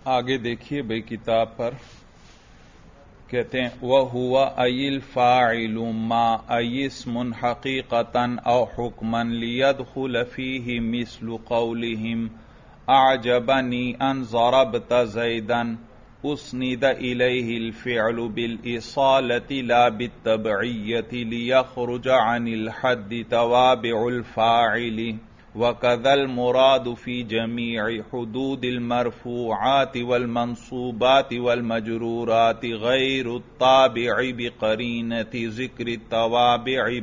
آگے دیکھیے بھائی کتاب پر کہتے ہیں وَهُوَ أَيِ الْفَاعِلُ مَا أَيِ اسْمٌ حَقِيقَةً أَوْ حُكْمًا لِيَدْخُلَ فِيهِ مِثْلُ قَوْلِهِمْ أَعْجَبَنِي أَنْ ضَرَبْتَ زَيْدًا أُسْنِدَ إِلَيْهِ الْفِعْلُ بِالْإِصَالَةِ لَا بِالتَّبْعِيَّةِ لِيَخْرُجَ عَنِ الْحَدِّ تَوَابِعُ الْفَاعِلِ وَكَذَا الْمُرَادُ فِي جَمِيعِ حُدُودِ الْمَرْفُوعَاتِ وَالْمَنْصُوبَاتِ وَالْمَجْرُورَاتِ غَيْرُ التَّابِعِ بِقَرِينَةِ ذِكْرِ التَّوَابِعِ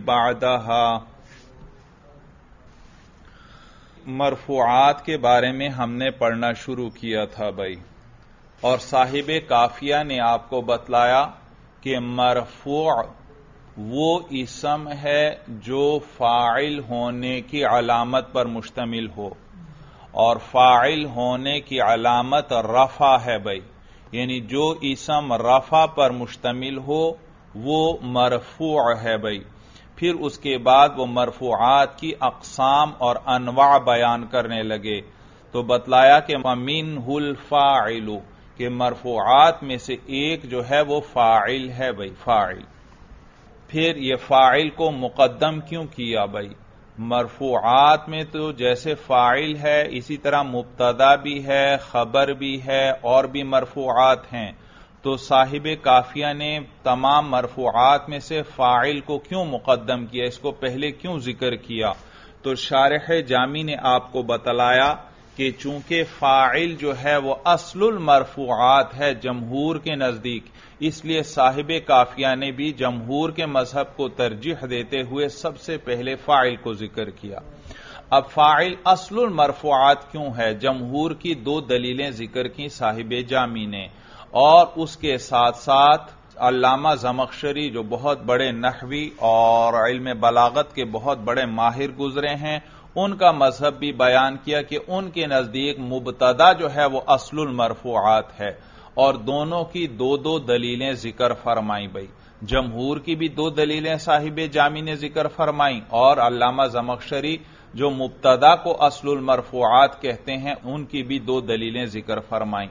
بَعْدَهَا۔ مرفوعات کے بارے میں ہم نے پڑھنا شروع کیا تھا بھائی، اور صاحب کافیہ نے آپ کو بتلایا کہ مرفوع وہ اسم ہے جو فاعل ہونے کی علامت پر مشتمل ہو، اور فاعل ہونے کی علامت رفع ہے بھائی، یعنی جو اسم رفع پر مشتمل ہو وہ مرفوع ہے بھائی۔ پھر اس کے بعد وہ مرفوعات کی اقسام اور انواع بیان کرنے لگے، تو بتلایا کہ وَمِنْهُ الْفَاعِلُ کہ مرفوعات میں سے ایک جو ہے وہ فاعل ہے بھائی، فاعل۔ پھر یہ فاعل کو مقدم کیوں کیا بھائی؟ مرفوعات میں تو جیسے فاعل ہے اسی طرح مبتدا بھی ہے، خبر بھی ہے، اور بھی مرفوعات ہیں، تو صاحب کافیہ نے تمام مرفوعات میں سے فاعل کو کیوں مقدم کیا، اس کو پہلے کیوں ذکر کیا؟ تو شارح جامی نے آپ کو بتلایا کہ چونکہ فاعل جو ہے وہ اصل المرفوعات ہے جمہور کے نزدیک، اس لیے صاحب کافیہ نے بھی جمہور کے مذہب کو ترجیح دیتے ہوئے سب سے پہلے فاعل کو ذکر کیا۔ اب فاعل اصل المرفوعات کیوں ہے؟ جمہور کی دو دلیلیں ذکر کی صاحب جامی نے، اور اس کے ساتھ ساتھ علامہ زمخشری جو بہت بڑے نحوی اور علم بلاغت کے بہت بڑے ماہر گزرے ہیں، ان کا مذہب بھی بیان کیا کہ ان کے نزدیک مبتدا جو ہے وہ اصل المرفوعات ہے، اور دونوں کی دو دو دلیلیں ذکر فرمائیں بھائی۔ جمہور کی بھی دو دلیلیں صاحب جامی نے ذکر فرمائیں، اور علامہ زمخشری جو مبتدا کو اصل المرفوعات کہتے ہیں ان کی بھی دو دلیلیں ذکر فرمائیں۔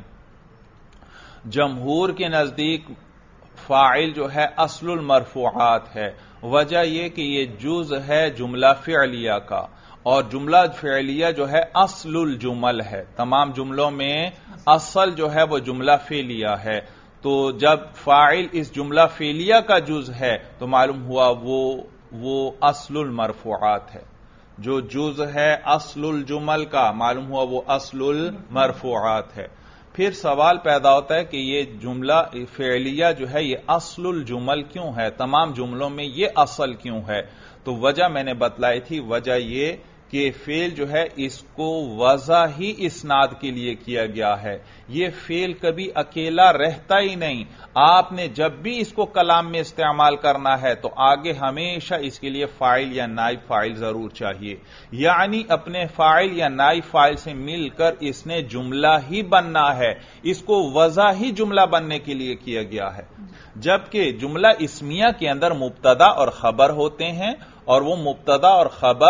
جمہور کے نزدیک فاعل جو ہے اصل المرفوعات ہے، وجہ یہ کہ یہ جز ہے جملہ فعلیہ کا، اور جملہ فعلیہ جو ہے اصل الجمل ہے، تمام جملوں میں اصل جو ہے وہ جملہ فعلیہ ہے، تو جب فاعل اس جملہ فعلیہ کا جز ہے تو معلوم ہوا وہ اصل المرفوعات ہے، جو جز ہے اصل الجمل کا معلوم ہوا وہ اصل المرفوعات ہے۔ پھر سوال پیدا ہوتا ہے کہ یہ جملہ فعلیہ جو ہے یہ اصل الجمل کیوں ہے، تمام جملوں میں یہ اصل کیوں ہے؟ تو وجہ میں نے بتلائی تھی، وجہ یہ کہ فعل جو ہے اس کو وضع ہی اسناد کے لیے کیا گیا ہے، یہ فعل کبھی اکیلا رہتا ہی نہیں، آپ نے جب بھی اس کو کلام میں استعمال کرنا ہے تو آگے ہمیشہ اس کے لیے فاعل یا نائب فاعل ضرور چاہیے، یعنی اپنے فاعل یا نائب فاعل سے مل کر اس نے جملہ ہی بننا ہے، اس کو وضع ہی جملہ بننے کے لیے کیا گیا ہے۔ جبکہ جملہ اسمیہ کے اندر مبتدا اور خبر ہوتے ہیں، اور وہ مبتدا اور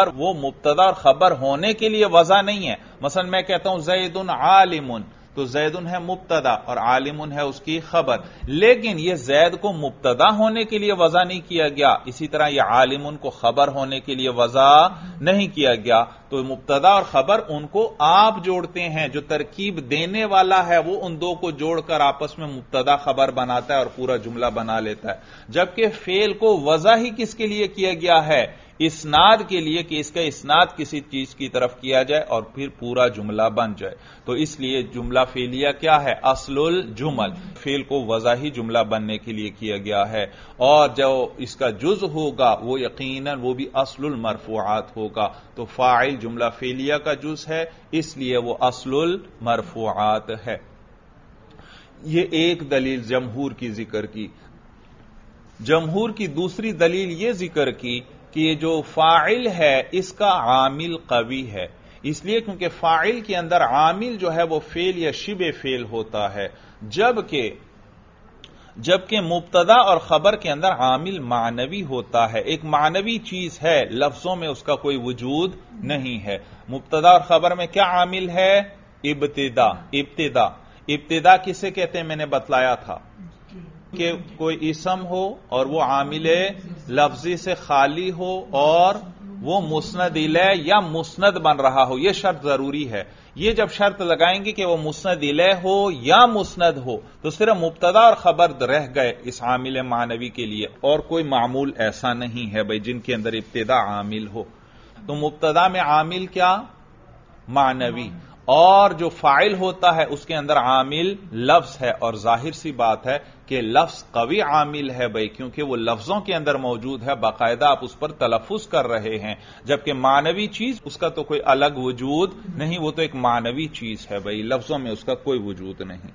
خبر ہونے کے لیے وضع نہیں ہے۔ مثلا میں کہتا ہوں زید عالم، تو زید ہے مبتدا اور عالم ہے اس کی خبر، لیکن یہ زید کو مبتدا ہونے کے لیے وضع نہیں کیا گیا، اسی طرح یہ عالم کو خبر ہونے کے لیے وضع نہیں کیا گیا، تو مبتدا اور خبر ان کو آپ جوڑتے ہیں، جو ترکیب دینے والا ہے وہ ان دو کو جوڑ کر آپس میں مبتدا خبر بناتا ہے اور پورا جملہ بنا لیتا ہے، جبکہ فعل کو وضع ہی کس کے لیے کیا گیا ہے؟ اسناد کے لیے، کہ اس کا اسناد کسی چیز کی طرف کیا جائے اور پھر پورا جملہ بن جائے، تو اس لیے جملہ فعلیہ کیا ہے؟ اصل الجمل، فعل کو وضع ہی جملہ بننے کے لیے کیا گیا ہے، اور جو اس کا جز ہوگا وہ یقیناً وہ بھی اصل المرفوعات ہوگا، تو فاعل جملہ فعلیہ کا جز ہے اس لیے وہ اصل المرفوعات ہے۔ یہ ایک دلیل جمہور کی ذکر کی۔ جمہور کی دوسری دلیل یہ ذکر کی کہ یہ جو فاعل ہے اس کا عامل قوی ہے، اس لیے کیونکہ فاعل کے اندر عامل جو ہے وہ فعل یا شبہ فعل ہوتا ہے، جبکہ مبتدا اور خبر کے اندر عامل معنوی ہوتا ہے، ایک معنوی چیز ہے، لفظوں میں اس کا کوئی وجود نہیں ہے۔ مبتدا اور خبر میں کیا عامل ہے؟ ابتدا، ابتدا کسے کہتے ہیں؟ میں نے بتلایا تھا کہ کوئی اسم ہو اور وہ عامل لفظی سے خالی ہو اور وہ مسند الیہ یا مسند بن رہا ہو، یہ شرط ضروری ہے۔ یہ جب شرط لگائیں گے کہ وہ مسند الیہ ہو یا مسند ہو تو صرف مبتدا اور خبر رہ گئے اس عامل معنوی کے لیے، اور کوئی معمول ایسا نہیں ہے بھائی جن کے اندر ابتدا عامل ہو۔ تو مبتدا میں عامل کیا؟ معنوی، اور جو فاعل ہوتا ہے اس کے اندر عامل لفظ ہے، اور ظاہر سی بات ہے کہ لفظ قوی عامل ہے بھائی، کیونکہ وہ لفظوں کے اندر موجود ہے، باقاعدہ آپ اس پر تلفظ کر رہے ہیں، جبکہ معنوی چیز اس کا تو کوئی الگ وجود نہیں، وہ تو ایک معنوی چیز ہے بھائی، لفظوں میں اس کا کوئی وجود نہیں۔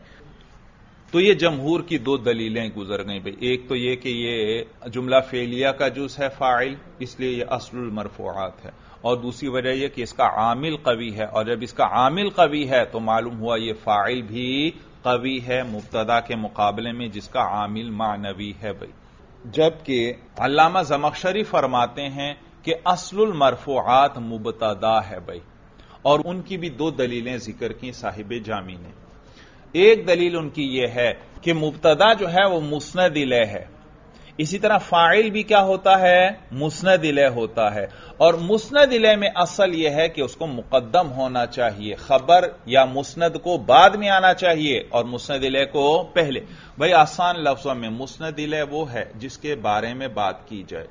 تو یہ جمہور کی دو دلیلیں گزر گئیں بھائی، ایک تو یہ کہ یہ جملہ فعلیہ کا جز ہے فاعل، اس لیے یہ اصل المرفوعات ہے، اور دوسری وجہ یہ کہ اس کا عامل قوی ہے، اور جب اس کا عامل قوی ہے تو معلوم ہوا یہ فاعل بھی قوی ہے مبتدا کے مقابلے میں جس کا عامل معنوی ہے بھائی۔ جبکہ علامہ زمخشری فرماتے ہیں کہ اصل المرفوعات مبتدا ہے بھائی، اور ان کی بھی دو دلیلیں ذکر کی صاحب جامی نے۔ ایک دلیل ان کی یہ ہے کہ مبتدا جو ہے وہ مسند الیہ ہے، اسی طرح فاعل بھی کیا ہوتا ہے؟ مسند الیہ ہوتا ہے، اور مسند الیہ میں اصل یہ ہے کہ اس کو مقدم ہونا چاہیے، خبر یا مسند کو بعد میں آنا چاہیے اور مسند الیہ کو پہلے۔ بھائی آسان لفظوں میں مسند الیہ وہ ہے جس کے بارے میں بات کی جائے،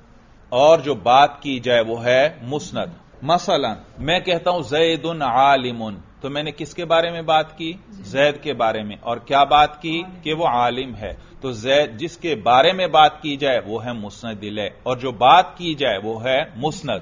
اور جو بات کی جائے وہ ہے مسند۔ مثلا میں کہتا ہوں زید عالم، تو میں نے کس کے بارے میں بات کی؟ زید کے بارے میں، اور کیا بات کی؟ کہ وہ عالم ہے۔ تو زید جس کے بارے میں بات کی جائے وہ ہے مسند الیہ، اور جو بات کی جائے وہ ہے مسند۔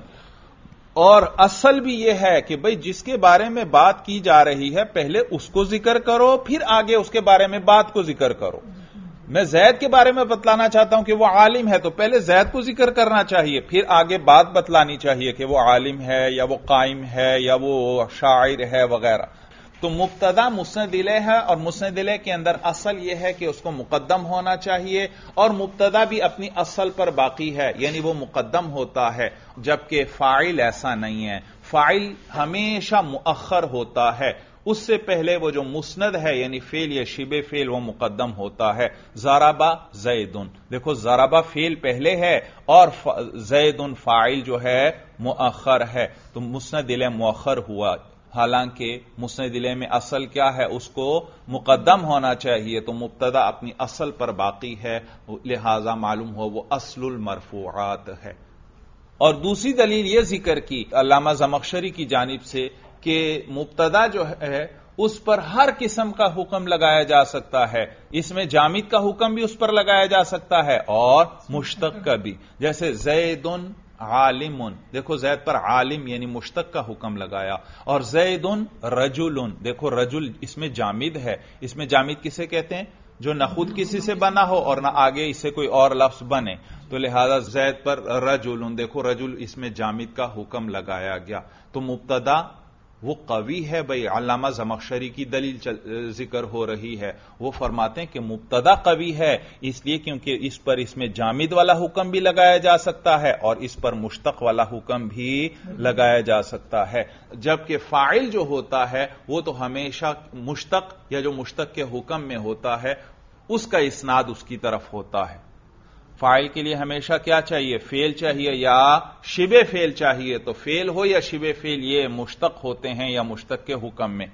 اور اصل بھی یہ ہے کہ بھئی جس کے بارے میں بات کی جا رہی ہے پہلے اس کو ذکر کرو، پھر آگے اس کے بارے میں بات کو ذکر کرو۔ میں زید کے بارے میں بتلانا چاہتا ہوں کہ وہ عالم ہے، تو پہلے زید کو ذکر کرنا چاہیے، پھر آگے بات بتلانی چاہیے کہ وہ عالم ہے یا وہ قائم ہے یا وہ شاعر ہے وغیرہ۔ تو مبتدا مسند الیہ ہے، اور مسند الیہ کے اندر اصل یہ ہے کہ اس کو مقدم ہونا چاہیے، اور مبتدا بھی اپنی اصل پر باقی ہے، یعنی وہ مقدم ہوتا ہے، جبکہ فاعل ایسا نہیں ہے، فاعل ہمیشہ مؤخر ہوتا ہے، اس سے پہلے وہ جو مسند ہے یعنی فعل یا شبہ فعل وہ مقدم ہوتا ہے۔ ضربہ زیدن، دیکھو ضربہ فعل پہلے ہے اور زیدن فاعل جو ہے مؤخر ہے، تو مسند الیہ مؤخر ہوا، حالانکہ مسند الیہ میں اصل کیا ہے؟ اس کو مقدم ہونا چاہیے، تو مبتدا اپنی اصل پر باقی ہے، لہذا معلوم ہو وہ اصل المرفوعات ہے۔ اور دوسری دلیل یہ ذکر کی علامہ زمخشری کی جانب سے کہ مبتدا جو ہے اس پر ہر قسم کا حکم لگایا جا سکتا ہے، اس میں جامد کا حکم بھی اس پر لگایا جا سکتا ہے اور مشتق کا بھی، جیسے زید عالم، دیکھو زید پر عالم یعنی مشتق کا حکم لگایا، اور زید رجل، دیکھو رجل اس میں جامد ہے، اس میں جامد کسے کہتے ہیں؟ جو نہ خود کسی سے بنا ہو اور نہ آگے اس سے کوئی اور لفظ بنے، تو لہذا زید پر رجل، دیکھو رجل اس میں جامد کا حکم لگایا گیا، تو مبتدا وہ قوی ہے بھائی۔ علامہ زمخشری کی دلیل ذکر ہو رہی ہے، وہ فرماتے ہیں کہ مبتدا قوی ہے اس لیے کیونکہ اس میں جامد والا حکم بھی لگایا جا سکتا ہے اور اس پر مشتق والا حکم بھی لگایا جا سکتا ہے، جبکہ فاعل جو ہوتا ہے وہ تو ہمیشہ مشتق یا جو مشتق کے حکم میں ہوتا ہے اس کا اسناد اس کی طرف ہوتا ہے۔ فاعل کے لیے ہمیشہ کیا چاہیے؟ فعل چاہیے یا شبہ فعل چاہیے، تو فعل ہو یا شبہ فعل یہ مشتق ہوتے ہیں یا مشتق کے حکم میں۔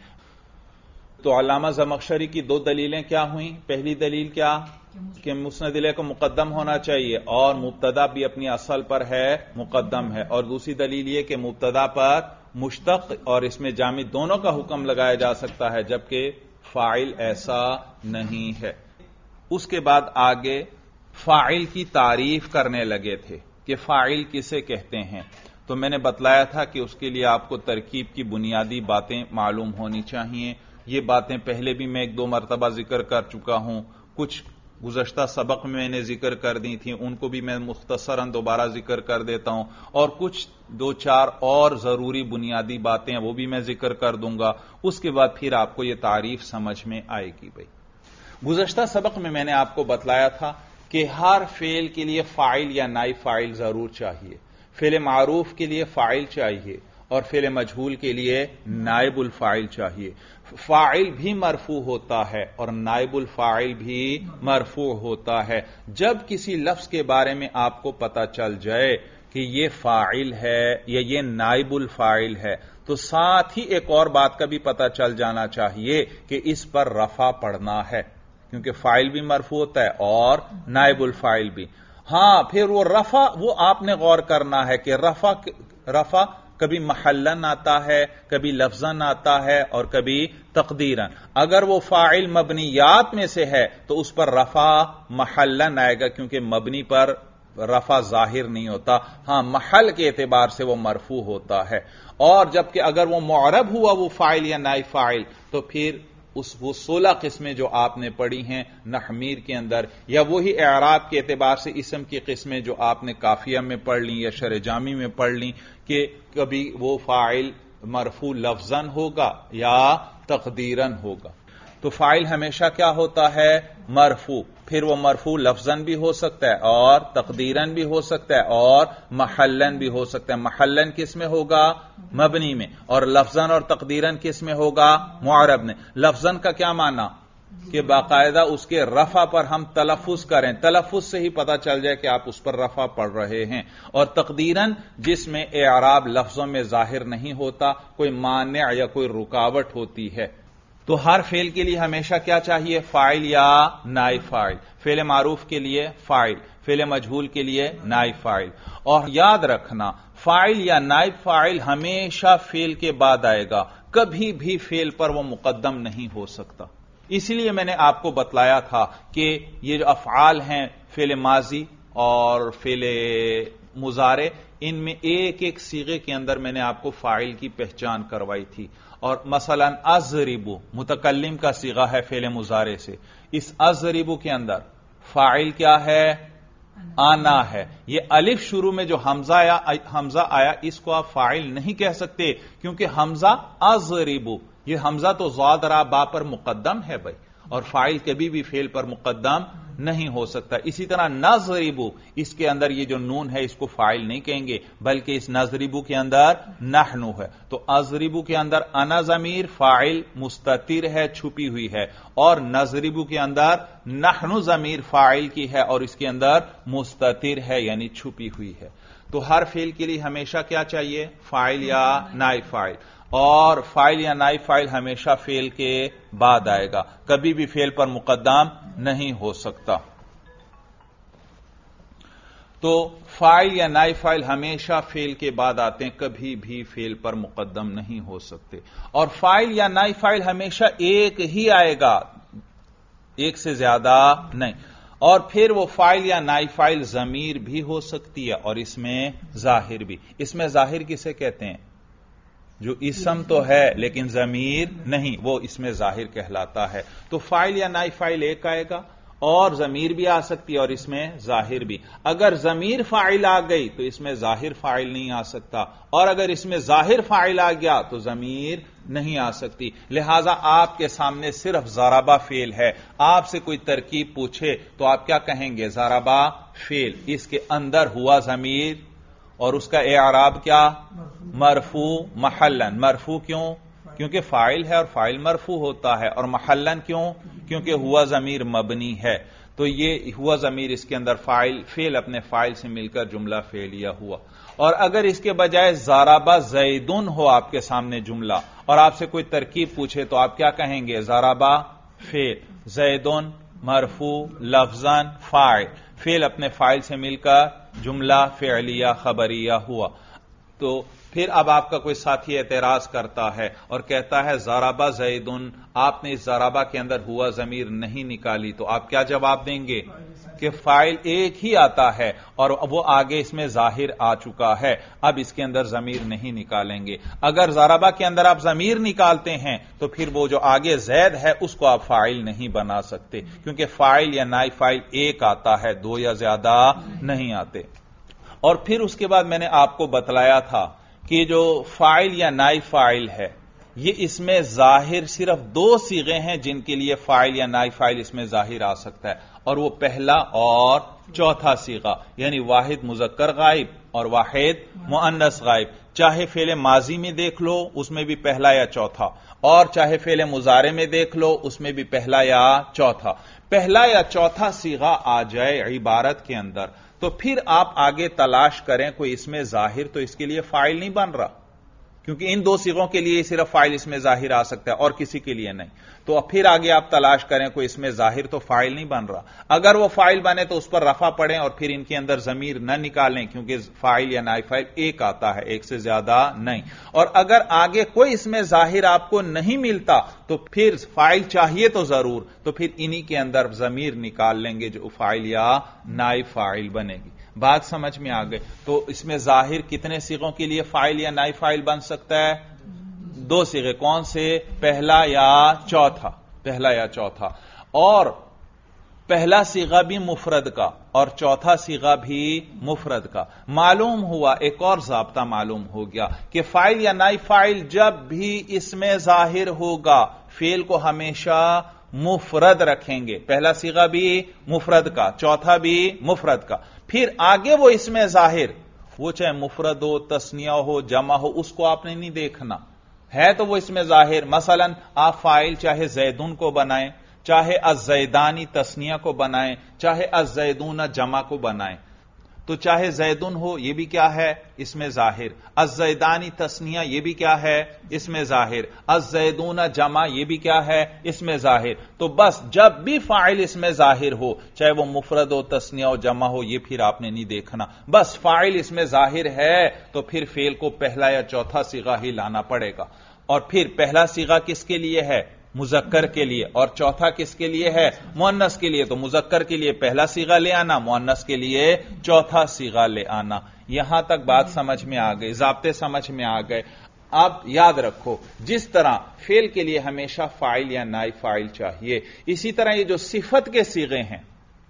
تو علامہ زمخشری کی دو دلیلیں کیا ہوئیں؟ پہلی دلیل کیا کہ مسند الیہ کو مقدم ہونا چاہیے اور مبتدا بھی اپنی اصل پر ہے مقدم ہے، اور دوسری دلیل یہ کہ مبتدا پر مشتق اور اس میں جامد دونوں کا حکم لگایا جا سکتا ہے، جبکہ فاعل ایسا نہیں ہے۔ اس کے بعد آگے فاعل کی تعریف کرنے لگے تھے کہ فاعل کسے کہتے ہیں، تو میں نے بتلایا تھا کہ اس کے لیے آپ کو ترکیب کی بنیادی باتیں معلوم ہونی چاہیے۔ یہ باتیں پہلے بھی میں ایک دو مرتبہ ذکر کر چکا ہوں، کچھ گزشتہ سبق میں نے ذکر کر دی تھی، ان کو بھی میں مختصراً دوبارہ ذکر کر دیتا ہوں، اور کچھ دو چار اور ضروری بنیادی باتیں وہ بھی میں ذکر کر دوں گا، اس کے بعد پھر آپ کو یہ تعریف سمجھ میں آئے گی بھائی۔ گزشتہ سبق میں نے آپ کو بتلایا تھا کہ ہر فعل کے لیے فاعل یا نائب فاعل ضرور چاہیے، فعل معروف کے لیے فاعل چاہیے، اور فعل مجہول کے لیے نائب الفاعل چاہیے. فاعل بھی مرفوع ہوتا ہے اور نائب الفاعل بھی مرفوع ہوتا ہے. جب کسی لفظ کے بارے میں آپ کو پتا چل جائے کہ یہ فاعل ہے یا یہ نائب الفاعل ہے تو ساتھ ہی ایک اور بات کا بھی پتا چل جانا چاہیے کہ اس پر رفع پڑھنا ہے، کیونکہ فاعل بھی مرفوع ہوتا ہے اور نائب الفاعل بھی. ہاں پھر وہ رفع، وہ آپ نے غور کرنا ہے کہ رفع کبھی محلن آتا ہے، کبھی لفظن آتا ہے اور کبھی تقدیرن. اگر وہ فاعل مبنیات میں سے ہے تو اس پر رفع محلن آئے گا، کیونکہ مبنی پر رفع ظاہر نہیں ہوتا. ہاں محل کے اعتبار سے وہ مرفوع ہوتا ہے. اور جبکہ اگر وہ معرب ہوا وہ فاعل یا نائب فاعل تو پھر وہ 16 قسمیں جو آپ نے پڑھی ہیں نحمیر کے اندر، یا وہی اعراب کے اعتبار سے اسم کی قسمیں جو آپ نے کافیہ میں پڑھ لیں یا شرح جامی میں پڑھ لیں، کہ کبھی وہ فاعل مرفوع لفظاً ہوگا یا تقدیراً ہوگا. تو فاعل ہمیشہ کیا ہوتا ہے؟ مرفوع. پھر وہ مرفوع لفظاً بھی ہو سکتا ہے اور تقدیراً بھی ہو سکتا ہے اور محلن بھی ہو سکتا ہے. محلن کس میں ہوگا؟ مبنی میں. اور لفظاً اور تقدیراً کس میں ہوگا؟ معرب میں. لفظاً کا کیا معنی؟ کہ باقاعدہ اس کے رفع پر ہم تلفظ کریں، تلفظ سے ہی پتا چل جائے کہ آپ اس پر رفع پڑھ رہے ہیں. اور تقدیراً جس میں اعراب لفظوں میں ظاہر نہیں ہوتا، کوئی مانع یا کوئی رکاوٹ ہوتی ہے. تو ہر فعل کے لیے ہمیشہ کیا چاہیے؟ فاعل یا نائب فاعل. فعل معروف کے لیے فاعل، فعل مجہول کے لیے نائب فاعل. اور یاد رکھنا فاعل یا نائب فاعل ہمیشہ فعل کے بعد آئے گا، کبھی بھی فعل پر وہ مقدم نہیں ہو سکتا. اسی لیے میں نے آپ کو بتلایا تھا کہ یہ جو افعال ہیں فعل ماضی اور فعل مضارع، ان میں ایک ایک صیغے کے اندر میں نے آپ کو فاعل کی پہچان کروائی تھی. اور مثلا اضربو متکلم کا صیغہ ہے فعل مضارع سے، اس اضربو کے اندر فاعل کیا ہے؟ آنا ہے. یہ الف شروع میں جو حمزہ آیا اس کو آپ فاعل نہیں کہہ سکتے، کیونکہ حمزہ اضربو، یہ حمزہ تو ضاد را با پر مقدم ہے بھائی، اور فاعل کبھی بھی فعل پر مقدم نہیں ہو سکتا. اسی طرح نضربو، اس کے اندر یہ جو نون ہے اس کو فاعل نہیں کہیں گے، بلکہ اس نضربو کے اندر نحنو ہے. تو اضربو کے اندر انا ضمیر فاعل مستتر ہے، چھپی ہوئی ہے، اور نضربو کے اندر نحنو ضمیر فاعل کی ہے اور اس کے اندر مستتر ہے یعنی چھپی ہوئی ہے. تو ہر فعل کے لیے ہمیشہ کیا چاہیے؟ فاعل یا نائب فاعل. اور فاعل یا نائب فاعل ہمیشہ فعل کے بعد آئے گا، کبھی بھی فعل پر مقدم نہیں ہو سکتا. تو فاعل یا نائب فاعل ہمیشہ فعل کے بعد آتے ہیں، کبھی بھی فعل پر مقدم نہیں ہو سکتے. اور فاعل یا نائب فاعل ہمیشہ ایک ہی آئے گا، ایک سے زیادہ نہیں. اور پھر وہ فاعل یا نائب فاعل ضمیر بھی ہو سکتی ہے اور اس میں ظاہر بھی. اس میں ظاہر کسے کہتے ہیں؟ جو اسم تو ہے لیکن ضمیر نہیں، وہ اس میں ظاہر کہلاتا ہے. تو فاعل یا نائب فاعل ایک آئے گا اور ضمیر بھی آ سکتی ہے اور اس میں ظاہر بھی. اگر ضمیر فاعل آ گئی تو اس میں ظاہر فاعل نہیں آ سکتا، اور اگر اس میں ظاہر فاعل آ گیا تو ضمیر نہیں آ سکتی. لہذا آپ کے سامنے صرف ضربہ فعل ہے، آپ سے کوئی ترکیب پوچھے تو آپ کیا کہیں گے؟ ضربہ فعل، اس کے اندر ہوا ضمیر اور اس کا اعراب کیا؟ مرفوع محلن. مرفوع کیوں؟ کیونکہ فاعل ہے اور فاعل مرفوع ہوتا ہے. اور محلن کیوں؟ کیونکہ ہوا ضمیر مبنی ہے. تو یہ ہوا ضمیر اس کے اندر فعل اپنے فاعل سے مل کر جملہ فعلیہ ہوا. اور اگر اس کے بجائے ضربہ زیدن ہو آپ کے سامنے جملہ اور آپ سے کوئی ترکیب پوچھے تو آپ کیا کہیں گے؟ ضربہ فعل، زیدن مرفوع لفظاً فاعل، فعل اپنے فاعل سے مل کر جملہ فعلیہ خبریہ ہوا. تو پھر اب آپ کا کوئی ساتھی اعتراض کرتا ہے اور کہتا ہے ضربہ زیدن، آپ نے اس ضربہ کے اندر ہوا ضمیر نہیں نکالی، تو آپ کیا جواب دیں گے؟ کہ فاعل ایک ہی آتا ہے اور وہ آگے اس میں ظاہر آ چکا ہے، اب اس کے اندر ضمیر نہیں نکالیں گے. اگر ضربہ کے اندر آپ ضمیر نکالتے ہیں تو پھر وہ جو آگے زید ہے اس کو آپ فاعل نہیں بنا سکتے، کیونکہ فاعل یا نائب فاعل ایک آتا ہے، دو یا زیادہ نہیں آتے. اور پھر اس کے بعد میں نے آپ کو بتلایا تھا کہ جو فاعل یا نائب فاعل ہے یہ اس میں ظاہر صرف دو صیغے ہیں جن کے لیے فاعل یا نائب فاعل اس میں ظاہر آ سکتا ہے، اور وہ پہلا اور چوتھا صیغہ، یعنی واحد مذکر غائب اور واحد مؤنث غائب. چاہے فعل ماضی میں دیکھ لو اس میں بھی پہلا یا چوتھا، اور چاہے فعل مضارع میں دیکھ لو اس میں بھی پہلا یا چوتھا، پہلا یا چوتھا صیغہ آ جائے عبارت کے اندر تو پھر آپ آگے تلاش کریں کوئی اس میں ظاہر، تو اس کے لیے فاعل نہیں بن رہا، کیونکہ ان دو صیغوں کے لیے صرف فاعل اس میں ظاہر آ سکتا ہے اور کسی کے لیے نہیں، تو اب پھر آگے آپ تلاش کریں کوئی اس میں ظاہر، تو فاعل نہیں بن رہا، اگر وہ فاعل بنے تو اس پر رفع پڑیں اور پھر ان کے اندر ضمیر نہ نکالیں، کیونکہ فاعل یا نائب فاعل ایک آتا ہے، ایک سے زیادہ نہیں، اور اگر آگے کوئی اس میں ظاہر آپ کو نہیں ملتا تو پھر فاعل چاہیے تو ضرور، تو پھر انہی کے اندر ضمیر نکال لیں گے جو فاعل یا نائب فاعل بنے گی۔ بات سمجھ میں آ گئی؟ تو اس میں ظاہر کتنے صیغوں کے لیے فاعل یا نائب فاعل بن سکتا ہے؟ دو صیغے، کون سے؟ پہلا یا چوتھا، پہلا یا چوتھا، اور پہلا صیغہ بھی مفرد کا اور چوتھا صیغہ بھی مفرد کا۔ معلوم ہوا، ایک اور ضابطہ معلوم ہو گیا کہ فاعل یا نائب فاعل جب بھی اس میں ظاہر ہوگا فعل کو ہمیشہ مفرد رکھیں گے، پہلا صیغہ بھی مفرد کا، چوتھا بھی مفرد کا، پھر آگے وہ اس میں ظاہر، وہ چاہے مفرد ہو، تثنیہ ہو، جمع ہو، اس کو آپ نے نہیں دیکھنا ہے، تو وہ اس میں ظاہر، مثلا آپ فاعل چاہے زیدون کو بنائیں، چاہے الزیدانی تثنیہ کو بنائیں، چاہے الزیدون جمع کو بنائیں، تو چاہے زیدون ہو یہ بھی کیا ہے؟ اس میں ظاہر، الزیدانی تثنیہ یہ بھی کیا ہے؟ اس میں ظاہر، الزیدون جمع یہ بھی کیا ہے؟ اس میں ظاہر، تو بس جب بھی فاعل اس میں ظاہر ہو، چاہے وہ مفرد ہو، تثنیہ ہو، جمع ہو، یہ پھر آپ نے نہیں دیکھنا، بس فاعل اس میں ظاہر ہے تو پھر فعل کو پہلا یا چوتھا صیغہ ہی لانا پڑے گا، اور پھر پہلا صیغہ کس کے لیے ہے؟ مذکر کے لیے، اور چوتھا کس کے لیے ہے؟ مؤنث کے لیے، تو مذکر کے لیے پہلا صیغہ لے آنا، مؤنث کے لیے چوتھا صیغہ لے آنا۔ یہاں تک بات سمجھ میں آ گئی، ضابطے سمجھ میں آ گئے۔ اب یاد رکھو، جس طرح فعل کے لیے ہمیشہ فاعل یا نائب فاعل چاہیے، اسی طرح یہ جو صفت کے صیغے ہیں،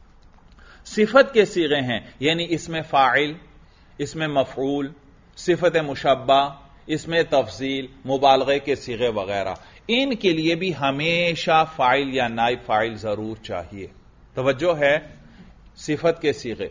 صفت کے صیغے ہیں، یعنی اس میں فاعل، اس میں مفعول، صفت مشبہ، اس میں تفضیل، مبالغے کے صیغے وغیرہ، ان کے لیے بھی ہمیشہ فاعل یا نائب فاعل ضرور چاہیے۔ توجہ ہے، صفت کے صیغے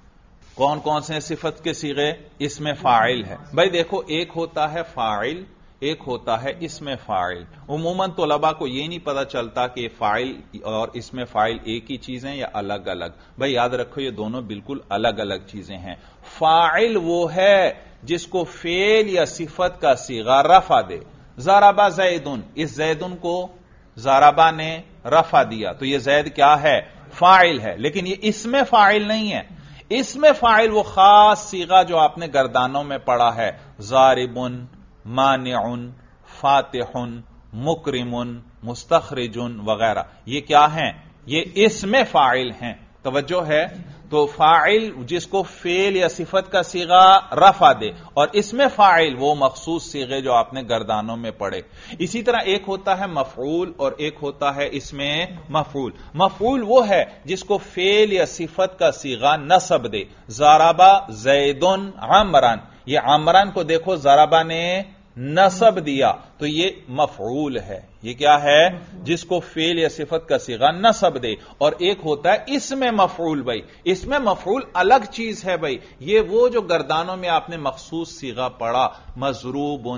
کون کون سے ہیں؟ صفت کے صیغے، اس میں فاعل ہے، بھائی دیکھو ایک ہوتا ہے فاعل، ایک ہوتا ہے اس میں فاعل۔ عموماً طلباء کو یہ نہیں پتا چلتا کہ فاعل اور اس میں فاعل ایک ہی چیزیں یا الگ الگ، بھائی یاد رکھو یہ دونوں بالکل الگ الگ چیزیں ہیں۔ فاعل وہ ہے جس کو فعل یا صفت کا صیغہ رفع دے، ضربہ زیدن، اس زیدن کو ضربہ نے رفع دیا تو یہ زید کیا ہے؟ فاعل ہے، لیکن یہ اس میں فاعل نہیں ہے، اس میں فاعل وہ خاص صیغہ جو آپ نے گردانوں میں پڑھا ہے، ضارب، مانع، فاتح، مکرم، مستخرج وغیرہ، یہ کیا ہیں؟ یہ اس میں فاعل ہیں۔ توجہ ہے، تو فاعل جس کو فعل یا صفت کا صیغہ رفع دے، اور اس میں فاعل وہ مخصوص صیغے جو آپ نے گردانوں میں پڑھے۔ اسی طرح ایک ہوتا ہے مفعول اور ایک ہوتا ہے اس میں مفعول۔ مفعول وہ ہے جس کو فعل یا صفت کا صیغہ نصب دے، ضربہ زیدن عمران، یہ عمران کو دیکھو ضربہ نے نصب دیا تو یہ مفعول ہے، یہ کیا ہے؟ جس کو فعل یا صفت کا صیغہ نصب دے، اور ایک ہوتا ہے اس میں مفعول، بھائی اس میں مفعول الگ چیز ہے، بھائی یہ وہ جو گردانوں میں آپ نے مخصوص صیغہ پڑھا، مضروب،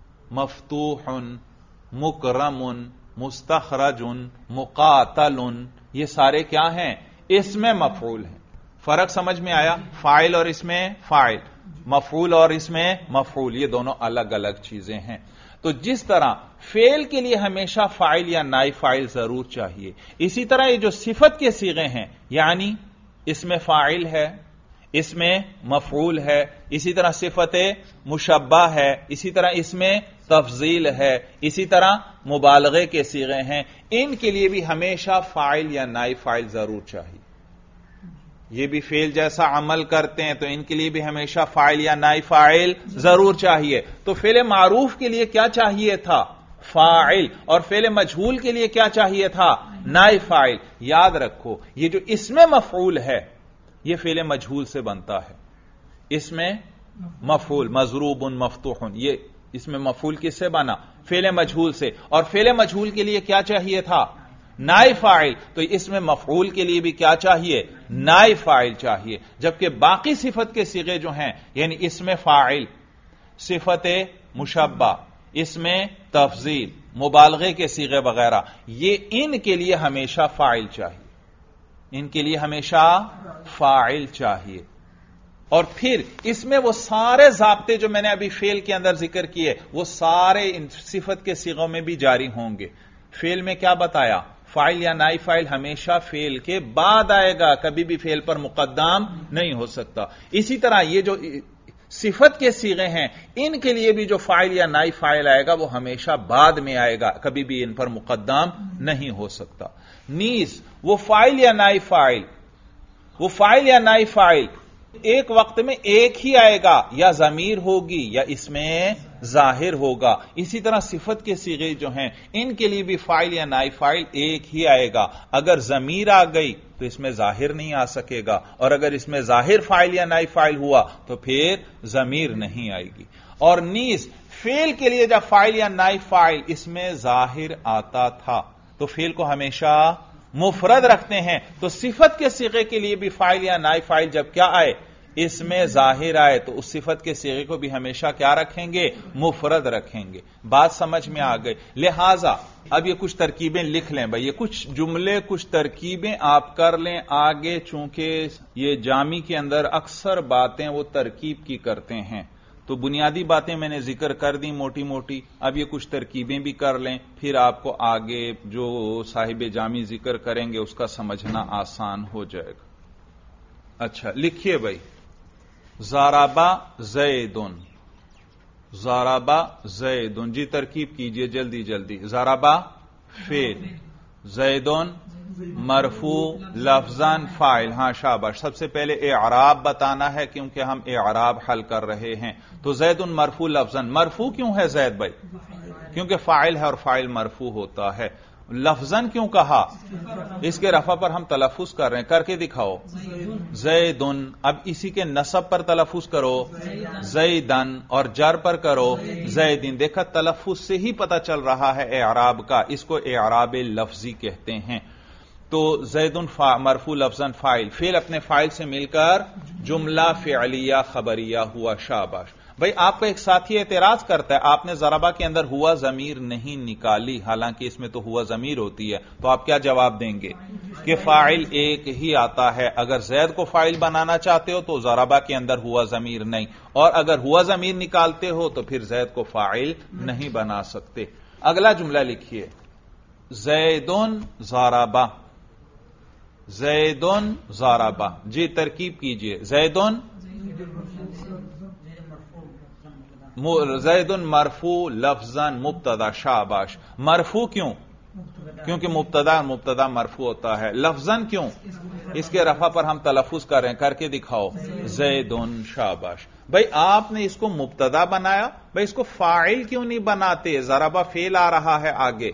مفتوح، مکرم، مستخرج، مقاتل، یہ سارے کیا ہیں؟ اس میں مفعول ہیں۔ فرق سمجھ میں آیا؟ فاعل اور اس میں فاعل، مفعول اور اس میں مفعول، یہ دونوں الگ الگ چیزیں ہیں۔ تو جس طرح فعل کے لیے ہمیشہ فاعل یا نائب فاعل ضرور چاہیے، اسی طرح یہ جو صفت کے صیغے ہیں، یعنی اس میں فاعل ہے، اس میں مفعول ہے، اسی طرح صفت مشبہ ہے، اسی طرح اس میں تفضیل ہے، اسی طرح مبالغے کے صیغے ہیں، ان کے لیے بھی ہمیشہ فاعل یا نائب فاعل ضرور چاہیے۔ یہ بھی فعل جیسا عمل کرتے ہیں تو ان کے لیے بھی ہمیشہ فاعل یا نائب فاعل ضرور چاہیے۔ تو فعل معروف کے لیے کیا چاہیے تھا؟ فاعل، اور فعل مجہول کے لیے کیا چاہیے تھا؟ نائب فاعل۔ یاد رکھو یہ جو اس میں مفعول ہے یہ فعل مجہول سے بنتا ہے، اس میں مفعول، مضروب، مفتوح، یہ اس میں مفعول کس سے بنا؟ فعل مجہول سے، اور فعل مجہول کے لیے کیا چاہیے تھا؟ نائب فاعل، تو اس میں مفعول کے لیے بھی کیا چاہیے؟ نائب فاعل چاہیے، جبکہ باقی صفت کے صیغے جو ہیں، یعنی اس میں فاعل، صفت مشبہ، اس میں تفضیل، مبالغے کے صیغے وغیرہ، یہ ان کے لیے ہمیشہ فاعل چاہیے، ان کے لیے ہمیشہ فاعل چاہیے۔ اور پھر اس میں وہ سارے ضابطے جو میں نے ابھی فعل کے اندر ذکر کیے وہ سارے صفت کے صیغوں میں بھی جاری ہوں گے۔ فعل میں کیا بتایا؟ فاعل یا نائب فاعل ہمیشہ فعل کے بعد آئے گا، کبھی بھی فعل پر مقدم نہیں ہو سکتا۔ اسی طرح یہ جو صفت کے صیغے ہیں ان کے لیے بھی جو فاعل یا نائب فاعل آئے گا وہ ہمیشہ بعد میں آئے گا، کبھی بھی ان پر مقدم نہیں ہو سکتا۔ نیز وہ فاعل یا نائب فاعل ایک وقت میں ایک ہی آئے گا، یا ضمیر ہوگی یا اس میں ظاہر ہوگا۔ اسی طرح صفت کے صیغے جو ہیں ان کے لیے بھی فاعل یا نائب فاعل ایک ہی آئے گا، اگر ضمیر آ گئی تو اس میں ظاہر نہیں آ سکے گا، اور اگر اس میں ظاہر فاعل یا نائب فاعل ہوا تو پھر ضمیر نہیں آئے گی۔ اور نیز فعل کے لیے جب فاعل یا نائب فاعل اس میں ظاہر آتا تھا تو فعل کو ہمیشہ مفرد رکھتے ہیں، تو صفت کے صیغے کے لیے بھی فاعل یا نائب فاعل جب کیا آئے، اس میں ظاہر آئے، تو اس صفت کے صیغے کو بھی ہمیشہ کیا رکھیں گے؟ مفرد رکھیں گے۔ بات سمجھ میں آ گئی؟ لہذا اب یہ کچھ ترکیبیں لکھ لیں بھائی، یہ کچھ جملے کچھ ترکیبیں آپ کر لیں آگے، چونکہ یہ جامی کے اندر اکثر باتیں وہ ترکیب کی کرتے ہیں، تو بنیادی باتیں میں نے ذکر کر دی موٹی موٹی، اب یہ کچھ ترکیبیں بھی کر لیں، پھر آپ کو آگے جو صاحب جامی ذکر کریں گے اس کا سمجھنا آسان ہو جائے گا۔ اچھا لکھیے بھائی، ضربا زیدن، ضربا زیدن، جی ترکیب کیجئے جلدی جلدی۔ ضربا فعل، زیدن مرفوع لفظاً فاعل، ہاں شاباش۔ سب سے پہلے اعراب بتانا ہے کیونکہ ہم اعراب حل کر رہے ہیں، تو زیدن مرفوع لفظاً، مرفوع کیوں ہے زید بھائی؟ کیونکہ فاعل ہے اور فاعل مرفوع ہوتا ہے۔ لفظاً کیوں کہا؟ اس کے رفع پر ہم تلفظ کر رہے ہیں، کر کے دکھاؤ۔ زیدن، اب اسی کے نصب پر تلفظ کرو زیدن، اور جر پر کرو زیدن۔ دیکھا تلفظ سے ہی پتہ چل رہا ہے اعراب کا، اس کو اعراب لفظی کہتے ہیں۔ تو زیدن مرفوع لفظاً فاعل، فعل اپنے فاعل سے مل کر جملہ فعلیہ خبریہ ہوا، شاباش۔ بھئی آپ کا ایک ساتھی اعتراض کرتا ہے آپ نے ضربہ کے اندر ہوا ضمیر نہیں نکالی، حالانکہ اس میں تو ہوا ضمیر ہوتی ہے، تو آپ کیا جواب دیں گے؟ کہ فاعل ایک ہی آتا ہے، اگر زید کو فاعل بنانا چاہتے ہو تو ضربہ کے اندر ہوا ضمیر نہیں، اور اگر ہوا ضمیر نکالتے ہو تو پھر زید کو فاعل نہیں بنا سکتے۔ اگلا جملہ لکھیے، زیدن ضربہ، زیدن ضربہ، جی ترکیب کیجئے۔ زیدن مرفوع لفظاً مبتدا، شاباش۔ مرفوع کیوں؟ کیونکہ مبتدا مرفوع ہوتا ہے۔ لفظاً کیوں؟ اس کے رفع پر ہم تلفظ کر رہے ہیں، کر کے دکھاؤ زیدن، شاباش۔ بھئی آپ نے اس کو مبتدا بنایا، بھئی اس کو فاعل کیوں نہیں بناتے؟ ضربہ فعل آ رہا ہے آگے،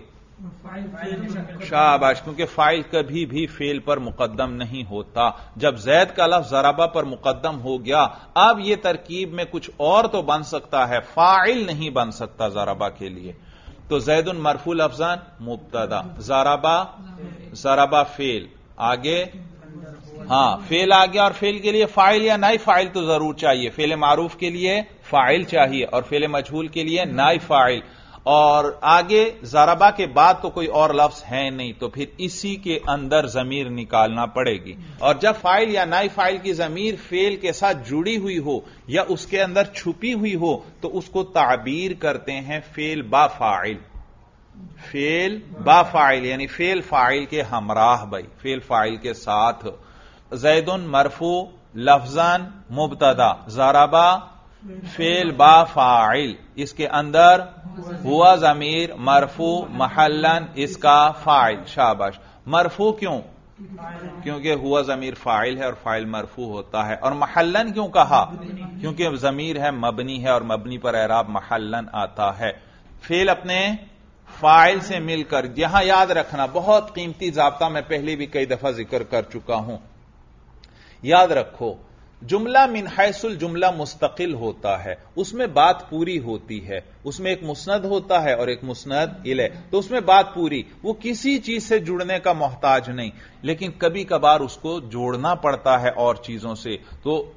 شاباش، کیونکہ فاعل کبھی بھی فعل پر مقدم نہیں ہوتا۔ جب زید کا لفظ ضربہ پر مقدم ہو گیا، اب یہ ترکیب میں کچھ اور تو بن سکتا ہے، فاعل نہیں بن سکتا ضربہ کے لیے۔ تو زید مرفوع لفظاً مبتدا، ضربہ فعل، آگے ہاں فعل آ گیا، اور فعل کے لیے فاعل یا نائب فاعل تو ضرور چاہیے۔ فعل معروف کے لیے فاعل چاہیے اور فعل مجہول کے لیے نائب فاعل، اور آگے ضربہ کے بعد تو کوئی اور لفظ ہے نہیں، تو پھر اسی کے اندر ضمیر نکالنا پڑے گی، اور جب فاعل یا نائب فاعل کی ضمیر فعل کے ساتھ جڑی ہوئی ہو یا اس کے اندر چھپی ہوئی ہو تو اس کو تعبیر کرتے ہیں فعل با فاعل، فعل با فاعل یعنی فعل فاعل کے ہمراہ، بھائی فعل فاعل کے ساتھ۔ زیدن مرفوع لفظاً مبتدا، ضربہ فعل با فاعل، اس کے اندر ہوا ضمیر مرفوع محلاً اس کا فاعل، شاباش۔ مرفوع کیوں؟ کیونکہ ہوا ضمیر فاعل ہے اور فاعل مرفوع ہوتا ہے۔ اور محلاً کیوں کہا؟ کیونکہ ضمیر ہے مبنی ہے اور مبنی پر اعراب محلاً آتا ہے۔ فعل اپنے فاعل سے مل کر، یہاں یاد رکھنا بہت قیمتی ضابطہ، میں پہلے بھی کئی دفعہ ذکر کر چکا ہوں، یاد رکھو، جملہ من حیث الجملہ مستقل ہوتا ہے، اس میں بات پوری ہوتی ہے، اس میں ایک مسند ہوتا ہے اور ایک مسند الیہ، تو اس میں بات پوری، وہ کسی چیز سے جڑنے کا محتاج نہیں، لیکن کبھی کبھار اس کو جوڑنا پڑتا ہے اور چیزوں سے، تو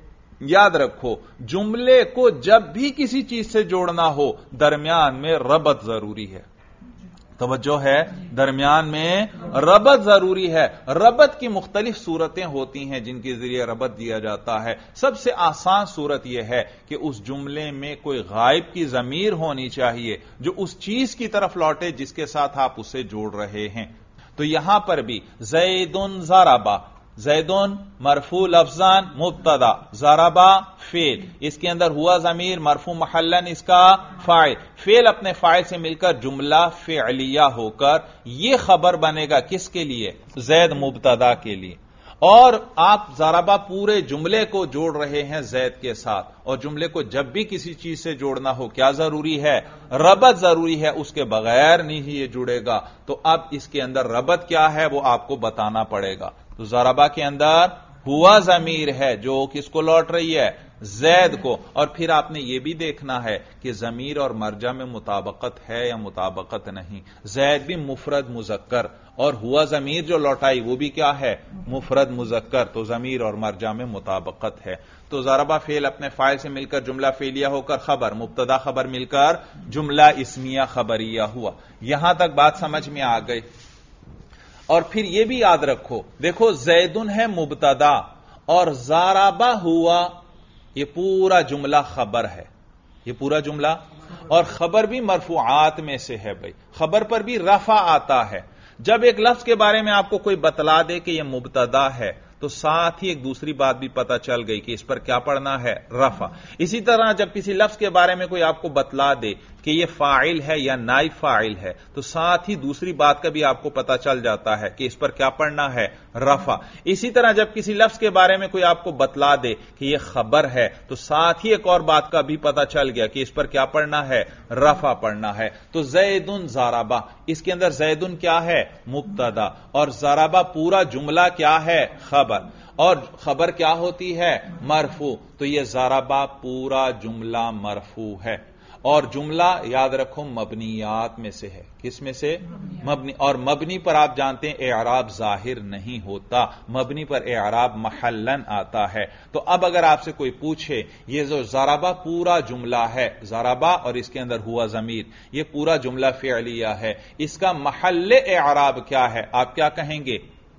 याद रखो, जुमले को जब भी किसी चीज से जोड़ना हो दरमियान में रबत जरूरी है। तवज्जो है, दरमियान में रबत जरूरी है। रबत की मुख्तलिफ सूरतें होती हैं जिनके जरिए रबत दिया जाता है। सबसे आसान सूरत यह है कि उस जुमले में कोई गायब की जमीर होनी चाहिए जो उस चीज की तरफ लौटे जिसके साथ आप उसे जोड़ रहे हैं। तो यहां पर भी ज़ैदुन ज़रबा, ज़ैदुन मरफू लफ्जान मुब्तदा, ज़रबा फेल, इसके अंदर हुआ ज़मीर मरफू महल्लन इसका फाइल, फेल अपने फाइल से मिलकर जुमला फ़िअलिया होकर यह खबर बनेगा किसके लिए? ज़ैद मुब्तदा के लिए। और आप ज़रबा पूरे जुमले को जोड़ रहे हैं ज़ैद के साथ, और जुमले को जब भी किसी चीज से जोड़ना हो क्या जरूरी है? रबत जरूरी है, उसके बगैर नहीं ये जुड़ेगा। तो अब इसके अंदर रबत क्या है वो आपको बताना पड़ेगा। तो ज़रबा के अंदर हुआ ज़मीर है जो किसको लौट रही है? ज़ैद को। और फिर आपने यह भी देखना है कि ज़मीर और मर्जा में मुताबकत है या मुताबकत नहीं। ज़ैद भी मुफरद मुज़क्कर और हुआ ज़मीर जो लौटाई वो भी क्या है? मुफरद मुज़क्कर। तो ज़मीर और मर्जा में मुताबकत है। तो ज़रबा फेल अपने फाइल से मिलकर जुमला फेलिया होकर खबर, मुब्तदा खबर मिलकर जुमला इस्मिया खबरिया हुआ। यहां तक बात समझ में आ गई। और फिर यह भी याद रखो, देखो ज़ैदुन है मुब्तदा और ज़रबा हुआ, यह पूरा जुमला खबर है, यह पूरा जुमला, और खबर भी मरफूआत में से है। भाई खबर पर भी रफा आता है। जब एक लफ्ज के बारे में आपको कोई बतला दे कि यह मुब्तदा है तो साथ ही एक दूसरी बात भी पता चल गई कि इस पर क्या पढ़ना है? रफा। इसी तरह जब किसी लफ्ज के बारे में कोई आपको बतला दे कि यह फाइल है या नाइब फाइल है तो साथ ही दूसरी बात का भी आपको पता चल जाता है कि इस पर क्या पढ़ना है? रफा। इसी तरह जब किसी लफ्ज के बारे में कोई आपको बतला दे कि यह खबर है तो साथ ही एक और बात का भी पता चल गया कि इस पर क्या पढ़ना है? रफा पढ़ना है। तो ज़ैदुन ज़रबा, इसके अंदर ज़ैदुन क्या है? मुब्तदा, और ज़रबा पूरा जुमला क्या है? खबर। और खबर क्या होती है? मरफू। तो यह ज़रबा पूरा जुमला मरफू है। और जुमला याद रखो मबनियात में से है। किस में से? मबनी। और मबनी पर आप जानते हैं एराब जाहिर नहीं होता, मबनी पर एराब महल्लन आता है। तो अब अगर आपसे कोई पूछे ये जो ज़रबा पूरा जुमला है, ज़रबा और इसके अंदर हुआ ज़मीर, ये पूरा जुमला फ़िअलिया है, इसका महल्ले एराब क्या है? आप क्या कहेंगे?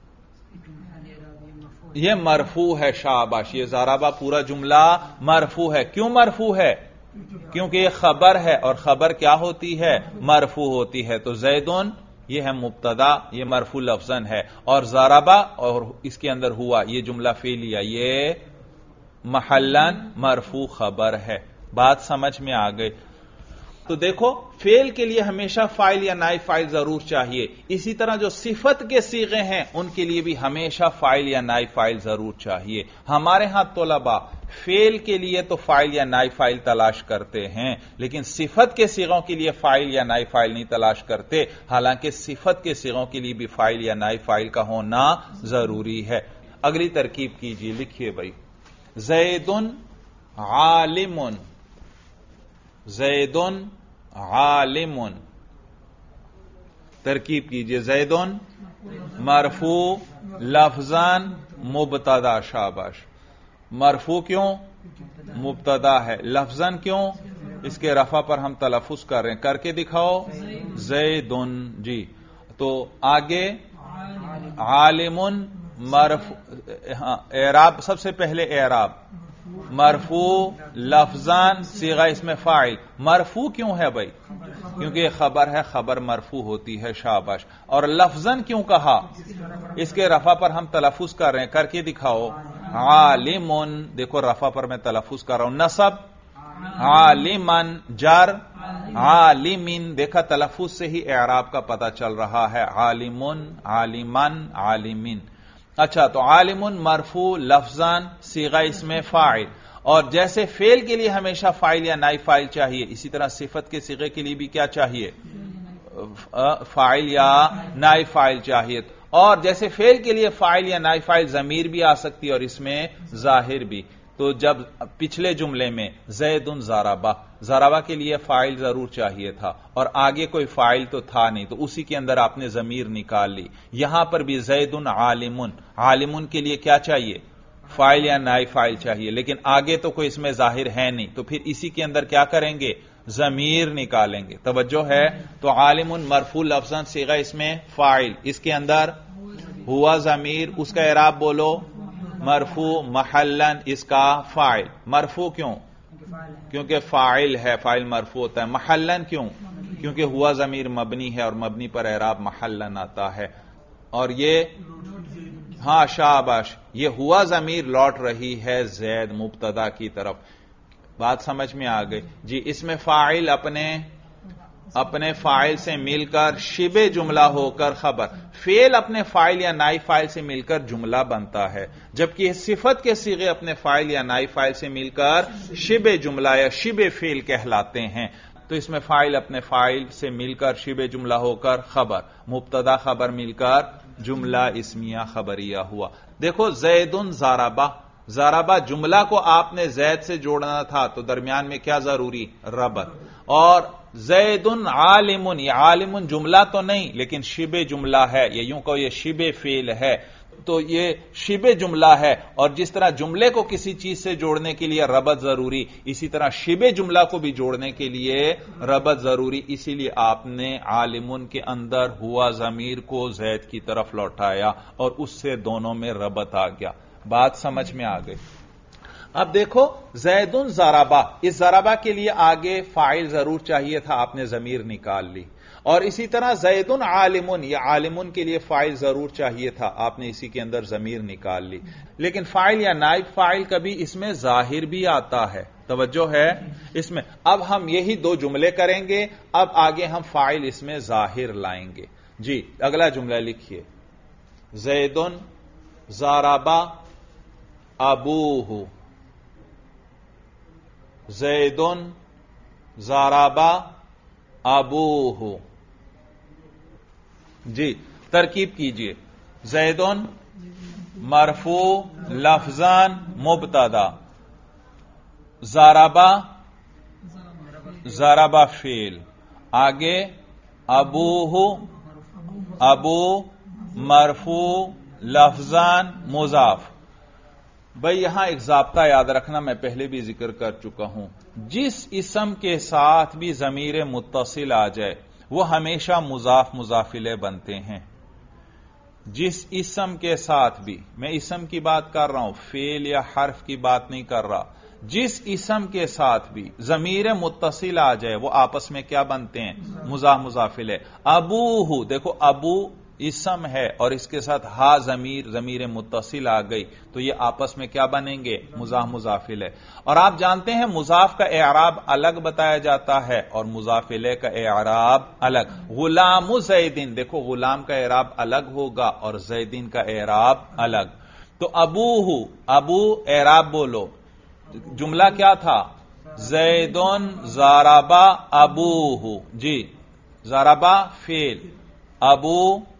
यह मरफू है। शाबाश, यह ज़रबा पूरा जुमला मरफू है। क्यों मरफू है? क्योंकि यह खबर है और खबर क्या होती है? मरफू होती है। तो ज़ैदुन यह है मुब्तदा, यह मरफू लफ्ज़न है, और ज़रबा और इसके अंदर हुआ यह जुमला फेलिया, यह महल्लन मरफू खबर है। बात समझ में आ गई। तो देखो फेल के लिए हमेशा फाइल या नाइब फाइल जरूर चाहिए। इसी तरह जो सिफत के सीगे हैं उनके लिए भी हमेशा फाइल या नाइब फाइल जरूर चाहिए। हमारे यहां तोलबा फेल के लिए तो फाइल या नाइब फाइल तलाश करते हैं, लेकिन सिफत के सीगों के लिए फाइल या नाइब फाइल नहीं तलाश करते। हालांकि सिफत के सीगों के लिए भी फाइल या नाइब फाइल का होना जरूरी है। अगली तरकीब कीजिए, लिखिए भाई, ज़ैदुन आलिमुन, ज़ैदुन आलिमुन। तरकीब कीजिए, ज़ैदुन मरफू लफ्ज़ान मुब्तदा। शाबाश। मरफू क्यों? मुब्तदा है। लफ्ज़न क्यों? इसके रफा पर हम तलफ़ुज़ कर रहे हैं, करके दिखाओ। ज़ैदुन जी। तो आगे आलिमुन मरफू, हाँ एराब, सबसे पहले एराब मरफू लफ्ज़ान सीगा इसमें फाइल। मरफू क्यों है भाई? क्योंकि यह खबर है, खबर मरफू होती है। शाबाश। और लफ्ज़न क्यों कहा? इसके रफा पर हम तलफ़ुज़ कर रहे हैं, करके दिखाओ। आलिमुन, देखो रफा पर मैं तलफ़ुज़ कर रहा हूं। नसब आलिमन, जर आलिमिन, देखा तलफ़ुज़ से ही एराब का पता चल रहा है। आलिमुन, आलिमन, आलिमिन। अच्छा, तो आलिमुन मरफू लफ्ज़ान सीगा इसमें फाइल, और जैसे फेल के लिए हमेशा फाइल या नाइब फाइल चाहिए, इसी तरह सिफत के सीगे के लिए भी क्या चाहिए? फाइल या नाइब फाइल चाहिए। और जैसे फेल के लिए फाइल या नाइब फाइल ज़मीर भी आ सकती है और इसमें जाहिर भी। तो जब पिछले जुमले में ज़ैदुन ज़रबा, ज़रबा के लिए फाइल जरूर चाहिए था और आगे कोई फाइल तो था नहीं, तो उसी के अंदर आपने ज़मीर निकाल ली। यहां पर भी ज़ैदुन आलिमुन, आलिमुन के लिए क्या चाहिए? فائل یا نائب فائل چاہیے، لیکن آگے تو کوئی اس میں ظاہر ہے نہیں، تو پھر اسی کے اندر کیا کریں گے؟ ضمیر نکالیں گے۔ توجہ ہے؟ تو عالم مرفوع لفظاً صیغہ اس میں فاعل، اس کے اندر ہوا ضمیر، اس کا اعراب بولو مرفوع، محلاً اس کا فاعل۔ مرفوع کیوں؟ کیونکہ فاعل ہے، فاعل مرفوع ہوتا ہے۔ محلاً کیوں؟ کیونکہ ہوا ضمیر مبنی ہے اور مبنی پر اعراب محلاً آتا ہے۔ اور یہ ہاں شاباش، یہ ہوا ضمیر لوٹ رہی ہے زید مبتدا کی طرف۔ بات سمجھ میں آ گئی جی؟ اس میں فاعل اپنے فاعل سے مل کر شبہ جملہ ہو کر خبر، فعل اپنے فاعل یا نائب فاعل سے مل کر جملہ بنتا ہے، جبکہ صفت کے صیغے اپنے فاعل یا نائب فاعل سے مل کر شبہ جملہ یا شبہ فعل کہلاتے ہیں۔ تو اس میں فاعل اپنے فاعل سے مل کر شبہ جملہ ہو کر خبر، مبتدا خبر مل کر جملہ اسمیہ خبریہ ہوا۔ دیکھو زید ضربہ، ضربہ جملہ کو آپ نے زید سے جوڑنا تھا تو درمیان میں کیا ضروری؟ ربط۔ اور زید عالم، یہ عالم جملہ تو نہیں لیکن شبہ جملہ ہے، یہ یوں کہو یہ شبہ فعل ہے، تو یہ شبہ جملہ ہے۔ اور جس طرح جملے کو کسی چیز سے جوڑنے کے لیے ربط ضروری، اسی طرح شبہ جملہ کو بھی جوڑنے کے لیے ربط ضروری، اسی لیے آپ نے عالم کے اندر ہوا ضمیر کو زید کی طرف لوٹایا اور اس سے دونوں میں ربط آ گیا۔ بات سمجھ میں آ گئی؟ اب دیکھو زید ضربہ، اس ضربہ کے لیے آگے فاعل ضرور چاہیے تھا، آپ نے ضمیر نکال لی۔ اور اسی طرح زید عالم، یہ عالم کے لیے فاعل ضرور چاہیے تھا، آپ نے اسی کے اندر ضمیر نکال لی۔ لیکن فاعل یا نائب فاعل کبھی اس میں ظاہر بھی آتا ہے، توجہ ہے اس میں۔ اب ہم یہی دو جملے کریں گے، اب آگے ہم فاعل اس میں ظاہر لائیں گے۔ جی اگلا جملہ لکھیے، زید ضرب ابوہ، زید ضرب ابوہ۔ جی ترکیب کیجئے، زید مرفوع لفظاً مبتدا، ضرب ضرب فعل، آگے ابوہ، ابو مرفوع لفظاً مضاف۔ بھئی یہاں ایک ضابطہ یاد رکھنا، میں پہلے بھی ذکر کر چکا ہوں، جس اسم کے ساتھ بھی ضمیر متصل آ جائے وہ ہمیشہ مضاف مضاف الیہ بنتے ہیں۔ جس اسم کے ساتھ بھی، میں اسم کی بات کر رہا ہوں، فعل یا حرف کی بات نہیں کر رہا، جس اسم کے ساتھ بھی ضمیر متصل آ جائے وہ آپس میں کیا بنتے ہیں؟ مضاف مضاف الیہ۔ ابوہ، دیکھو ابو اسم ہے اور اس کے ساتھ ہا ضمیر متصل آ گئی تو یہ آپس میں کیا بنیں گے؟ مضاف مضاف الیہ۔ اور آپ جانتے ہیں مضاف کا اعراب الگ بتایا جاتا ہے اور مضاف الیہ کا اعراب الگ۔ غلام زیدین، دیکھو غلام کا اعراب الگ ہوگا اور زیدین کا اعراب الگ۔ تو ابوہ، ابو اعراب بولو، جملہ کیا تھا؟ زید ضرب ابوہ، جی ضرب فعل، ابو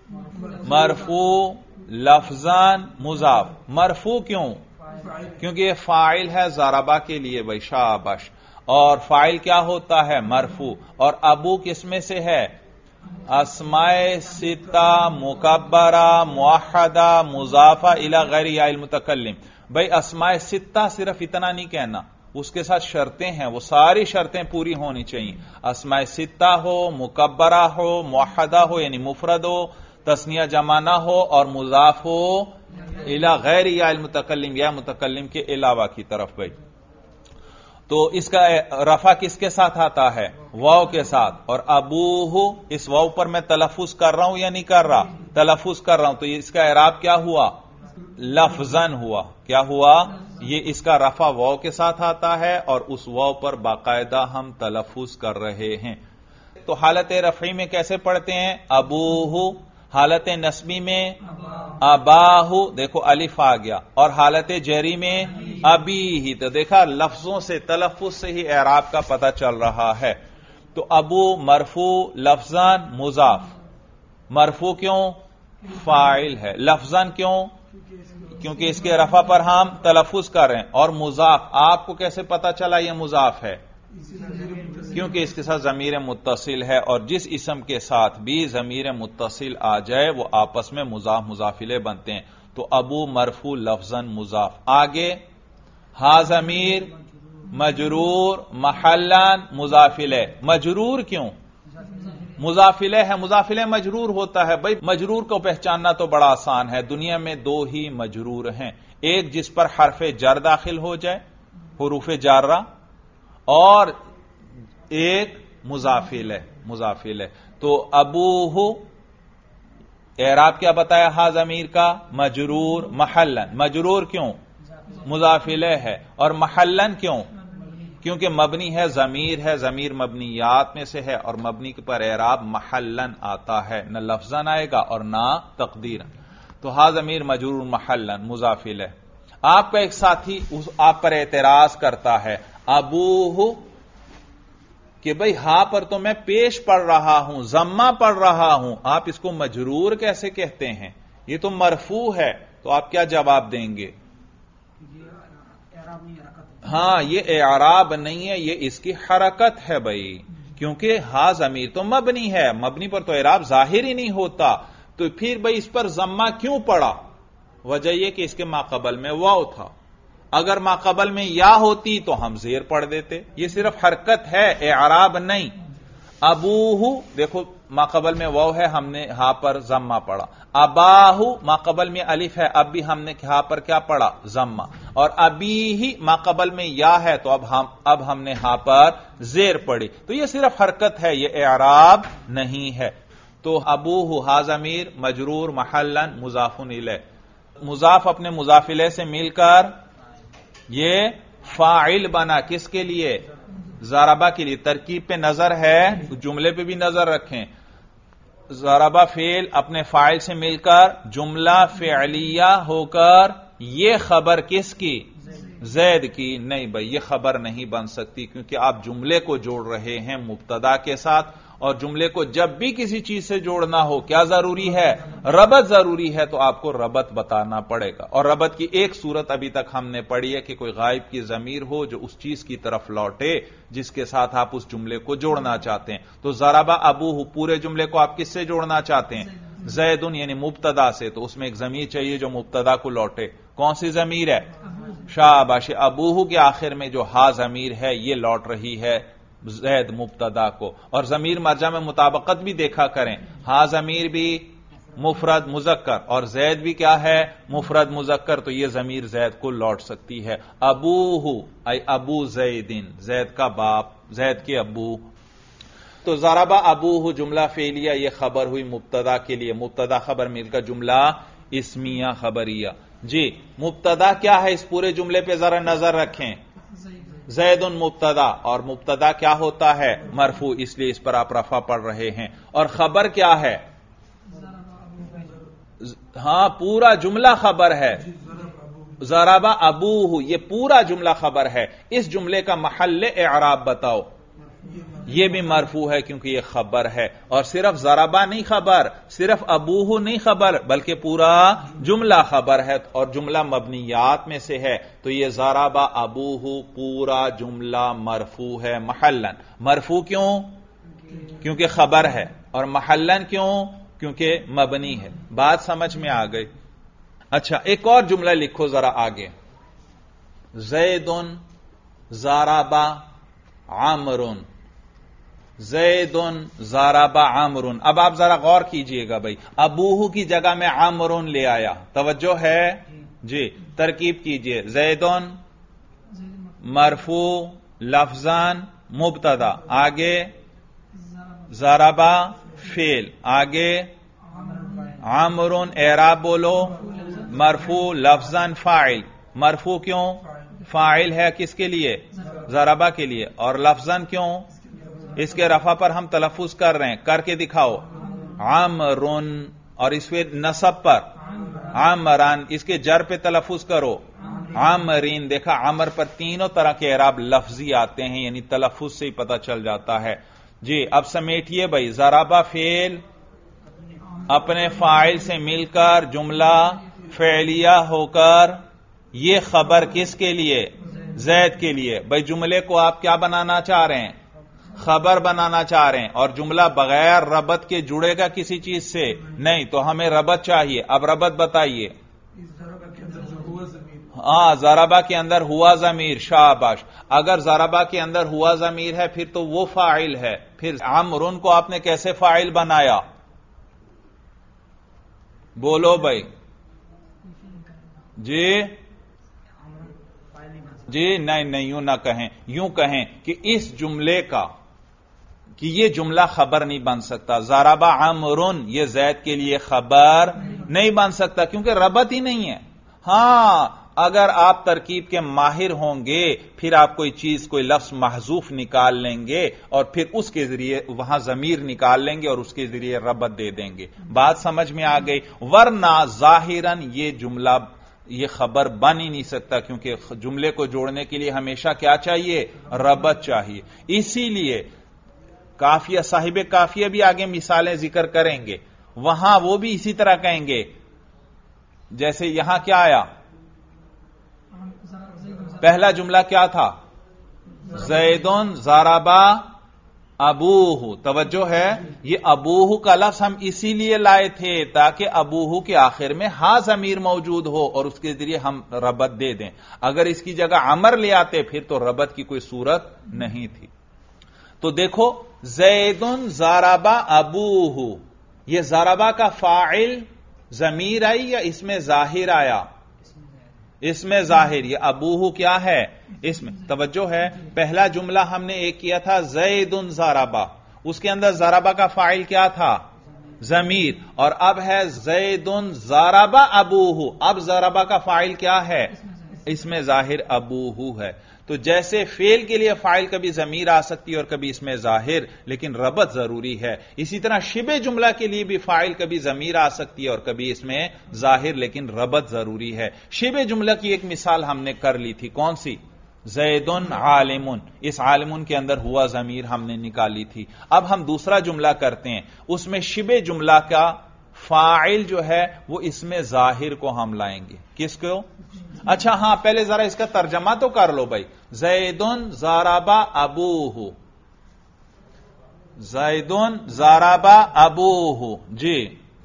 مرفوع لفظاً مضاف۔ مرفوع کیوں؟ کیونکہ یہ فاعل ہے ضربہ کے لیے، بھائی شاباش، اور فاعل کیا ہوتا ہے؟ مرفوع۔ اور ابو کس میں سے ہے؟ اسماء ستہ مکبرہ موحدہ مضافہ الی غیر یا المتکلم۔ بھائی اسماء ستہ صرف اتنا نہیں کہنا، اس کے ساتھ شرطیں ہیں، وہ ساری شرطیں پوری ہونی چاہیے۔ اسماء ستہ ہو، مکبرہ ہو، موحدہ ہو یعنی مفرد ہو، تثنیہ جمع نہ ہو، اور مضاف ہو الی غیر یا المتکلم، یا متکلم کے علاوہ کی طرف۔ بھائی تو اس کا رفع کس کے ساتھ آتا ہے؟ واو کے ساتھ۔ اور ابوہ، اس واو پر میں تلفظ کر رہا ہوں یا نہیں کر رہا؟ تلفظ کر رہا ہوں، تو اس کا اعراب کیا ہوا؟ لفظاً ہوا۔ کیا ہوا؟ یہ اس کا رفع واو کے ساتھ آتا ہے اور اس واو پر باقاعدہ ہم تلفظ کر رہے ہیں۔ تو حالت رفعی میں کیسے پڑھتے ہیں؟ ابوہ، حالت نصبی میں اباہ، دیکھو الف آ گیا، اور حالت جری میں ابیہ۔ تو دیکھا لفظوں سے، تلفظ سے ہی اعراب کا پتہ چل رہا ہے۔ تو ابو مرفوع لفظاً مضاف، مرفوع کیوں؟ فاعل ہے، لفظاً کیوں؟ کیونکہ اس کے رفع پر ہم تلفظ کر رہے ہیں، اور مضاف آپ کو کیسے پتا چلا یہ مضاف ہے؟ کیونکہ اس کے ساتھ ضمیر متصل ہے، اور جس اسم کے ساتھ بھی ضمیر متصل آ جائے وہ آپس میں مضاف مضاف الیہ بنتے ہیں۔ تو ابو مرفوع لفظاً مضاف. آگے ہا ضمیر مجرور محلاً مضاف الیہ. مجرور کیوں؟ مضاف الیہ ہے. مضاف الیہ مجرور ہوتا ہے. بھائی مجرور کو پہچاننا تو بڑا آسان ہے. دنیا میں دو ہی مجرور ہیں، ایک جس پر حرف جر داخل ہو جائے حروف جارہ، اور ایک مضاف الیہ. مضاف الیہ تو ابوہ اعراب کیا بتایا ہا ضمیر کا؟ مجرور محلاً. مجرور کیوں؟ مضاف الیہ ہے. اور محلاً کیوں؟ کیونکہ مبنی ہے، ضمیر ہے، ضمیر مبنیات میں سے ہے، اور مبنی پر اعراب محلاً آتا ہے، نہ لفظاً آئے گا اور نہ تقدیراً. تو ہا ضمیر مجرور محلاً مضاف الیہ. آپ کا ایک ساتھی آپ پر اعتراض کرتا ہے ابوہ کہ بھئی ہا پر تو میں پیش پڑھ رہا ہوں، ضمہ پڑھ رہا ہوں، آپ اس کو مجرور کیسے کہتے ہیں؟ یہ تو مرفوع ہے. تو آپ کیا جواب دیں گے؟ ہاں یہ اعراب نہیں ہے، یہ اس کی حرکت ہے بھائی، کیونکہ ہا ضمیر تو مبنی ہے، مبنی پر تو اعراب ظاہر ہی نہیں ہوتا. تو پھر بھائی اس پر ضمہ کیوں پڑا؟ وجہ یہ کہ اس کے ماقبل میں واو تھا. اگر ماقبل میں یا ہوتی تو ہم زیر پڑھ دیتے. یہ صرف حرکت ہے، اعراب نہیں. ابوہ دیکھو ماقبل میں واو ہے، ہم نے ہا پر ضمہ پڑھا. اباہ ماقبل میں الف ہے، اب بھی ہم نے ہا پر کیا پڑھا؟ ضمہ. اور ابیہ ماقبل میں یا ہے، تو اب ہم نے ہا پر زیر پڑھی. تو یہ صرف حرکت ہے، یہ اعراب نہیں ہے. تو ابوہ ہا ضمیر مجرور محلاً مضاف الیہ. مضاف اپنے مضاف الیہ سے مل کر یہ فاعل بنا. کس کے لیے؟ ضربہ کے لیے. ترکیب پہ نظر ہے، جملے پہ بھی نظر رکھیں. ضربہ فعل اپنے فاعل سے مل کر جملہ فعلیہ ہو کر یہ خبر کس کی؟ زید کی. نہیں بھائی یہ خبر نہیں بن سکتی، کیونکہ آپ جملے کو جوڑ رہے ہیں مبتدا کے ساتھ، اور جملے کو جب بھی کسی چیز سے جوڑنا ہو کیا ضروری ہے؟ ربط ضروری ہے. تو آپ کو ربط بتانا پڑے گا. اور ربط کی ایک صورت ابھی تک ہم نے پڑھی ہے کہ کوئی غائب کی ضمیر ہو جو اس چیز کی طرف لوٹے جس کے ساتھ آپ اس جملے کو جوڑنا چاہتے ہیں. تو ضربہ ابوہ پورے جملے کو آپ کس سے جوڑنا چاہتے ہیں؟ زیدن یعنی مبتدا سے. تو اس میں ایک ضمیر چاہیے جو مبتدا کو لوٹے. کون سی ضمیر ہے؟ شاباش. ابوہ کے آخر میں جو ہا ضمیر ہے یہ لوٹ رہی ہے زید مبتدا کو. اور ضمیر مرجع میں مطابقت بھی دیکھا کریں. ہا ضمیر بھی مفرد مذکر اور زید بھی کیا ہے؟ مفرد مذکر. تو یہ ضمیر زید کو لوٹ سکتی ہے. ابوہ ای ابو زیدن، زید کا باپ، زید کے ابو. تو ضربہ ابوہ جملہ فعلیہ یہ خبر ہوئی مبتدا کے لیے. مبتدا خبر مل کر جملہ اسمیہ خبریہ. جی مبتدا کیا ہے اس پورے جملے پہ ذرا نظر رکھیں. زید مبتدا، اور مبتدا کیا ہوتا ہے؟ مرفوع، اس لیے اس پر آپ رفع پڑھ رہے ہیں. اور خبر کیا ہے؟ ہاں پورا جملہ خبر ہے. ضربہ ابوہ یہ پورا جملہ خبر ہے. اس جملے کا محل اعراب بتاؤ. یہ بھی مرفوع ہے کیونکہ یہ خبر ہے. اور صرف ضربہ نہیں خبر، صرف ابوہ نہیں خبر، بلکہ پورا جملہ خبر ہے، اور جملہ مبنیات میں سے ہے. تو یہ ضربہ ابوہ پورا جملہ مرفوع ہے محلاً. مرفوع کیوں؟ کیونکہ خبر ہے. اور محلاً کیوں؟ کیونکہ مبنی ہے. بات سمجھ میں آ گئی؟ اچھا ایک اور جملہ لکھو ذرا آگے. زیدن ضربہ عمرن، زیدن ضربہ عمرن. اب آپ ذرا غور کیجئے گا بھائی، ابوہ کی جگہ میں عمرن لے آیا. توجہ ہے؟ جی ترکیب کیجئے. زیدن مرفوع لفظاً مبتدا، آگے ضربہ فعل، آگے عمرن اعراب بولو. مرفوع لفظاً فاعل. مرفوع کیوں؟ فاعل ہے کس کے لیے؟ ضربہ کے لیے. اور لفظاً کیوں؟ اس کے رفع پر ہم تلفظ کر رہے ہیں، کر کے دکھاؤ. عمرن. اور اس پہ نصب پر عمران، اس کے جر پہ تلفظ کرو عمرین. دیکھا عمر پر تینوں طرح کے اعراب لفظی آتے ہیں، یعنی تلفظ سے ہی پتہ چل جاتا ہے. جی اب سمیٹیے بھائی. ضربہ فعل اپنے فاعل سے مل کر جملہ فعلیہ ہو کر یہ خبر کس کے لیے؟ زید کے لیے. بھائی جملے کو آپ کیا بنانا چاہ رہے ہیں؟ خبر بنانا چاہ رہے ہیں. اور جملہ بغیر ربط کے جڑے گا کسی چیز سے؟ نہیں. تو ہمیں ربط چاہیے. اب ربط بتائیے. ہاں ضربہ کے اندر ہوا ضمیر، شاباش. اگر ضربہ کے اندر ہوا ضمیر ہے پھر تو وہ فاعل ہے. پھر عمرن کو آپ نے کیسے فاعل بنایا؟ بولو بھائی. جی نہیں یوں نہ کہیں، یوں کہیں کہ اس جملے کا کہ یہ جملہ خبر نہیں بن سکتا. ضربہ عمرن یہ زید کے لیے خبر نہیں بن سکتا کیونکہ ربط ہی نہیں ہے. ہاں اگر آپ ترکیب کے ماہر ہوں گے پھر آپ کوئی چیز کوئی لفظ محذوف نکال لیں گے اور پھر اس کے ذریعے وہاں ضمیر نکال لیں گے اور اس کے ذریعے ربط دے دیں گے. بات سمجھ میں آ گئی؟ ورنہ ظاہراً یہ جملہ یہ خبر بن ہی نہیں سکتا کیونکہ جملے کو جوڑنے کے لیے ہمیشہ کیا چاہیے؟ ربط چاہیے. اسی لیے کافیہ صاحب کافیہ بھی آگے مثالیں ذکر کریں گے، وہاں وہ بھی اسی طرح کہیں گے. جیسے یہاں کیا آیا؟ پہلا جملہ کیا تھا؟ زیدن ضربا ابوہ. توجہ ہے، یہ ابوہ کا لفظ ہم اسی لیے لائے تھے تاکہ ابوہ کے آخر میں ہا ضمیر موجود ہو اور اس کے ذریعے ہم ربط دے دیں. اگر اس کی جگہ عمر لے آتے پھر تو ربط کی کوئی صورت نہیں تھی. تو دیکھو زیدن ضربا ابوہ، یہ ضربا کا فاعل ضمیر آئی یا اس میں ظاہر آیا؟ اس میں ظاہر. یہ ابوہ کیا ہے؟ اس میں. توجہ ہے، پہلا جملہ ہم نے ایک کیا تھا زیدن ضربا، اس کے اندر ضربا کا فاعل کیا تھا؟ ضمیر. اور اب ہے زیدن ضربا ابوہ، اب ضربا کا فاعل کیا ہے؟ اس میں ظاہر ابوہ ہے. تو جیسے فعل کے لیے فاعل کبھی ضمیر آ سکتی ہے اور کبھی اس میں ظاہر، لیکن ربط ضروری ہے. اسی طرح شبہ جملہ کے لیے بھی فاعل کبھی ضمیر آ سکتی ہے اور کبھی اس میں ظاہر، لیکن ربط ضروری ہے. شبہ جملہ کی ایک مثال ہم نے کر لی تھی، کون سی؟ زیدن عالمن. اس عالمن کے اندر ہوا ضمیر ہم نے نکالی تھی. اب ہم دوسرا جملہ کرتے ہیں، اس میں شبہ جملہ کا فاعل جو ہے وہ اس میں ظاہر کو ہم لائیں گے. کس کو؟ اچھا ہاں پہلے ذرا اس کا ترجمہ تو کر لو بھائی. زیدن ضربا ابوہ، زیدن ضربا ابوہ. جی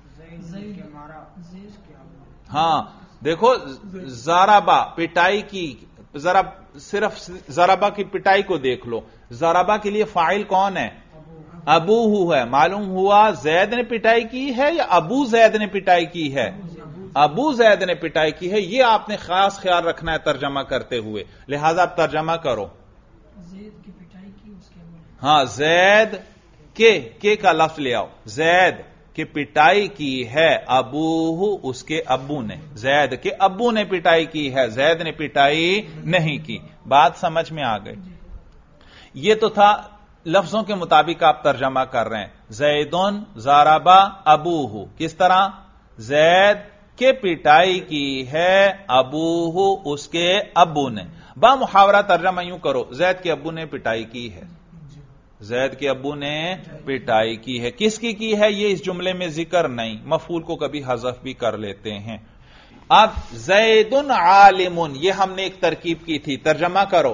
ہاں دیکھو ضربا پٹائی کی، ذرا صرف ضربا کی پٹائی کو دیکھ لو. ضربا کے لیے فاعل کون ہے؟ ابوہ ہے. معلوم ہوا زید نے پٹائی کی ہے یا ابو زید نے پٹائی کی ہے؟ ابو زید نے پٹائی کی ہے. یہ آپ نے خاص خیال رکھنا ہے ترجمہ کرتے ہوئے، لہذا آپ ترجمہ کرو. زید کی پٹائی کی اس کے بعد، ہاں زید کے کا لفظ لے آؤ. زید کی پٹائی کی ہے ابوہ، اس کے ابو نے. زید کے ابو نے پٹائی کی ہے، زید نے پٹائی نہیں کی. بات سمجھ میں آ گئی؟ یہ تو تھا لفظوں کے مطابق آپ ترجمہ کر رہے ہیں. زیدن ضربا ابوہ، کس طرح؟ زید کہ پٹائی کی ہے ابوہ، اس کے ابو نے. با محاورہ ترجمہ یوں کرو، زید کے ابو نے پٹائی کی ہے. زید کے ابو نے پٹائی کی ہے. کس کی ہے یہ اس جملے میں ذکر نہیں، مفعول کو کبھی حذف بھی کر لیتے ہیں. اب زیدن عالمن، یہ ہم نے ایک ترکیب کی تھی، ترجمہ کرو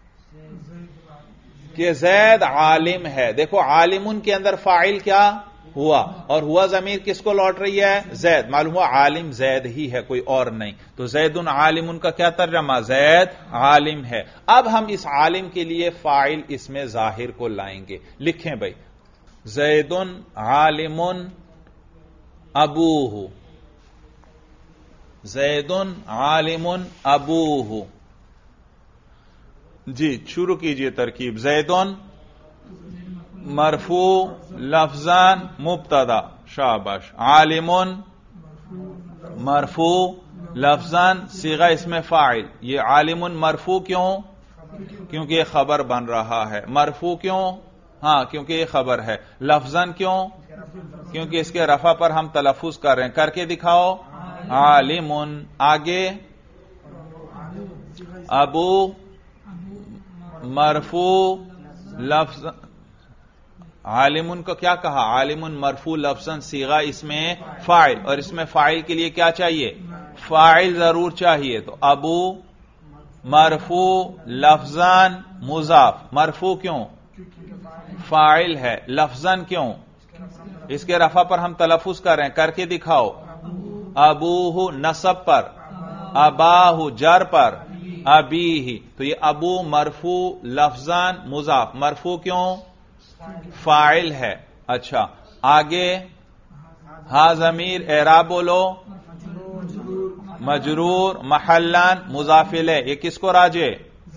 کہ زید عالم ہے. دیکھو عالمن کے اندر فاعل کیا ہوا، اور ہوا ضمیر کس کو لوٹ رہی ہے؟ زید. معلوم ہوا عالم زید ہی ہے، کوئی اور نہیں. تو زیدن عالمن کا کیا ترجمہ؟ زید عالم ہے. اب ہم اس عالم کے لیے فاعل اس میں ظاہر کو لائیں گے. لکھیں بھائی، زیدن عالمن ابوہ، زیدن عالمن ابوہ. جی شروع کیجئے ترکیب. زیدن مرفوع لفظاً مبتدا، شاباش. عالمن مرفوع لفظاً صیغہ اس میں فاعل. یہ عالمن مرفوع کیوں؟ کیونکہ یہ خبر بن رہا ہے. مرفوع کیوں؟ ہاں کیونکہ یہ خبر ہے. لفظاً کیوں؟ کیونکہ اس کے رفع پر ہم تلفظ کر رہے ہیں. کر کے دکھاؤ. عالمن. آگے ابو مرفوع لفظ. عالمن کو کیا کہا؟ عالمن مرفوع لفظاً صیغہ اس میں فاعل، اور اس میں فاعل کے لیے کیا چاہیے؟ فاعل ضرور چاہیے. تو ابو مرفوع لفظاً مضاف. مرفوع کیوں؟ فاعل ہے. لفظاً کیوں؟ اس کے رفع پر ہم تلفظ کر رہے ہیں. کر کے دکھاؤ. ابوہ نصب پر، اباہ جر پر، ابیہ، تو یہ ابو مرفوع لفظاً مضاف، مرفوع کیوں؟ فاعل ہے۔ اچھا آگے ہا ضمیر اعراب بولو، مجرور محلان مضاف الیہ، یہ کس کو راجع؟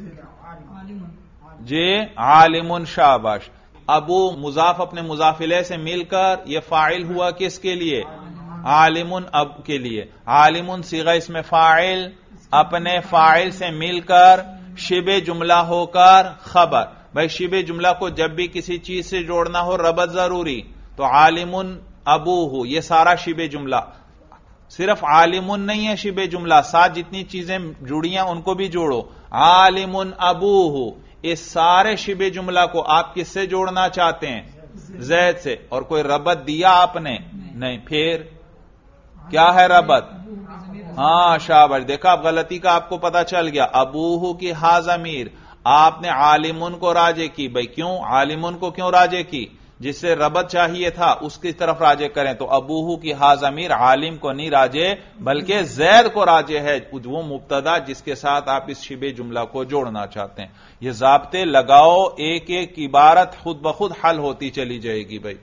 جی عالم، شاباش۔ ابو مضاف اپنے مضاف الیہ سے مل کر یہ فاعل ہوا کس کے لیے؟ عالم اب کے لیے۔ عالم صیغہ اسم فاعل اپنے فاعل سے مل کر شبہ جملہ ہو کر خبر۔ بھائی شبہ جملہ کو جب بھی کسی چیز سے جوڑنا ہو ربط ضروری، تو عالم ابوہ یہ سارا شبہ جملہ، صرف عالم نہیں ہے شبہ جملہ، ساتھ جتنی چیزیں جڑی ہیں ان کو بھی جوڑو۔ عالم ابوہ، اس سارے شبہ جملہ کو آپ کس سے جوڑنا چاہتے ہیں؟ زید سے، اور کوئی ربط دیا آپ نے؟ نہیں۔ پھر کیا ہے ربط؟ ہاں شاباش، دیکھا اب غلطی کا آپ کو پتا چل گیا۔ ابوہ کی ہا ضمیر آپ نے عالمن کو راجع کی، بھائی کیوں عالمن کو کیوں راجع کی؟ جس سے ربط چاہیے تھا اس کی طرف راجع کریں، تو ابوہ کی ہا ضمیر عالم کو نہیں راجع بلکہ زید کو راجع ہے، وہ مبتدا جس کے ساتھ آپ اس شبہ جملہ کو جوڑنا چاہتے ہیں۔ یہ ضابطے لگاؤ، ایک ایک عبارت خود بخود حل ہوتی چلی جائے گی بھائی۔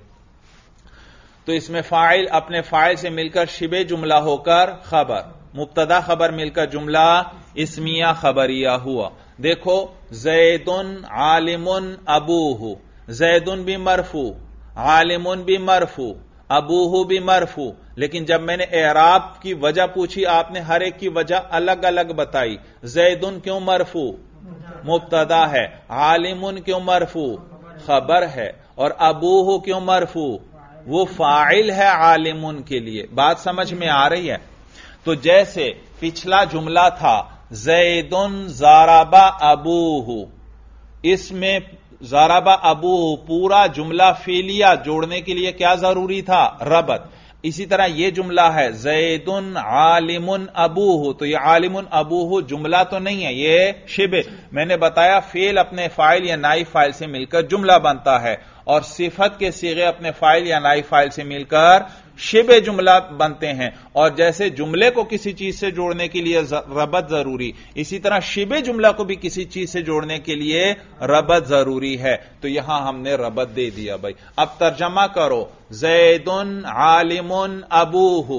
تو اس میں فاعل اپنے فاعل سے مل کر شبہ جملہ ہو کر خبر، مبتدا خبر مل کر جملہ اسمیہ خبریہ ہوا۔ دیکھو زید عالم ابوہ، زید بھی مرفوع، عالم بھی مرفوع، ابوہ بھی مرفوع، لیکن جب میں نے اعراب کی وجہ پوچھی آپ نے ہر ایک کی وجہ الگ الگ بتائی۔ زید کیوں مرفوع؟ مبتدا ہے۔ عالم کیوں مرفوع؟ خبر ہے۔ اور ابوہ کیوں مرفوع؟ وہ فاعل ہے عالم کے لیے۔ بات سمجھ میں آ رہی ہے؟ تو جیسے پچھلا جملہ تھا زید ضرب ابوہ، اس میں ضرب ابوہ پورا جملہ فعلیہ جوڑنے کے لیے کیا ضروری تھا؟ ربط۔ اسی طرح یہ جملہ ہے زید عالم ابوہ، تو یہ عالم ابوہ جملہ تو نہیں ہے، یہ شبہ۔ میں نے بتایا فعل اپنے فاعل یا نائب فاعل سے مل کر جملہ بنتا ہے، اور صفت کے صیغے اپنے فاعل یا نائب فاعل سے مل کر شبہ جملہ بنتے ہیں۔ اور جیسے جملے کو کسی چیز سے جوڑنے کے لیے ربط ضروری، اسی طرح شبہ جملہ کو بھی کسی چیز سے جوڑنے کے لیے ربط ضروری ہے۔ تو یہاں ہم نے ربط دے دیا بھائی۔ اب ترجمہ کرو، زید عالم ابوہ،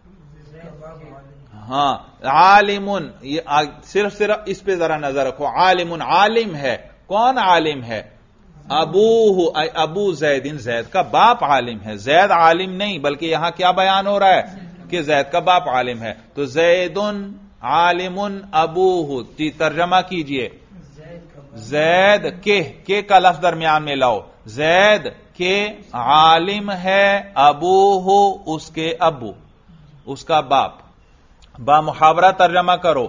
ہاں عالم، صرف اس پہ ذرا نظر رکھو، عالم عالم ہے، کون عالم ہے؟ ابوہ، ابو زید، زید کا باپ عالم ہے، زید عالم نہیں بلکہ یہاں کیا بیان ہو رہا ہے کہ زید کا باپ عالم ہے۔ تو زید عالم ابوہ، ترجمہ کیجئے، زید کے کا لفظ درمیان میں لاؤ، زید کے عالم ہے ابوہ، اس کے ابو، اس کا باپ۔ با محاورہ ترجمہ کرو،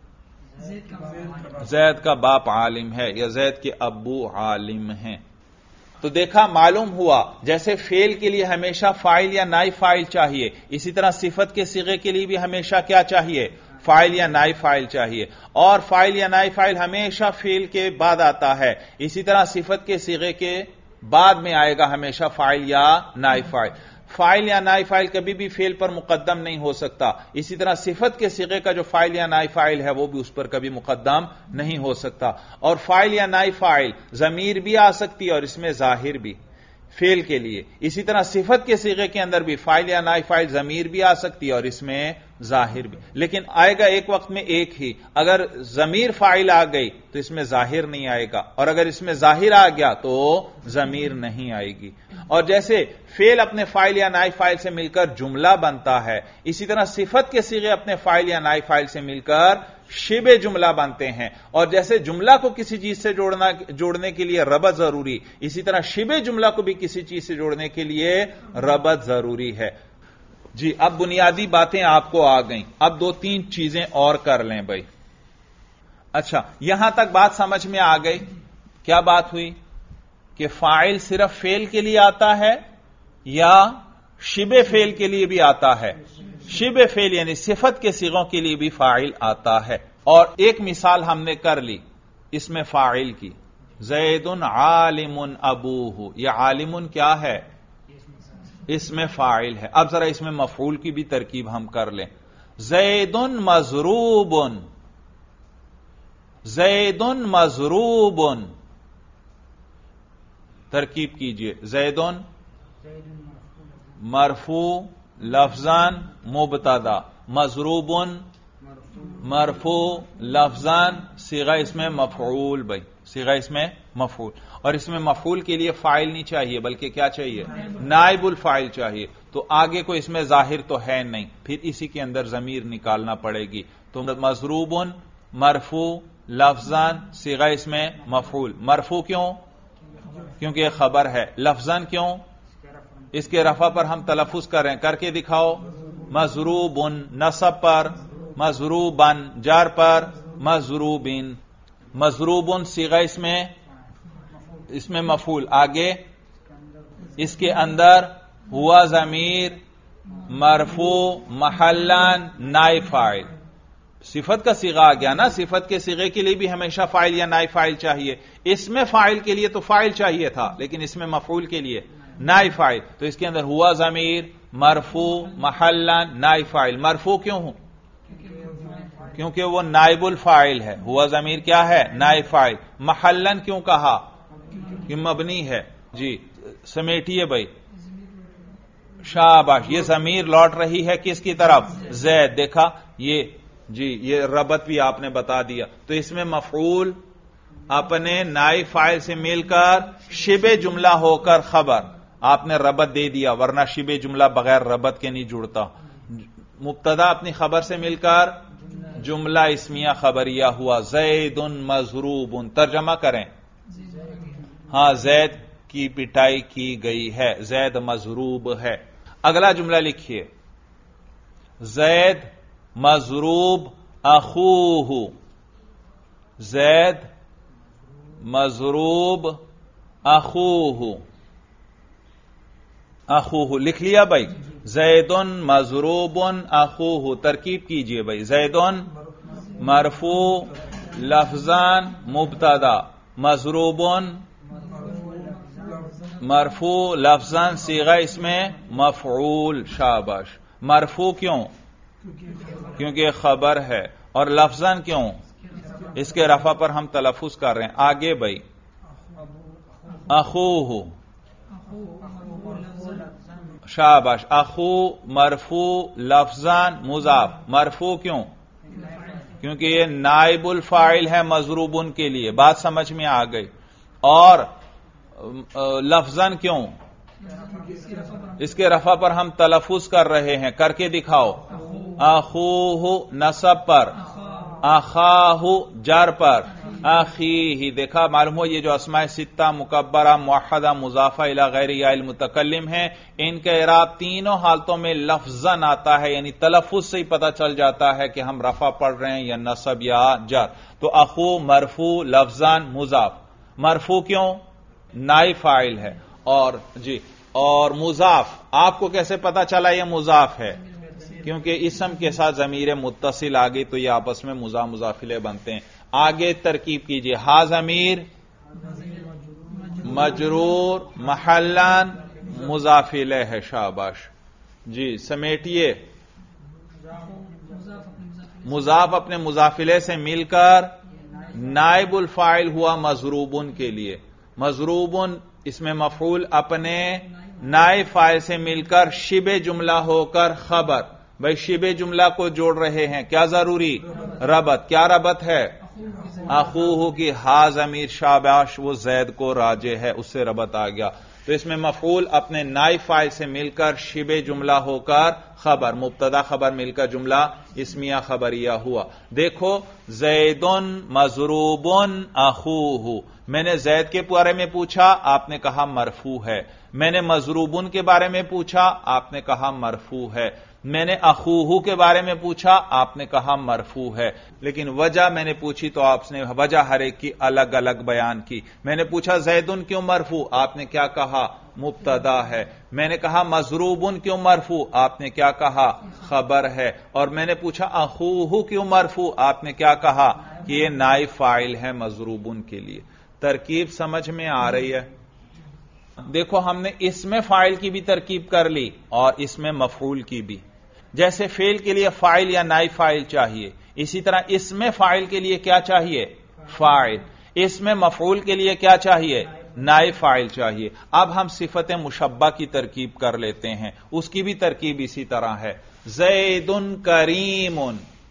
زید کا باپ عالم ہے یا زید کے ابو عالم ہیں۔ تو دیکھا معلوم ہوا جیسے فعل کے لیے ہمیشہ فاعل یا نائب فاعل چاہیے، اسی طرح صفت کے صیغے کے لیے بھی ہمیشہ کیا چاہیے؟ فاعل یا نائب فاعل چاہیے، اور فاعل یا نائب فاعل ہمیشہ فعل کے بعد آتا ہے، اسی طرح صفت کے صیغے کے بعد میں آئے گا ہمیشہ فاعل یا نائب فاعل۔ فاعل یا نائب فاعل کبھی بھی فعل پر مقدم نہیں ہو سکتا، اسی طرح صفت کے صیغے کا جو فاعل یا نائب فاعل ہے وہ بھی اس پر کبھی مقدم نہیں ہو سکتا۔ اور فاعل یا نائب فاعل ضمیر بھی آ سکتی ہے اور اس میں ظاہر بھی فعل کے لیے، اسی طرح صفت کے صیغے کے اندر بھی فاعل یا نائب فاعل ضمیر بھی آ سکتی ہے اور اس میں ظاہر بھی، لیکن آئے گا ایک وقت میں ایک ہی۔ اگر ضمیر فاعل آ گئی تو اس میں ظاہر نہیں آئے گا، اور اگر اس میں ظاہر آ گیا تو ضمیر نہیں آئے گی۔ اور جیسے فعل اپنے فاعل یا نائب فاعل سے مل کر جملہ بنتا ہے، اسی طرح صفت کے صیغے اپنے فاعل یا نائب فاعل سے مل کر شبہ جملہ بنتے ہیں، اور جیسے جملہ کو کسی چیز سے جوڑنے کے لیے ربط ضروری، اسی طرح شبہ جملہ کو بھی کسی چیز سے جوڑنے کے لیے ربط ضروری ہے۔ جی اب بنیادی باتیں آپ کو آ گئیں، اب دو تین چیزیں اور کر لیں بھائی۔ اچھا یہاں تک بات سمجھ میں آ گئی؟ کیا بات ہوئی کہ فاعل صرف فعل کے لیے آتا ہے یا شبہ فعل کے لیے بھی آتا ہے؟ شبہ فعل یعنی صفت کے صیغوں کے لیے بھی فاعل آتا ہے۔ اور ایک مثال ہم نے کر لی اس میں فاعل کی، زید عالم ابوہ، یہ عالم کیا ہے؟ اس میں فاعل ہے. اب ذرا اس میں مفعول کی بھی ترکیب ہم کر لیں. زید مضروب، زید مضروب، ترکیب کیجئے. زید مرفوع لفظان مبتدا، مضروب مرفوع لفظان صیغہ اس میں مفعول. بھائی صیغہ اس میں مفعول، اور اس میں مفعول کے لیے فاعل نہیں چاہیے بلکہ کیا چاہیے؟ نائب الفاعل چاہیے. تو آگے کو اس میں ظاہر تو ہے نہیں، پھر اسی کے اندر ضمیر نکالنا پڑے گی. تو مضروب مرفوع لفظان صیغہ اس میں مفعول. مرفوع کیوں؟ کیونکہ یہ خبر ہے. لفظان کیوں؟ اس کے رفع پر ہم تلفظ کر رہے ہیں، کر کے دکھاؤ. مضروب نصب پر، مضروبن جار پر، مضروبین. مضروب صیغہ اس میں مفعول. آگے اس کے اندر ہوا ضمیر مرفوع محلان نائب فاعل. صفت کا صیغہ آ گیا نا، صفت کے صیغے کے لیے بھی ہمیشہ فاعل یا نائب فاعل چاہیے. اس میں فاعل کے لیے تو فاعل چاہیے تھا، لیکن اس میں مفعول کے لیے نائب فاعل. تو اس کے اندر ہوا ضمیر مرفوع محلان نائب فاعل. مرفوع کیوں ہوں؟ کیونکہ وہ نائب الفاعل ہے. ہوا ضمیر کیا ہے؟ نائب فاعل. محلن کیوں کہا؟ کہ مبنی ہے. جی سمیٹیے بھائی. شاباش. یہ ضمیر لوٹ رہی ہے کس کی طرف؟ زید. دیکھا یہ جی یہ ربط بھی آپ نے بتا دیا. تو اس میں مفعول اپنے نائب فاعل سے مل کر شبہ جملہ ہو کر خبر. آپ نے ربط دے دیا، ورنہ شبہ جملہ بغیر ربط کے نہیں جڑتا. مبتدا اپنی خبر سے مل کر جملہ اسمیہ خبریہ ہوا. زید مضروب. ترجمہ کریں. ہاں زید کی پٹائی کی گئی ہے، زید مضروب ہے. اگلا جملہ لکھیے. زید مضروب اخوہ. زید مضروب اخوہ. اخوہ لکھ لیا بھائی. زید مضروب اخوہ. ترکیب کیجئے بھائی. زید مرفوع لفظان مبتدا، مضروب مرفوع لفظان صیغہ اس میں مفعول. شاباش. مرفوع کیوں؟ کیونکہ خبر ہے. اور لفظان کیوں؟ اس کے رفع پر ہم تلفظ کر رہے ہیں. آگے بھائی. اخوہ. شاباش. اخو مرفوع لفظان مضاف. مرفوع کیوں؟ کیونکہ یہ نائب الفاعل ہے مضروبن کے لیے. بات سمجھ میں آ گئی. اور لفظان کیوں؟ اس کے رفع پر ہم تلفظ کر رہے ہیں، کر کے دکھاؤ. اخوہ نصب پر، اخاہ جار پر، اخیہ. دیکھا معلوم ہو یہ جو اسماء ستہ مکبرہ موحدہ مضافہ الی غیر یا المتکلم ہیں، ان کے اعراب تینوں حالتوں میں لفظاً آتا ہے، یعنی تلفظ سے ہی پتہ چل جاتا ہے کہ ہم رفع پڑھ رہے ہیں یا نصب یا جر. تو اخو مرفوع لفظاً مضاف. مرفوع کیوں؟ نائب فاعل ہے. اور جی اور مضاف آپ کو کیسے پتا چلا یہ مضاف ہے؟ کیونکہ اسم کے ساتھ ضمیر متصل آگے تو یہ آپس میں مضافلے بنتے ہیں. آگے ترکیب کیجئے. ہا ضمیر مجرور محلان مضافلے ہے. شاباش. جی سمیٹیے. مضاف اپنے مضافلے سے مل کر نائب الفاعل ہوا مضروبن کے لیے. مضروبن اس میں مفعول اپنے نائب فاعل سے مل کر شبہ جملہ ہو کر خبر. بھائی شبہ جملہ کو جوڑ رہے ہیں، کیا ضروری؟ ربط. کیا ربط ہے؟ اخوہ کی ہا ضمیر. شاباش. وہ زید کو راجع ہے، اس سے ربط آ گیا. تو اس میں مفعول اپنے نائب فاعل سے مل کر شبہ جملہ ہو کر خبر، مبتدا خبر مل کر جملہ اسمیہ خبریہ ہوا. دیکھو زید مضروب اخوہ. میں نے زید کے بارے میں پوچھا، آپ نے کہا مرفوع ہے. میں نے مضروبن کے بارے میں پوچھا، آپ نے کہا مرفوع ہے. میں نے اخوہ کے بارے میں پوچھا، آپ نے کہا مرفوع ہے. لیکن وجہ میں نے پوچھی تو آپ نے وجہ ہر ایک کی الگ الگ بیان کی. میں نے پوچھا زیدن کیوں مرفوع، آپ نے کیا کہا؟ مبتدا ہے. میں نے کہا مضروبن کیوں مرفوع، آپ نے کیا کہا؟ خبر ہے. اور میں نے پوچھا اخوہ کیوں مرفوع، آپ نے کیا کہا؟ کہ یہ نائب فاعل ہے مضروبن کے لیے. ترکیب سمجھ میں آ رہی ہے؟ دیکھو ہم نے اس میں فاعل کی بھی ترکیب کر لی اور اس میں مفعول کی بھی. جیسے فعل کے لیے فاعل یا نائب فاعل چاہیے، اسی طرح اس میں فاعل کے لیے کیا چاہیے؟ فاعل. اس میں مفعول کے لیے کیا چاہیے؟ نائب فاعل چاہیے. اب ہم صفت مشبہ کی ترکیب کر لیتے ہیں، اس کی بھی ترکیب اسی طرح ہے. زید کریم،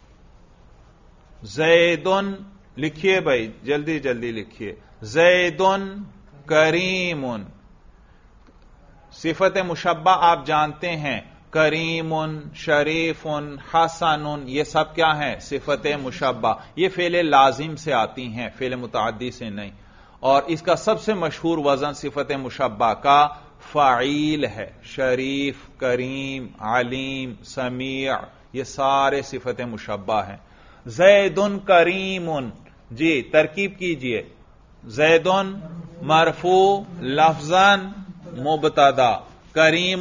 زید لکھیے بھائی، جلدی جلدی لکھیے. زید کریم، صفت مشبہ آپ جانتے ہیں، کریم، شریف، حسن، یہ سب کیا ہیں؟ صفت مشبہ. یہ فعل لازم سے آتی ہیں، فعل متعدی سے نہیں. اور اس کا سب سے مشہور وزن صفت مشبہ کا فعیل ہے. شریف، کریم، علیم، سمیع، یہ سارے صفت مشبہ ہیں. زید کریم، جی ترکیب کیجئے. زید مرفوع لفظاً مبتدا، کریم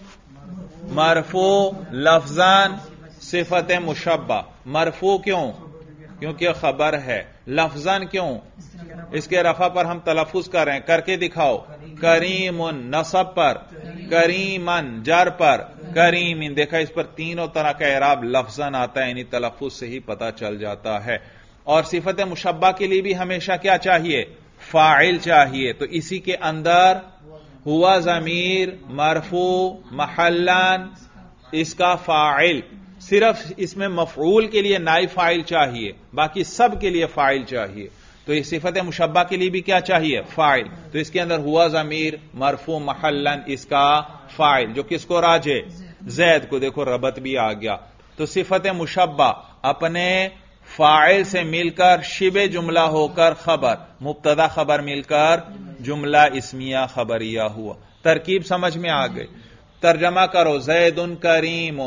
مرفوع لفظاً صفت مشبہ. مرفوع کیوں؟ کیونکہ خبر ہے. لفظاً کیوں؟ اس کے رفع پر ہم تلفظ کر رہے ہیں، کر کے دکھاؤ. کریم نصب پر، کریمن جر پر، کریم. دیکھا اس پر تینوں طرح کا اعراب لفظاً آتا ہے، یعنی تلفظ سے ہی پتہ چل جاتا ہے. اور صفت مشبہ کے لیے بھی ہمیشہ کیا چاہیے؟ فاعل چاہیے. تو اسی کے اندر ہوا ضمیر مرفوع محلان، اس کا فاعل. صرف اس میں مفعول کے لیے نائب فاعل چاہیے، باقی سب کے لیے فاعل چاہیے. تو یہ صفت مشبہ کے لیے بھی کیا چاہیے؟ فاعل. تو اس کے اندر ہوا ضمیر مرفوع محلن، اس کا فاعل، جو کس کو راجع؟ زید کو. دیکھو ربط بھی آ گیا. تو صفت مشبہ اپنے فاعل سے مل کر شبہ جملہ ہو کر خبر، مبتدا خبر مل کر جملہ اسمیہ خبریہ ہوا. ترکیب سمجھ میں آ گئی. ترجمہ کرو. زید کریم،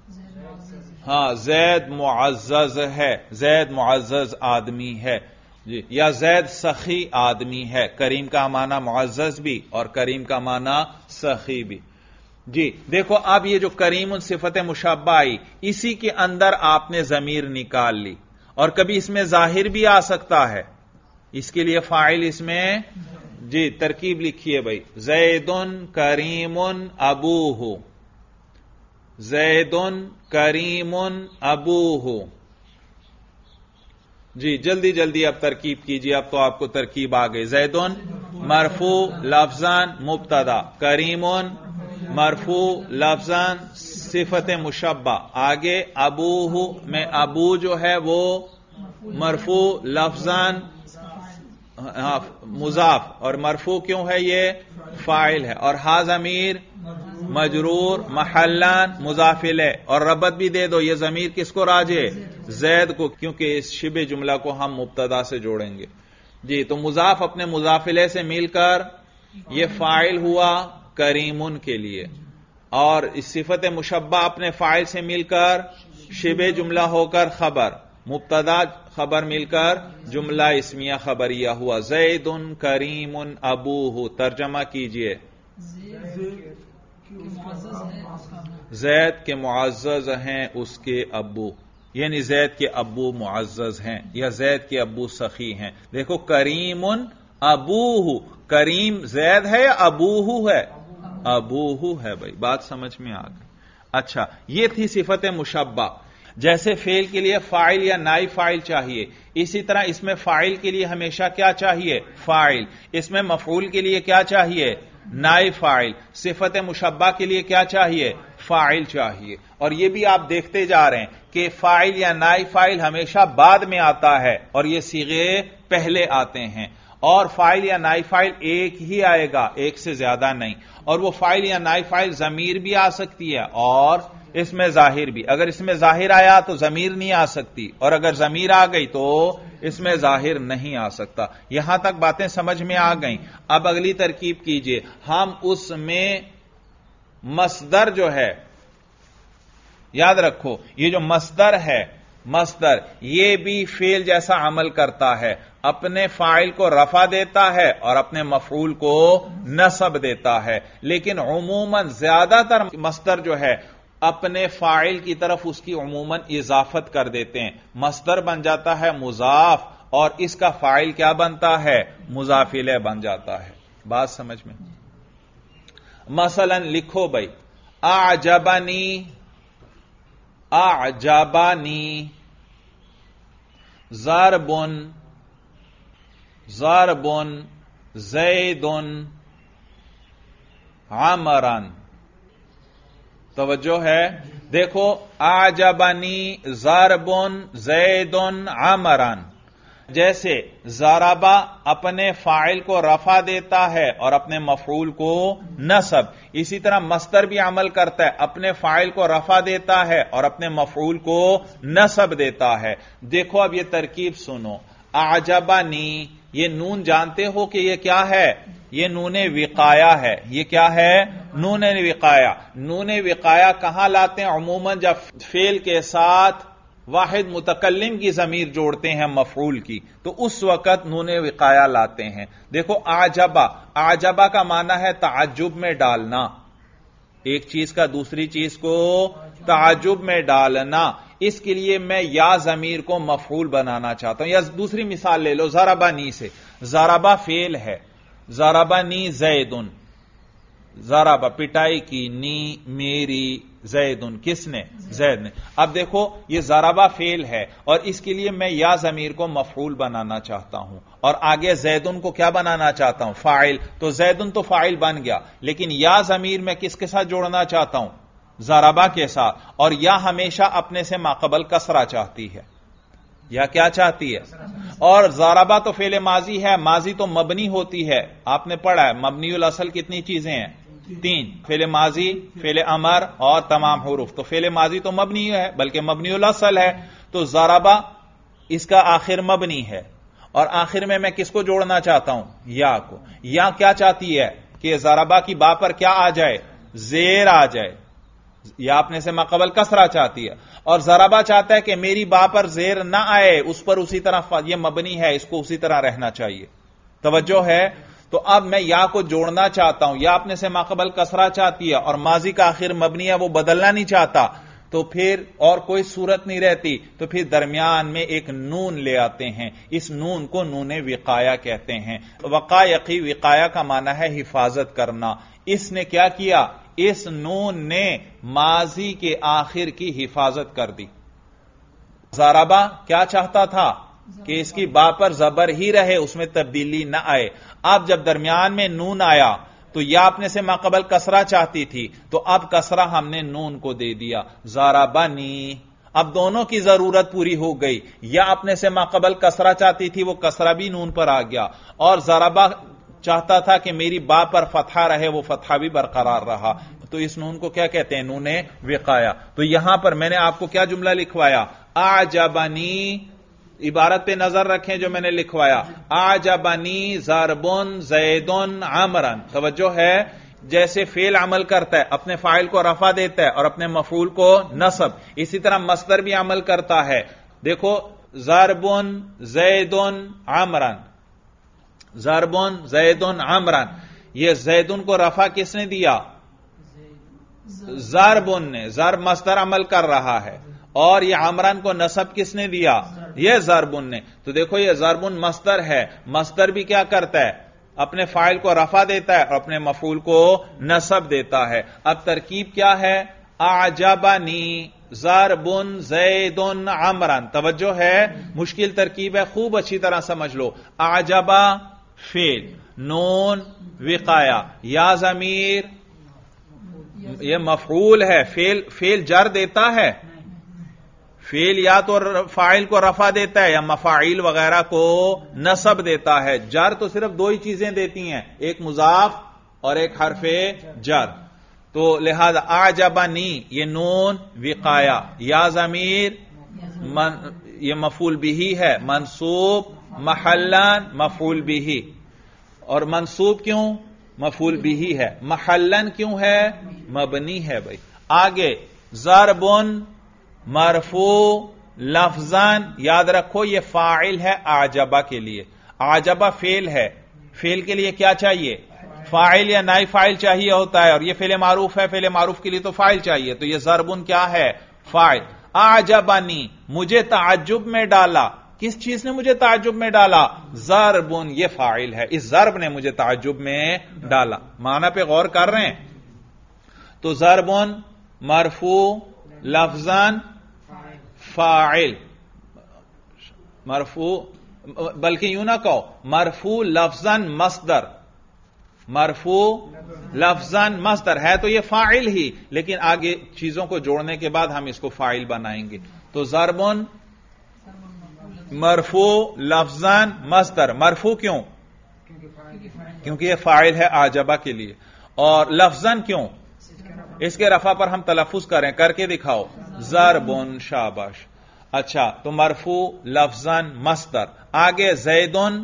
ہاں زید معزز ہے، زید معزز آدمی ہے جی. یا زید سخی آدمی ہے. کریم کا معنی معزز بھی اور کریم کا معنی سخی بھی. جی دیکھو اب یہ جو کریم صفت مشبہ آئی، اسی کے اندر آپ نے ضمیر نکال لی. اور کبھی اس میں ظاہر بھی آ سکتا ہے، اس کے لیے فاعل اس میں، جی ترکیب لکھیے بھائی. زید کریم ابوہ، زید کریم ابوہ. جی جلدی جلدی اب ترکیب کیجیے. اب تو آپ کو ترکیب آ گئی. زید مرفوع لفظاً مبتدا، کریم مرفوع لفظاً صفت مشبہ. آگے ابوہ میں ابو جو ہے وہ مرفوع لفظاً مضاف، اور مرفوع کیوں ہے؟ یہ فاعل ہے. اور ہا ضمیر مجرور محلان مضاف الیہ. اور ربط بھی دے دو، یہ ضمیر کس کو راجع؟ زید کو، کیونکہ اس شبہ جملہ کو ہم مبتدا سے جوڑیں گے. جی تو مضاف اپنے مضاف الیہ سے مل کر یہ فاعل ہوا کریمن کے لیے، اور اس صفت مشبہ اپنے فاعل سے مل کر شبہ جملہ ہو کر خبر، مبتدا خبر مل کر جملہ اسمیہ خبریہ ہوا. زید کریم ابوہ. ترجمہ کیجئے. زید کے معزز ہیں اس کے ابو، یعنی زید کے ابو معزز ہیں یا زید کے ابو سخی ہیں. دیکھو کریم ابوہ، کریم زید ہے یا ابوہ ہے؟ ابوہ ہے بھائی. بات سمجھ میں آ گئی. اچھا یہ تھی صفت مشبہ. جیسے فعل کے لیے فاعل یا نائب فاعل چاہیے، اسی طرح اس میں فاعل کے لیے ہمیشہ کیا چاہیے؟ فاعل. اس میں مفعول کے لیے کیا چاہیے؟ نائب فاعل. صفت مشبہ کے لیے کیا چاہیے؟ فاعل چاہیے. اور یہ بھی آپ دیکھتے جا رہے ہیں کہ فاعل یا نائب فاعل ہمیشہ بعد میں آتا ہے اور یہ صیغے پہلے آتے ہیں. اور فاعل یا نائب فاعل ایک ہی آئے گا، ایک سے زیادہ نہیں. اور وہ فاعل یا نائب فاعل ضمیر بھی آ سکتی ہے اور اس میں ظاہر بھی. اگر اس میں ظاہر آیا تو ضمیر نہیں آ سکتی، اور اگر ضمیر آ گئی تو اس میں ظاہر نہیں آ سکتا. یہاں تک باتیں سمجھ میں آ گئیں. اب اگلی ترکیب کیجئے. ہم اس میں مصدر جو ہے، یاد رکھو یہ جو مصدر ہے، مصدر یہ بھی فعل جیسا عمل کرتا ہے، اپنے فاعل کو رفع دیتا ہے اور اپنے مفعول کو نصب دیتا ہے. لیکن عموماً زیادہ تر مصدر جو ہے اپنے فاعل کی طرف اس کی عموماً اضافت کر دیتے ہیں. مصدر بن جاتا ہے مضاف اور اس کا فاعل کیا بنتا ہے؟ مضاف الیہ بن جاتا ہے. بات سمجھ میں؟ مثلا لکھو بھائی، اعجبنی، اعجبنی، ضربن، ضربن، زیدن، عمرن. توجہ ہے؟ دیکھو، اعجبنی، ضربن، زیدن، عمرن. جیسے ضربہ اپنے فاعل کو رفع دیتا ہے اور اپنے مفعول کو نصب، اسی طرح مصدر بھی عمل کرتا ہے، اپنے فاعل کو رفع دیتا ہے اور اپنے مفعول کو نصب دیتا ہے. دیکھو اب یہ ترکیب سنو، اعجبنی، یہ نون جانتے ہو کہ یہ کیا ہے؟ یہ نون وقایا ہے. یہ کیا ہے؟ نون وقایا. نون وقایا کہاں لاتے ہیں؟ عموماً جب فعل کے ساتھ واحد متکلم کی ضمیر جوڑتے ہیں مفعول کی، تو اس وقت نون وقایا لاتے ہیں. دیکھو اعجبا، اعجبا کا معنی ہے تعجب میں ڈالنا، ایک چیز کا دوسری چیز کو تعجب میں ڈالنا. اس کے لیے میں یا ضمیر کو مفعول بنانا چاہتا ہوں. یا دوسری مثال لے لو ضربنی سے. ضربا فعل ہے، ضربنی زیدن، ضربا پٹائی کی، نی میری، زیدن کس نے؟ زید نے. اب دیکھو یہ ضربا فعل ہے اور اس کے لیے میں یا ضمیر کو مفعول بنانا چاہتا ہوں اور آگے زیدن کو کیا بنانا چاہتا ہوں؟ فاعل. تو زیدن تو فاعل بن گیا، لیکن یا ضمیر میں کس کے ساتھ جوڑنا چاہتا ہوں؟ ضربا کے ساتھ. اور یا ہمیشہ اپنے سے ماقبل کسرہ چاہتی ہے، یا کیا چاہتی ہے؟ اور ضربا تو فعل ماضی ہے، ماضی تو مبنی ہوتی ہے. آپ نے پڑھا ہے مبنی الاصل کتنی چیزیں ہیں؟ 3، فعل ماضی، فعل امر اور تمام حروف. تو فعل ماضی تو مبنی ہے بلکہ مبنی الاصل ہے. تو ضربا اس کا آخر مبنی ہے اور آخر میں کس کو جوڑنا چاہتا ہوں؟ یا کو. یا کیا چاہتی ہے کہ ضربا کی با پر کیا آ جائے؟ زیر آ جائے. یا اپنے سے ماقبل کسرہ چاہتی ہے اور ضربا چاہتا ہے کہ میری با پر زیر نہ آئے، اس پر اسی طرح، یہ مبنی ہے اس کو اسی طرح رہنا چاہیے. توجہ ہے؟ تو اب میں یا کو جوڑنا چاہتا ہوں، یا اپنے سے ماقبل کسرہ چاہتی ہے اور ماضی کا آخر مبنی ہے وہ بدلنا نہیں چاہتا، تو پھر اور کوئی صورت نہیں رہتی، تو پھر درمیان میں ایک نون لے آتے ہیں. اس نون کو نون وقایا کہتے ہیں. وقایقی، وقایا کا معنی ہے حفاظت کرنا. اس نے کیا کیا؟ اس نون نے ماضی کے آخر کی حفاظت کر دی. ضربا کیا چاہتا تھا؟ کہ اس کی با پر زبر ہی رہے، اس میں تبدیلی نہ آئے. اب جب درمیان میں نون آیا تو یا اپنے سے ماقبل کسرہ چاہتی تھی، تو اب کسرہ ہم نے نون کو دے دیا، ضربنی. اب دونوں کی ضرورت پوری ہو گئی. یا اپنے سے ماقبل کسرہ چاہتی تھی، وہ کسرہ بھی نون پر آ گیا، اور ضربا چاہتا تھا کہ میری با پر فتحہ رہے، وہ فتحہ بھی برقرار رہا. تو اس نون کو کیا کہتے ہیں؟ نون وقایا. تو یہاں پر میں نے آپ کو کیا جملہ لکھوایا؟ اعجبنی. عبارت پہ نظر رکھیں جو میں نے لکھوایا، اعجبنی ضربن زیدن عمرن. توجہ ہے؟ جیسے فعل عمل کرتا ہے، اپنے فاعل کو رفع دیتا ہے اور اپنے مفعول کو نصب، اسی طرح مصدر بھی عمل کرتا ہے. دیکھو ضربن زیدن عمرن، ضربن زیدن عمرن. یہ زیدن کو رفع کس نے دیا؟ ضربن نے. ضرب مصدر عمل کر رہا ہے، اور یہ عمران کو نصب کس نے دیا؟ یہ ضربن نے. تو دیکھو یہ ضربن مصدر ہے، مصدر بھی کیا کرتا ہے؟ اپنے فاعل کو رفع دیتا ہے اور اپنے مفعول کو نصب دیتا ہے. اب ترکیب کیا ہے؟ اعجبنی ضربن زیدن عمران. توجہ ہے؟ مشکل ترکیب ہے، خوب اچھی طرح سمجھ لو. اعجبا فعل، نون وقایا، یا ضمیر یہ مفعول ہے. فعل جر دیتا ہے، فعل یا تو فاعل کو رفع دیتا ہے یا مفاعیل وغیرہ کو نصب دیتا ہے. جر تو صرف 2 ہی چیزیں دیتی ہیں، ایک مضاف اور ایک حرف جر. تو لہذا اعجبنی یہ نون وقایا، یا ضمیر یہ مفعول بھی ہے، منصوب محلن مفعول بھی. اور منصوب کیوں؟ مفعول بھی ہے. محلن کیوں ہے؟ مبنی ہے. بھائی آگے ضربن مرفوع لفظاً، یاد رکھو یہ فاعل ہے اعجبا کے لیے. اعجبا فعل ہے، فعل کے لیے کیا چاہیے؟ فاعل یا نائب فاعل چاہیے ہوتا ہے، اور یہ فعل معروف ہے، فعل معروف کے لیے تو فاعل چاہیے. تو یہ ضربن کیا ہے؟ فاعل. اعجبنی مجھے تعجب میں ڈالا. کس چیز نے مجھے تعجب میں ڈالا؟ ضربن یہ فاعل ہے، اس ضرب نے مجھے تعجب میں ڈالا. معنی پہ غور کر رہے ہیں؟ تو ضربن مرفوع لفظاً فاعل، مرفوع بلکہ یوں نہ کہو مرفوع لفظاً مصدر، مرفوع لفظاً مصدر ہے تو یہ فاعل ہی، لیکن آگے چیزوں کو جوڑنے کے بعد ہم اس کو فاعل بنائیں گے. تو ضربن مرفوع لفظاً مصدر، مرفوع کیوں؟ کیونکہ یہ فاعل ہے اعجبہ کے لیے. اور لفظاً کیوں؟ اس کے رفع پر ہم تلفظ کریں، کر کے دکھاؤ. ضربن، شاباش. اچھا تو مرفوع لفظاً مصدر. آگے زیدن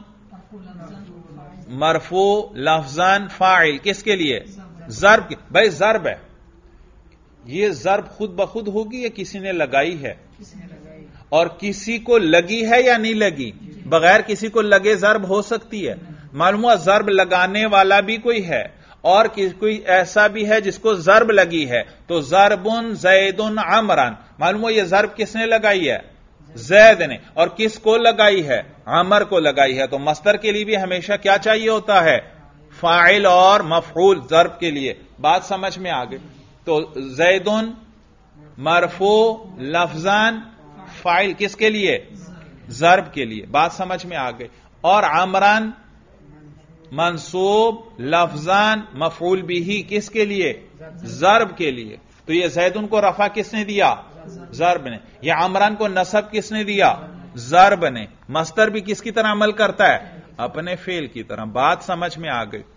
مرفوع لفظاً فاعل، کس کے لیے؟ ضرب کی. بھائی ضرب ہے، یہ ضرب خود بخود ہوگی یا کسی نے لگائی ہے؟ اور کسی کو لگی ہے یا نہیں لگی؟ بغیر کسی کو لگے ضرب ہو سکتی ہے. معلوم ہوا ضرب لگانے والا بھی کوئی ہے اور کوئی ایسا بھی ہے جس کو ضرب لگی ہے. تو ضربن زیدن عمران، معلوم ہوا یہ ضرب کس نے لگائی ہے؟ زید نے. اور کس کو لگائی ہے؟ عمر کو لگائی ہے. تو مصدر کے لیے بھی ہمیشہ کیا چاہیے ہوتا ہے؟ فاعل اور مفعول ضرب کے لیے. بات سمجھ میں آ گئی. تو زیدن مرفوع لفظاً فاعل کس کے لیے؟ ضرب کے لیے. بات سمجھ میں آ گئی. اور عمران منصوب لفظاً مفعول بھی کس کے لیے؟ ضرب کے لیے. تو یہ زیدن کو رفع کس نے دیا؟ ضرب نے. یہ عمران کو نصب کس نے دیا؟ ضرب نے. مصدر بھی کس کی طرح عمل کرتا ہے؟ اپنے فعل کی طرح. بات سمجھ میں آ گئی.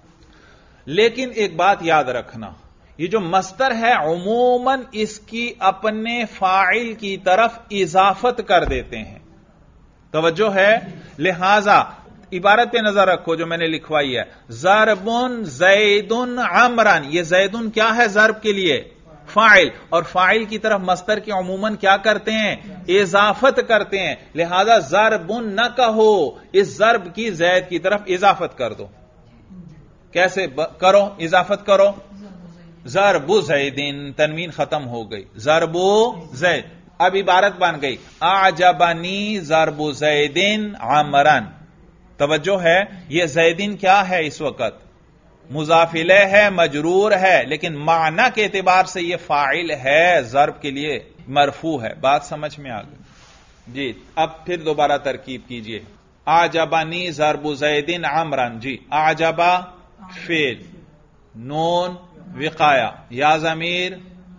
لیکن ایک بات یاد رکھنا، یہ جو مصدر ہے عموماً اس کی اپنے فاعل کی طرف اضافت کر دیتے ہیں. توجہ ہے؟ لہذا عبارت پہ نظر رکھو جو میں نے لکھوائی ہے. ضربن زیدن عمران، یہ زیدن کیا ہے ضرب کے لیے؟ فاعل. اور فاعل کی طرف مصدر کے عموماً کیا کرتے ہیں؟ اضافت کرتے ہیں. لہذا ضربن نہ کہو، اس ضرب کی زید کی طرف اضافت کر دو. کیسے کرو؟ اضافت کرو. ضرب زیدن، تنوین ختم ہو گئی. ضرب زید. اب عبارت بن گئی اعجبنی ضرب زیدن عمران. توجہ ہے؟ یہ زیدن کیا ہے اس وقت؟ مضاف الیہ ہے، مجرور ہے، لیکن معنی کے اعتبار سے یہ فاعل ہے، ضرب کے لیے مرفوع ہے. بات سمجھ میں آ گئی جی. اب پھر دوبارہ ترکیب کیجئے. اعجبنی ضرب زیدن عمران. جی اعجبا فعل، نون وقایا، یا ضمیر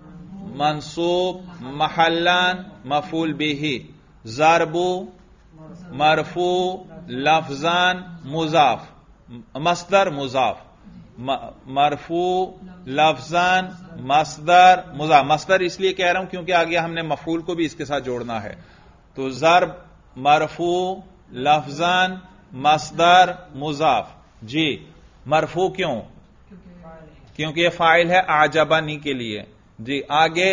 منصوب محلان مفعول به، ضرب مرفوع لفظان مضاف، مصدر مضاف، مرفوع لفظان مصدر مضاف. مصدر اس لیے کہہ رہا ہوں کیونکہ آگے ہم نے مفعول کو بھی اس کے ساتھ جوڑنا ہے. تو ضرب مرفوع لفظان مصدر مضاف. جی مرفوع کیوں؟ کیونکہ یہ فاعل ہے اعجبنی کے لیے. جی آگے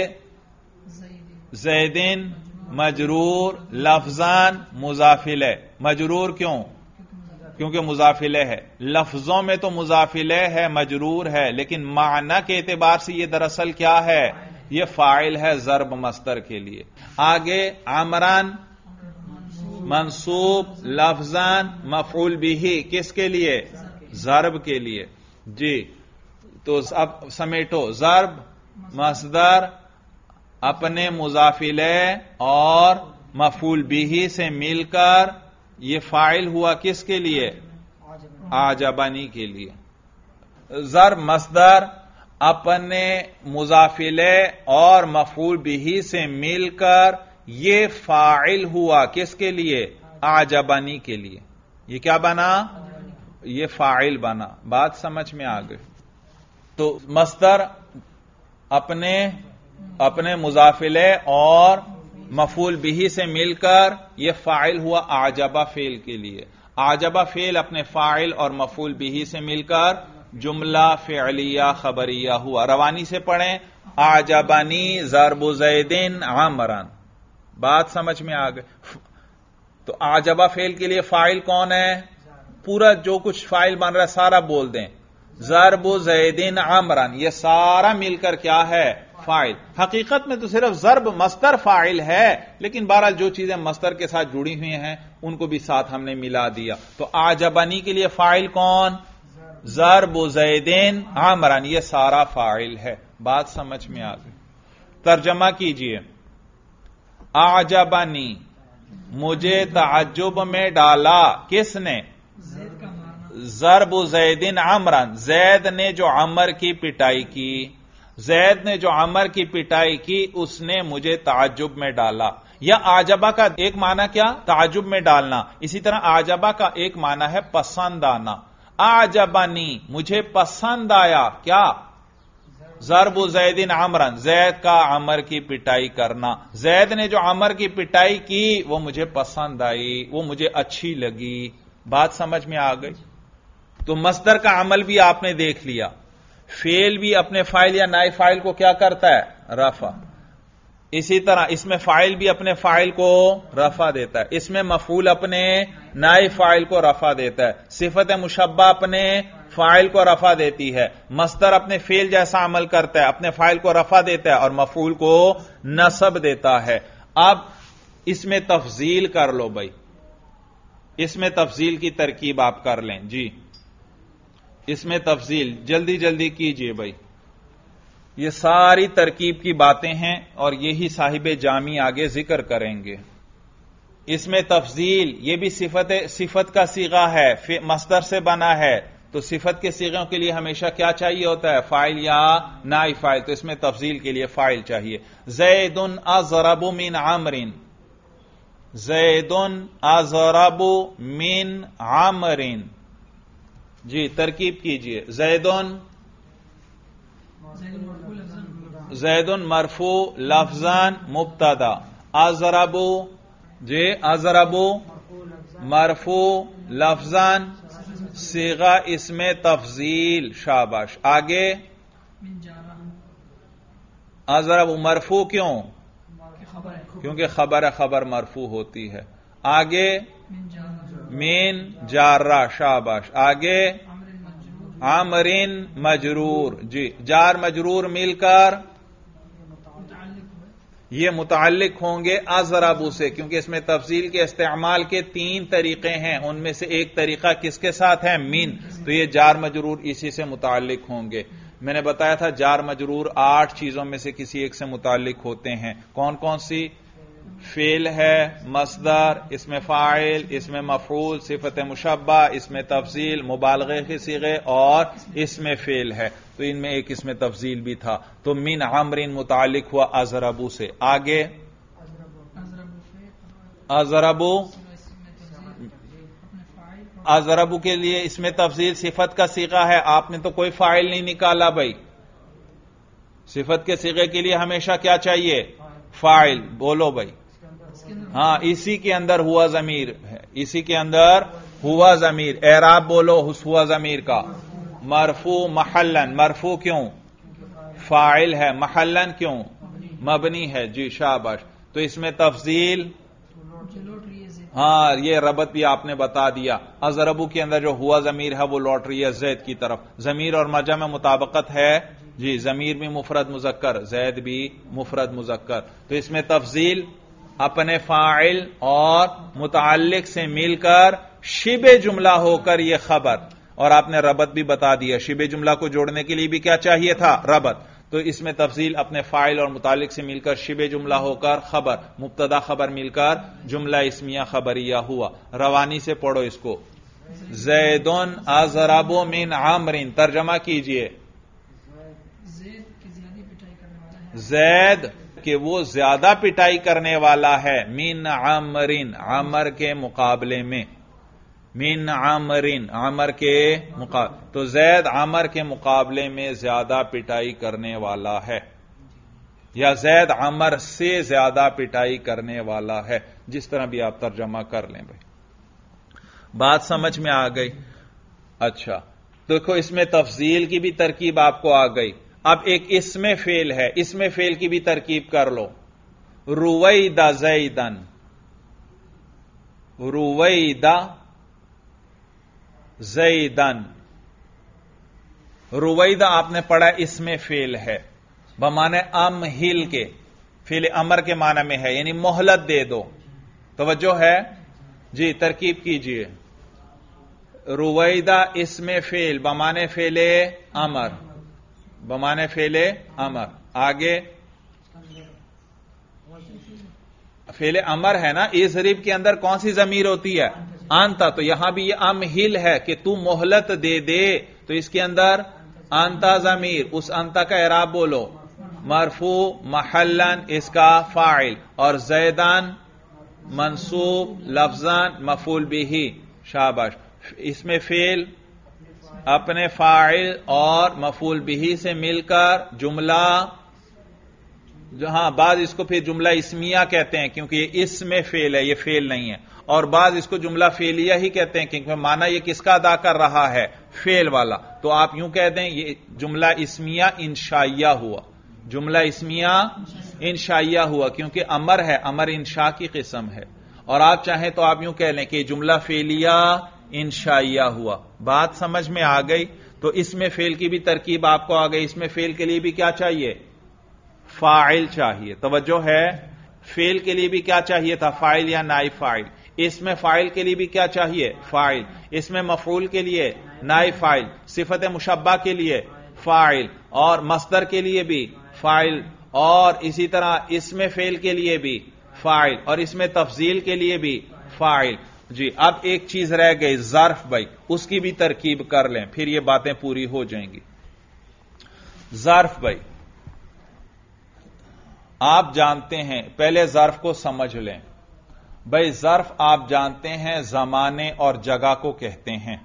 زیدن مجرور لفظان مضاف الیہ. مجرور کیوں؟ کیونکہ مضاف الیہ ہے. لفظوں میں تو مضاف الیہ ہے، مجرور ہے، لیکن معنی کے اعتبار سے یہ دراصل کیا ہے؟ یہ فاعل ہے ضرب مصدر کے لیے. آگے عمران منصوب لفظان مفعول به، کس کے لیے؟ ضرب کے لیے. جی تو اب سمیٹو. ضرب مصدر اپنے مضاف الیہ اور مفعول به سے مل کر یہ فاعل ہوا کس کے لیے؟ اعجبنی کے لیے. ضرب مصدر اپنے مضاف الیہ اور مفعول به سے مل کر یہ فاعل ہوا کس کے لیے؟ اعجبنی کے لیے. یہ کیا بنا؟ یہ فاعل بنا. بات سمجھ میں آ گئی. تو مصدر اپنے مضاف الیہ اور مفعول به سے مل کر یہ فاعل ہوا اعجبہ فعل کے لیے. اعجبہ فعل اپنے فاعل اور مفعول به سے مل کر جملہ فعلیہ خبریہ ہوا. روانی سے پڑھیں اعجبنی ضرب زیدن عمران. بات سمجھ میں آ گئی. تو اعجبہ فعل کے لیے فاعل کون ہے؟ پورا جو کچھ فاعل بن رہا ہے سارا بول دیں. ضرب زیدن عمران، یہ سارا مل کر کیا ہے؟ فاعل. حقیقت میں تو صرف ضرب مصدر فاعل ہے، لیکن بہرحال جو چیزیں مصدر کے ساتھ جڑی ہوئی ہیں ان کو بھی ساتھ ہم نے ملا دیا. تو اعجبنی کے لیے فاعل کون؟ ضرب زیدن عمران، یہ سارا فاعل ہے. بات سمجھ میں آ گئی؟ ترجمہ کیجئے. اعجبنی، مجھے تعجب میں ڈالا. کس نے؟ زید کا مارنا. ضرب زیدن عمرن، زید نے جو عمر کی پٹائی کی، زید نے جو عمر کی پٹائی کی اس نے مجھے تعجب میں ڈالا. یا اعجبہ کا ایک معنی کیا؟ تعجب میں ڈالنا. اسی طرح اعجبہ کا ایک معنی ہے پسند آنا. اعجبنی، مجھے پسند آیا. کیا؟ ضرب زیدن عمرن، زید کا عمر کی پٹائی کرنا. زید نے جو عمر کی پٹائی کی وہ مجھے پسند آئی، وہ مجھے اچھی لگی. بات سمجھ میں آ گئی؟ تو مصدر کا عمل بھی آپ نے دیکھ لیا. فعل بھی اپنے فاعل یا نائب فاعل کو کیا کرتا ہے؟ رفع. اسی طرح اس میں فاعل بھی اپنے فاعل کو رفع دیتا ہے. اس میں مفعول اپنے نائب فاعل کو رفع دیتا ہے. صفت مشبہ اپنے فاعل کو رفع دیتی ہے. مصدر اپنے فعل جیسا عمل کرتا ہے، اپنے فاعل کو رفع دیتا ہے اور مفعول کو نصب دیتا ہے. اب اس میں تفضیل کر لو بھائی، اس میں تفضیل کی ترکیب آپ کر لیں. جی اس میں تفضیل جلدی جلدی کیجئے بھائی. یہ ساری ترکیب کی باتیں ہیں اور یہی صاحب جامی آگے ذکر کریں گے. اس میں تفضیل، یہ بھی صفت کا صیغہ ہے، مصدر سے بنا ہے. تو صفت کے صیغوں کے لیے ہمیشہ کیا چاہیے ہوتا ہے؟ فاعل یا نائب فاعل. تو اس میں تفضیل کے لیے فاعل چاہیے. زید اضرب من عمر، زید اضرب من عمر. جی ترکیب کیجئے. زید مرفوع لفظاً مبتدا، اضرب، جی اضرب مرفوع لفظاً صیغہ اسم تفضیل. شاباش. آگے اضرب مرفوع کیوں؟ کیونکہ خبر مرفوع ہوتی ہے. آگے من جارہ. شاباش. آگے عامرین مجرور. جی جار مجرور مل کر یہ متعلق ہوں گے اضربو سے، کیونکہ اس میں تفضیل کے استعمال کے 3 طریقے ہیں، ان میں سے ایک طریقہ کس کے ساتھ ہے؟ من. تو یہ جار مجرور اسی سے متعلق ہوں گے. میں نے بتایا تھا جار مجرور 8 چیزوں میں سے کسی ایک سے متعلق ہوتے ہیں. کون کون سی؟ فعل ہے، مصدر، اسم فاعل، اسم مفعول، صفت مشبہ، اسم تفضیل، مبالغے کے صیغے اور اسم فعل ہے. تو ان میں ایک اسم تفضیل بھی تھا. تو من عمرین متعلق ہوا اضربو سے. آگے اضربو کے لیے اسم تفضیل صفت کا صیغہ ہے. آپ نے تو کوئی فاعل نہیں نکالا بھائی. صفت کے صیغے کے لیے ہمیشہ کیا چاہیے؟ فاعل. بولو بھائی. ہاں اسی کے اندر ہوا ضمیر ہے، اسی کے اندر ہوا ضمیر. اعراب بولو ہوا ضمیر کا. مرفوع محلن. مرفوع کیوں؟ فاعل ہے. محلن کیوں؟ مبنی ہے. جی شاباش. تو اس میں تفضیل، ہاں یہ ربط بھی آپ نے بتا دیا. اضربو کے اندر جو ہوا ضمیر ہے وہ لوٹ رہی ہے زید کی طرف. ضمیر اور مجمع میں مطابقت ہے. جی ضمیر بھی مفرد مذکر، زید بھی مفرد مذکر. تو اس میں تفضیل اپنے فاعل اور متعلق سے مل کر شبہ جملہ ہو کر یہ خبر. اور آپ نے ربط بھی بتا دیا. شبہ جملہ کو جوڑنے کے لیے بھی کیا چاہیے تھا؟ ربط. تو اس میں تفضیل اپنے فاعل اور متعلق سے مل کر شبہ جملہ ہو کر خبر، مبتدا خبر مل کر جملہ اسمیہ خبریہ ہوا. روانی سے پڑھو اس کو. زید اضرب من عمر. ترجمہ کیجئے. زید کہ وہ زیادہ پٹائی کرنے والا ہے، من عمرین، عمر کے مقابلے میں. من عمرین، عمر کے مقابلے. تو زید عمر کے مقابلے میں زیادہ پٹائی کرنے والا ہے، یا زید عمر سے زیادہ پٹائی کرنے والا ہے. جس طرح بھی آپ ترجمہ کر لیں بھائی. بات سمجھ میں آ گئی؟ اچھا دیکھو اس میں تفضیل کی بھی ترکیب آپ کو آ گئی. اب ایک اسم فعل ہے، اسم فعل کی بھی ترکیب کر لو. رویدہ زیدن. رویدہ زیدن. رویدہ آپ نے پڑھا اسم فعل ہے بمعنی امہل کے، فعل امر کے معنی میں ہے، یعنی مہلت دے دو. توجہ ہے؟ جی ترکیب کیجئے. رویدہ اسم فعل بمعنی فعل امر. बमाने फेले अमर। आगे फेले अमर है ना, ए ज़रीब के अंदर कौन सी जमीर होती है? आंता। तो यहां भी ये अमहिल है कि तू मोहलत दे दे, तो इसके अंदर आंता जमीर, उस आंता का इराब बोलो। मरफू महल्लन इसका फाइल, और जैदान मंसूब लफ्जान मफूल बिही। शाबाश। इसमें फेल अपने फाइल और मफूल बिही से मिलकर जुमला, जो हाँ बाद इसको फिर जुमला इस्मिया कहते हैं क्योंकि ये इसमें फेल है, ये फेल नहीं है, और बाद इसको जुमला फेलिया ही कहते हैं क्योंकि माना ये किसका अदा कर रहा है? फेल वाला। तो आप यूं कह दें ये जुमला इस्मिया इंशाइया हुआ, जुमला इस्मिया इंशाइया हुआ क्योंकि अमर है, अमर इंशा की किस्म है। और आप चाहें तो आप यूं कह लें कि जुमला फेलिया इंशाइया हुआ। बात समझ में आ गई? तो इसमें फेल की भी तरकीब आपको आ गई। इसमें फेल के लिए भी क्या चाहिए? फाइल चाहिए। तवज्जो है, फेल के लिए भी क्या चाहिए था? फाइल या नाइब फाइल। इसमें फाइल के लिए भी क्या चाहिए? फाइल। इसमें मफूल के लिए नाइब फाइल, सिफत मुशब्बा के लिए फाइल, और मस्दर के लिए भी फाइल, और इसी तरह इसमें फेल के लिए भी फाइल, और इसमें तफजील के लिए भी फाइल। जी, अब एक चीज रह गई ज़र्फ भाई, उसकी भी तरकीब कर लें, फिर ये बातें पूरी हो जाएंगी। ज़र्फ भाई आप जानते हैं, पहले ज़र्फ को समझ लें भाई। ज़र्फ आप जानते हैं ज़माने और जगह को कहते हैं।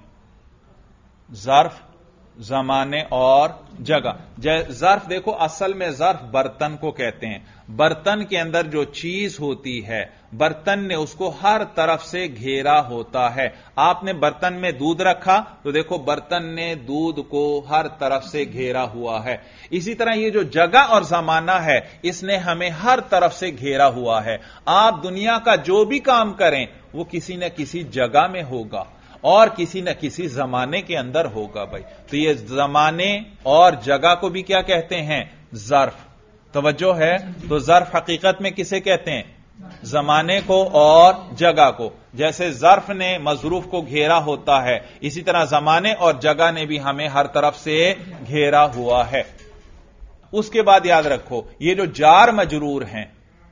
ज़र्फ ज़माने और जगह। ज़र्फ देखो असल में ज़र्फ बर्तन को कहते हैं। बर्तन के अंदर जो चीज होती है, बर्तन ने उसको हर तरफ से घेरा होता है। आपने बर्तन में दूध रखा तो देखो बर्तन ने दूध को हर तरफ से घेरा हुआ है। इसी तरह ये जो जगह और जमाना है, इसने हमें हर तरफ से घेरा हुआ है। आप दुनिया का जो भी काम करें वो किसी न किसी जगह में होगा और किसी न किसी जमाने के अंदर होगा भाई। तो ये जमाने और जगह को भी क्या कहते हैं? ज़र्फ। तवज्जो है? तो ज़र्फ हकीकत में किसे कहते हैं? जमाने को और जगह को। जैसे ज़र्फ ने मज़रूफ को घेरा होता है, इसी तरह जमाने और जगह ने भी हमें हर तरफ से घेरा हुआ है। उसके बाद याद रखो, ये जो जार मजरूर हैं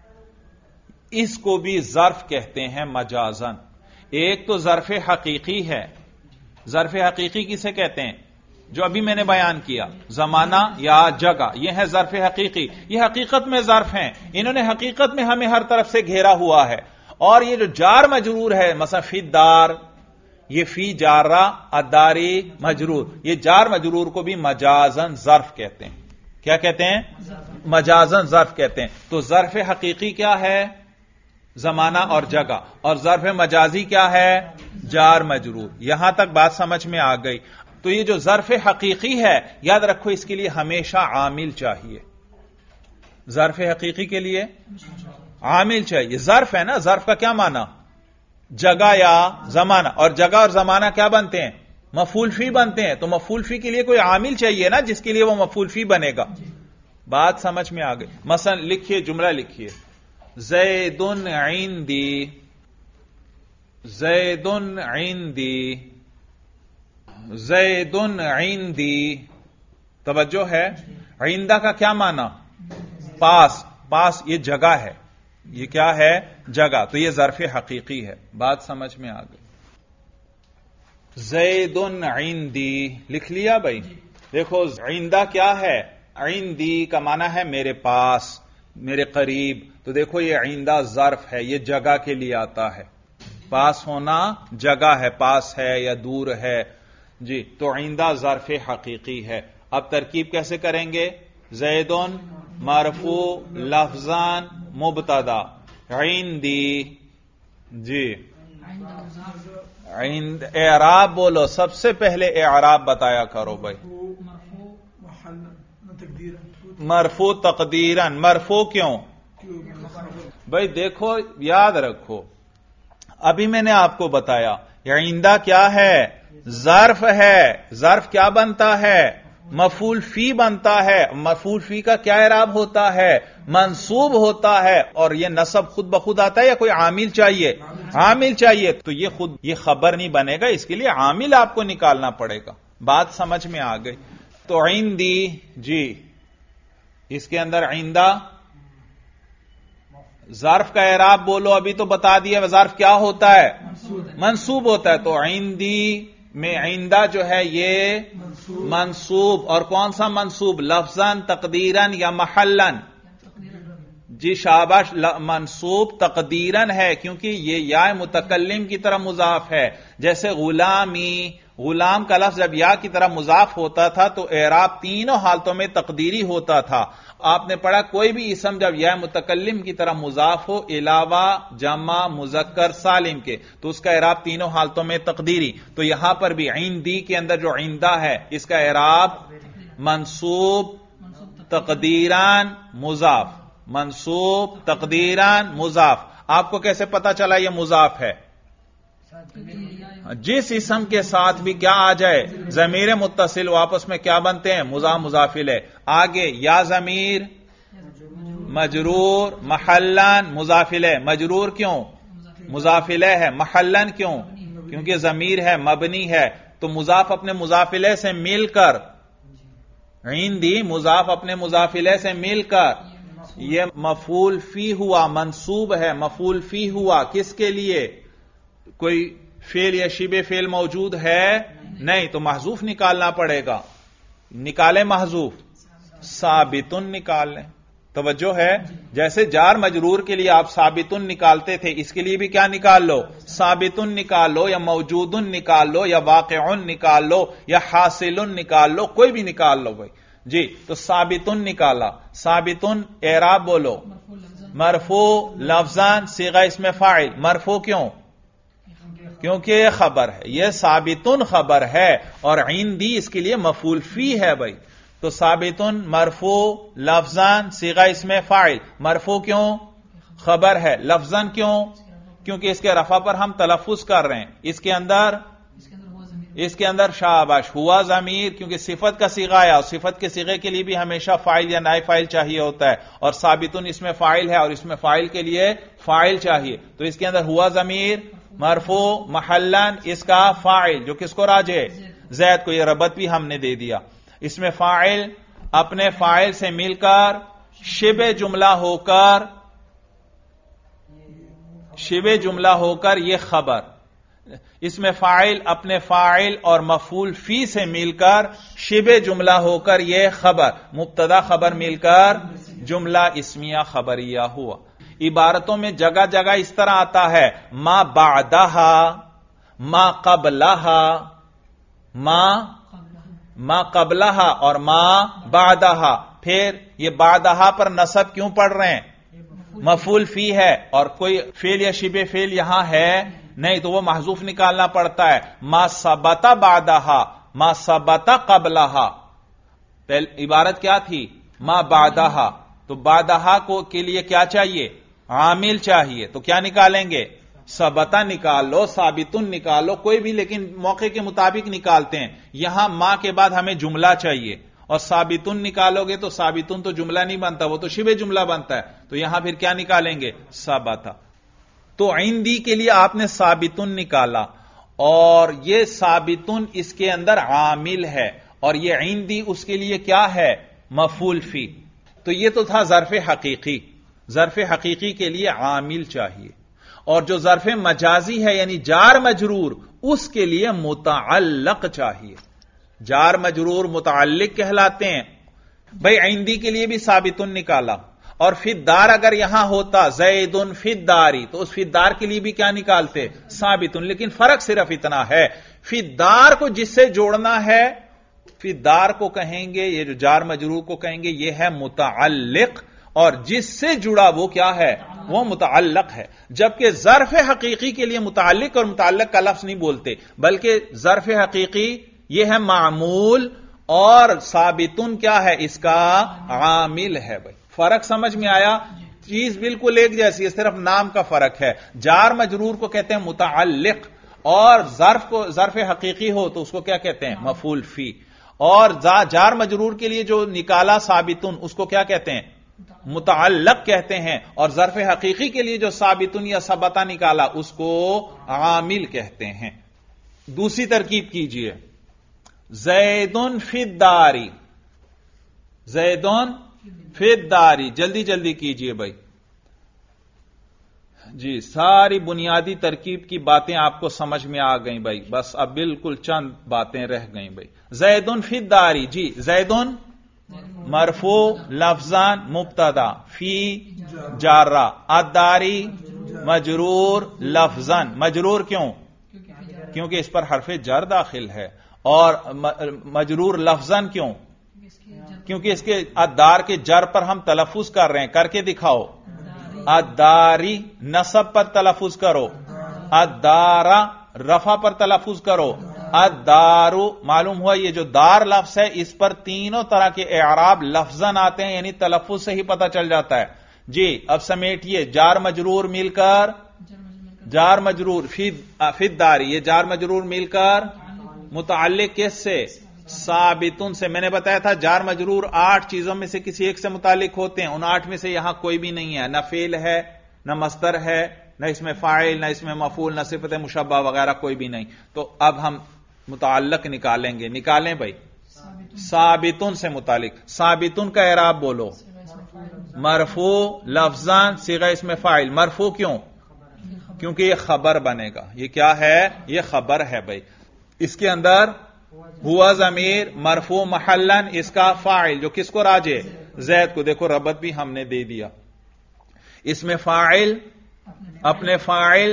इसको भी ज़र्फ कहते हैं मजाजन। एक तो ज़र्फ़ हकीकी है। ज़र्फ़ हकीकी किसे कहते हैं? जो अभी मैंने बयान किया, जमाना या जगह, यह है ज़र्फ़ हकीकी। ये हकीकत में ज़र्फ हैं, इन्होंने हकीकत में हमें हर तरफ से घेरा हुआ है। और ये जो जार मजरूर है, मसलन फिदार, ये फी जारा अदारी मजरूर, ये जार मजरूर को भी मजाजन ज़र्फ कहते हैं। क्या कहते हैं? मजाजन ज़र्फ कहते हैं। तो ज़र्फ़ हकीकी क्या है? जमाना और जगह। और ज़र्फ़ मजाजी क्या है? जार मजरूर। यहां तक बात समझ में आ गई। तो ये जो ज़र्फ़ हकीकी है, याद रखो इसके लिए हमेशा आमिल चाहिए। ज़र्फ़ हकीकी के लिए आमिल चाहिए। ज़र्फ़ है ना, ज़र्फ़ का क्या माना? जगह या जमाना। और जगह और जमाना क्या बनते हैं? मफूल फी बनते हैं। तो मफूल फी के लिए कोई आमिल चाहिए ना, जिसके लिए वो मफूल फी बनेगा। बात समझ में आ गई? मसलन लिखिए, जुमला लिखिए, ज़ैदुन इंदी, ज़ैदुन इंदी, ज़ैदुन इंदी। तवज्जो है? इंदा का क्या माना? पास। पास ये जगह है, ये क्या है? जगह। तो ये ज़र्फ़ हकीकी है। बात समझ में आ गई? ज़ैदुन इंदी लिख लिया भाई। देखो इंदा क्या है? इंदी का माना है मेरे पास, मेरे करीब। तो देखो ये इंदा ज़र्फ है, ये जगह के लिए आता है। पास होना जगह है, पास है या दूर है जी। तो इंदा ज़र्फ़ हकीकी है। अब तरकीब कैसे करेंगे? ज़ैदुन मरफू लफ्ज़ान मुब्तदा इंदी जी। एराब बोलो, सबसे पहले एराब बताया करो भाई। मरफू तकदीरन। मरफू क्यों भाई? देखो याद रखो, अभी मैंने आपको बताया इंदा क्या है? ज़र्फ है। ज़र्फ क्या बनता है? मफूल फी बनता है। मफूल फी का क्या एराब होता है? मंसूब होता है। और यह नसब खुद बखुद आता है या कोई आमिल चाहिए? आमिल चाहिए। तो ये खुद ये खबर नहीं बनेगा, इसके लिए आमिल आपको निकालना पड़ेगा। बात समझ में आ गई? تو عندی جی اس کے اندر عندہ ظرف کا اعراب بولو. ابھی تو بتا دیا ظرف کیا ہوتا ہے, منصوب ہوتا ہے. تو عندی میں عندہ جو ہے یہ منصوب. اور کون سا منصوب؟ لفظاً تقدیراً یا محلاً؟ جی شاباش, منصوب تقدیراً ہے کیونکہ یہ یا متکلم کی طرح مضاف ہے. جیسے غلامی, غلام کا لفظ جب یا کی طرح مضاف ہوتا تھا تو اعراب تینوں حالتوں میں تقدیری ہوتا تھا. آپ نے پڑھا کوئی بھی اسم جب یا متکلم کی طرح مضاف ہو علاوہ جمع مذکر سالم کے تو اس کا اعراب تینوں حالتوں میں تقدیری. تو یہاں پر بھی عندی کے اندر جو عندہ ہے اس کا اعراب منصوب تقدیراً مضاف, منصوب تقدیراً مضاف. آپ کو کیسے پتا چلا یہ مضاف ہے؟ جس اسم کے ساتھ بھی کیا آ جائے ضمیر متصل واپس میں کیا بنتے ہیں؟ مضاف مضاف الیہ. آگے یا ضمیر مجرور محلاً مضاف الیہ. مجرور کیوں؟ مضاف الیہ ہے. محلاً کیوں؟ کیونکہ ضمیر ہے مبنی ہے. تو مضاف اپنے مضاف الیہ سے مل کر عندی مضاف اپنے مضاف الیہ سے مل کر یہ مفعول فی ہوا, منصوب ہے. مفعول فی ہوا کس کے لیے؟ کوئی فعل یا شبہ فعل موجود ہے نہیں تو محذوف نکالنا پڑے گا. نکالے محذوف, ثابتن نکال لیں. توجہ ہے, جیسے جار مجرور کے لیے آپ ثابتن نکالتے تھے اس کے لیے بھی کیا نکال لو؟ ثابتن نکال لو, یا موجودن نکال لو, یا واقعن نکال لو, یا حاصلن نکال لو, کوئی بھی نکال لو بھائی. جی تو ثابتن نکالا. ثابتن اعراب بولو. مرفوع لفظاً صیغہ اسم فاعل. مرفوع کیوں؟ کیونکہ یہ خبر ہے, یہ ثابتن خبر ہے اور عندی اس کے لیے مفعول فی ہے بھائی. تو ثابتن مرفوع لفظاً صیغہ اسم فاعل. مرفوع کیوں؟ خبر ہے. لفظاً کیوں؟ کیونکہ اس کے رفع پر ہم تلفظ کر رہے ہیں. اس کے اندر شاباش ہوا ضمیر, کیونکہ صفت کا صیغہ آیا اور صفت کے صیغے کے لیے بھی ہمیشہ فاعل یا نائب فاعل چاہیے ہوتا ہے, اور ثابتن اس میں فاعل ہے اور اس میں فاعل کے لیے فاعل چاہیے. تو اس کے اندر ہوا ضمیر مرفوع محلاً اس کا فاعل جو کس کو راجع ہے؟ زید کو. یہ ربط بھی ہم نے دے دیا. اس میں فاعل اپنے فاعل سے مل کر شبہ جملہ ہو کر یہ خبر. اس میں فاعل اپنے فاعل اور مفعول فی سے مل کر شبہ جملہ ہو کر یہ خبر. مبتدا خبر مل کر جملہ اسمیہ خبریہ ہوا. عبارتوں میں جگہ جگہ اس طرح آتا ہے ما بعدہا, ما قبلہا, ما قبلہا اور ما بعدہا. پھر یہ بعدہا پر نصب کیوں پڑھ رہے ہیں؟ مفعول فی ہے اور کوئی فعل یا شبہ فعل یہاں ہے نہیں تو وہ محذوف نکالنا پڑتا ہے. ما ثبت بعدہا, ما ثبت قبلہا. عبارت کیا تھی؟ ما بعدہا. تو بعدہا کو کے لیے کیا چاہیے؟ عامل چاہیے. تو کیا نکالیں گے؟ ثبتا نکال لو, ثابتن نکال لو, کوئی بھی, لیکن موقع کے مطابق نکالتے ہیں. یہاں ما کے بعد ہمیں جملہ چاہیے اور ثابتن نکالو گے تو ثابتن تو جملہ نہیں بنتا, وہ تو شبہ جملہ بنتا ہے. تو یہاں پھر کیا نکالیں گے؟ ثبتا. تو عندی کے لیے آپ نے ثابتن نکالا اور یہ ثابتن اس کے اندر عامل ہے اور یہ عندی اس کے لیے کیا ہے؟ مفعول فی. تو یہ تو تھا ظرف حقیقی. ظرف حقیقی کے لیے عامل چاہیے, اور جو ظرف مجازی ہے یعنی جار مجرور اس کے لیے متعلق چاہیے. جار مجرور متعلق کہلاتے ہیں. بھائی عندی کے لیے بھی ثابتن نکالا اور فی الدار اگر یہاں ہوتا زیدن فی الداری تو اس فی الدار کے لیے بھی کیا نکالتے؟ ثابتن. لیکن فرق صرف اتنا ہے, فی الدار کو جس سے جوڑنا ہے فی الدار کو کہیں گے, یہ جو جار مجرور کو کہیں گے یہ ہے متعلق, اور جس سے جڑا وہ کیا ہے؟ وہ متعلق ہے. جبکہ ظرف حقیقی کے لیے متعلق اور متعلق کا لفظ نہیں بولتے, بلکہ ظرف حقیقی یہ ہے معمول اور ثابتن کیا ہے؟ اس کا عامل ہے. بھائی فرق سمجھ میں آیا؟ چیز بالکل ایک جیسی ہے, صرف نام کا فرق ہے. جار مجرور کو کہتے ہیں متعلق, اور ظرف حقیقی ہو تو اس کو کیا کہتے ہیں؟ مفعول فی. اور جار مجرور کے لیے جو نکالا ثابتن اس کو کیا کہتے ہیں؟ متعلق کہتے ہیں, اور ظرف حقیقی کے لیے جو ثابتن یا ثبتا نکالا اس کو عامل کہتے ہیں. دوسری ترکیب کیجئے, زیدن فی الداری. زیدون فی الداری. جلدی جلدی کیجئے بھائی. جی ساری بنیادی ترکیب کی باتیں آپ کو سمجھ میں آ گئیں بھائی. بس اب بالکل چند باتیں رہ گئیں بھائی. زیدن فی الداری. جی زیدن مرفوع لفظان مبتدا فی جارہ الداری مجرور لفظان. مجرور کیوں؟ کیونکہ اس پر حرف جر داخل ہے. اور مجرور لفظان کیوں؟ کیونکہ اس کے الدار کے جر پر ہم تلفظ کر رہے ہیں. کر کے دکھاؤ. الداری نصب پر تلفظ کرو. الدارا رفع پر تلفظ کرو. الدارو معلوم ہوا یہ جو دار لفظ ہے اس پر تینوں طرح کے اعراب لفظاً آتے ہیں، یعنی تلفظ سے ہی پتہ چل جاتا ہے. جی اب سمیٹیے. جار مجرور مل کر جار مجرور فی الداری. یہ جار مجرور مل کر متعلق کس سے؟ ثابتن سے. میں نے بتایا تھا جار مجرور 8 چیزوں میں سے کسی ایک سے متعلق ہوتے ہیں. ان 8 میں سے یہاں کوئی بھی نہیں ہے. نہ فعل ہے، نہ مصدر ہے، نہ اس میں فاعل، نہ اس میں مفعول، نہ صفت مشبہ وغیرہ کوئی بھی نہیں. تو اب ہم متعلق نکالیں گے. نکالیں بھائی. ثابتن سے متعلق. ثابتن کا اعراب بولو. مرفوع لفظان صیغہ اسم فاعل. مرفوع کیوں؟ کیونکہ یہ خبر بنے گا. یہ کیا ہے؟ یہ خبر ہے بھائی. اس کے اندر ہوا ضمیر مرفوع محلن اس کا فاعل جو کس کو راجع؟ زید کو. دیکھو ربط بھی ہم نے دے دیا. اس میں فاعل اپنے فاعل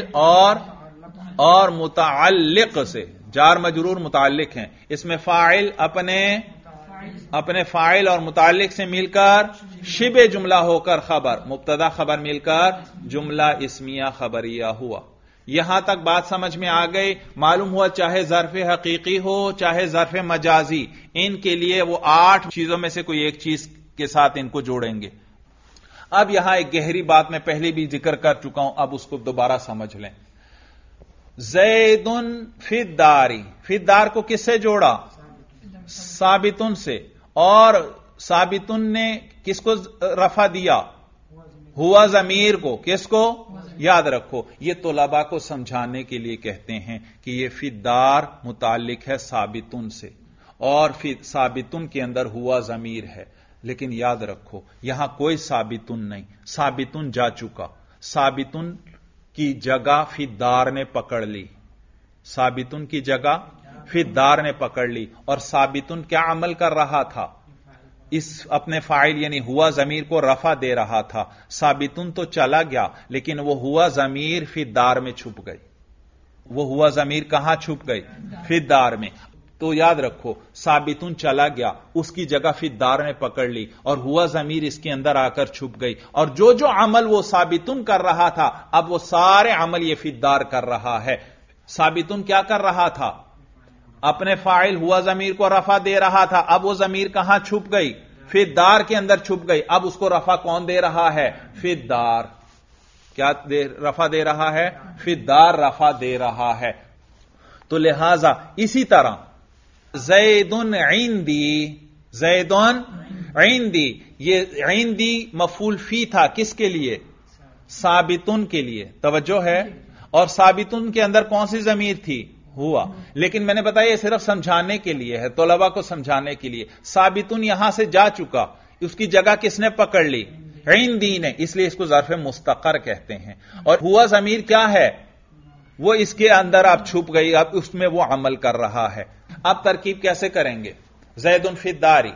اور متعلق سے. جار مجرور متعلق ہیں. اس میں فاعل اپنے فاعل اور متعلق سے مل کر شبہ جملہ ہو کر خبر. مبتدا خبر مل کر جملہ اسمیہ خبریہ ہوا. یہاں تک بات سمجھ میں آ گئی. معلوم ہوا چاہے ظرف حقیقی ہو چاہے ظرف مجازی، ان کے لیے وہ 8 چیزوں میں سے کوئی ایک چیز کے ساتھ ان کو جوڑیں گے. اب یہاں ایک گہری بات میں پہلے بھی ذکر کر چکا ہوں، اب اس کو دوبارہ سمجھ لیں. زیدن فی الداری. فی الدار کو کس سے جوڑا؟ ثابتن سے. اور ثابتن نے کس کو رفع دیا؟ ہوا ضمیر کو. کس کو؟ یاد رکھو یہ طلباء کو سمجھانے کے لیے کہتے ہیں کہ یہ فی الدار متعلق ہے ثابتن سے اور فی ثابتن کے اندر ہوا ضمیر ہے. لیکن یاد رکھو یہاں کوئی ثابتن نہیں. ثابتن جا چکا. ثابتن کی جگہ فی الدار نے پکڑ لی. ثابتن کی جگہ فی الدار نے پکڑ لی. اور ثابتن کیا عمل کر رہا تھا؟ اس اپنے فاعل یعنی ہوا ضمیر کو رفع دے رہا تھا. ثابتن تو چلا گیا لیکن وہ ہوا ضمیر فی الدار میں چھپ گئی. وہ ہوا ضمیر کہاں چھپ گئی؟ فی الدار میں. تو یاد رکھو ثابتن چلا گیا، اس کی جگہ فی الدار نے پکڑ لی اور ہوا ضمیر اس کے اندر آ کر چھپ گئی. اور جو عمل وہ ثابتن کر رہا تھا اب وہ سارے عمل یہ فی الدار کر رہا ہے. ثابتن کیا کر رہا تھا؟ اپنے فاعل ہوا ضمیر کو رفع دے رہا تھا. اب وہ ضمیر کہاں چھپ گئی؟ فی الدار کے اندر چھپ گئی. اب اس کو رفع کون دے رہا ہے؟ فی الدار. کیا رفع دے رہا ہے؟ فی الدار رفع دے رہا ہے. تو لہذا اسی طرح زیدن عندی. زیدن عندی. یہ عندی مفعول فی تھا کس کے لیے؟ ثابتن کے لیے. توجہ ہے. اور ثابتن کے اندر کون سی ضمیر تھی؟ ہوا. لیکن میں نے بتایا یہ صرف سمجھانے کے لیے ہے، طلباء کو سمجھانے کے لیے. ثابتن یہاں سے جا چکا، اس کی جگہ کس نے پکڑ لی؟ عندی نے. اس لیے اس کو ظرف مستقر کہتے ہیں. اور ہوا ضمیر کیا ہے؟ وہ اس کے اندر اب چھپ گئی، اب اس میں وہ عمل کر رہا ہے. اب ترکیب کیسے کریں گے؟ زیدن فی الداری.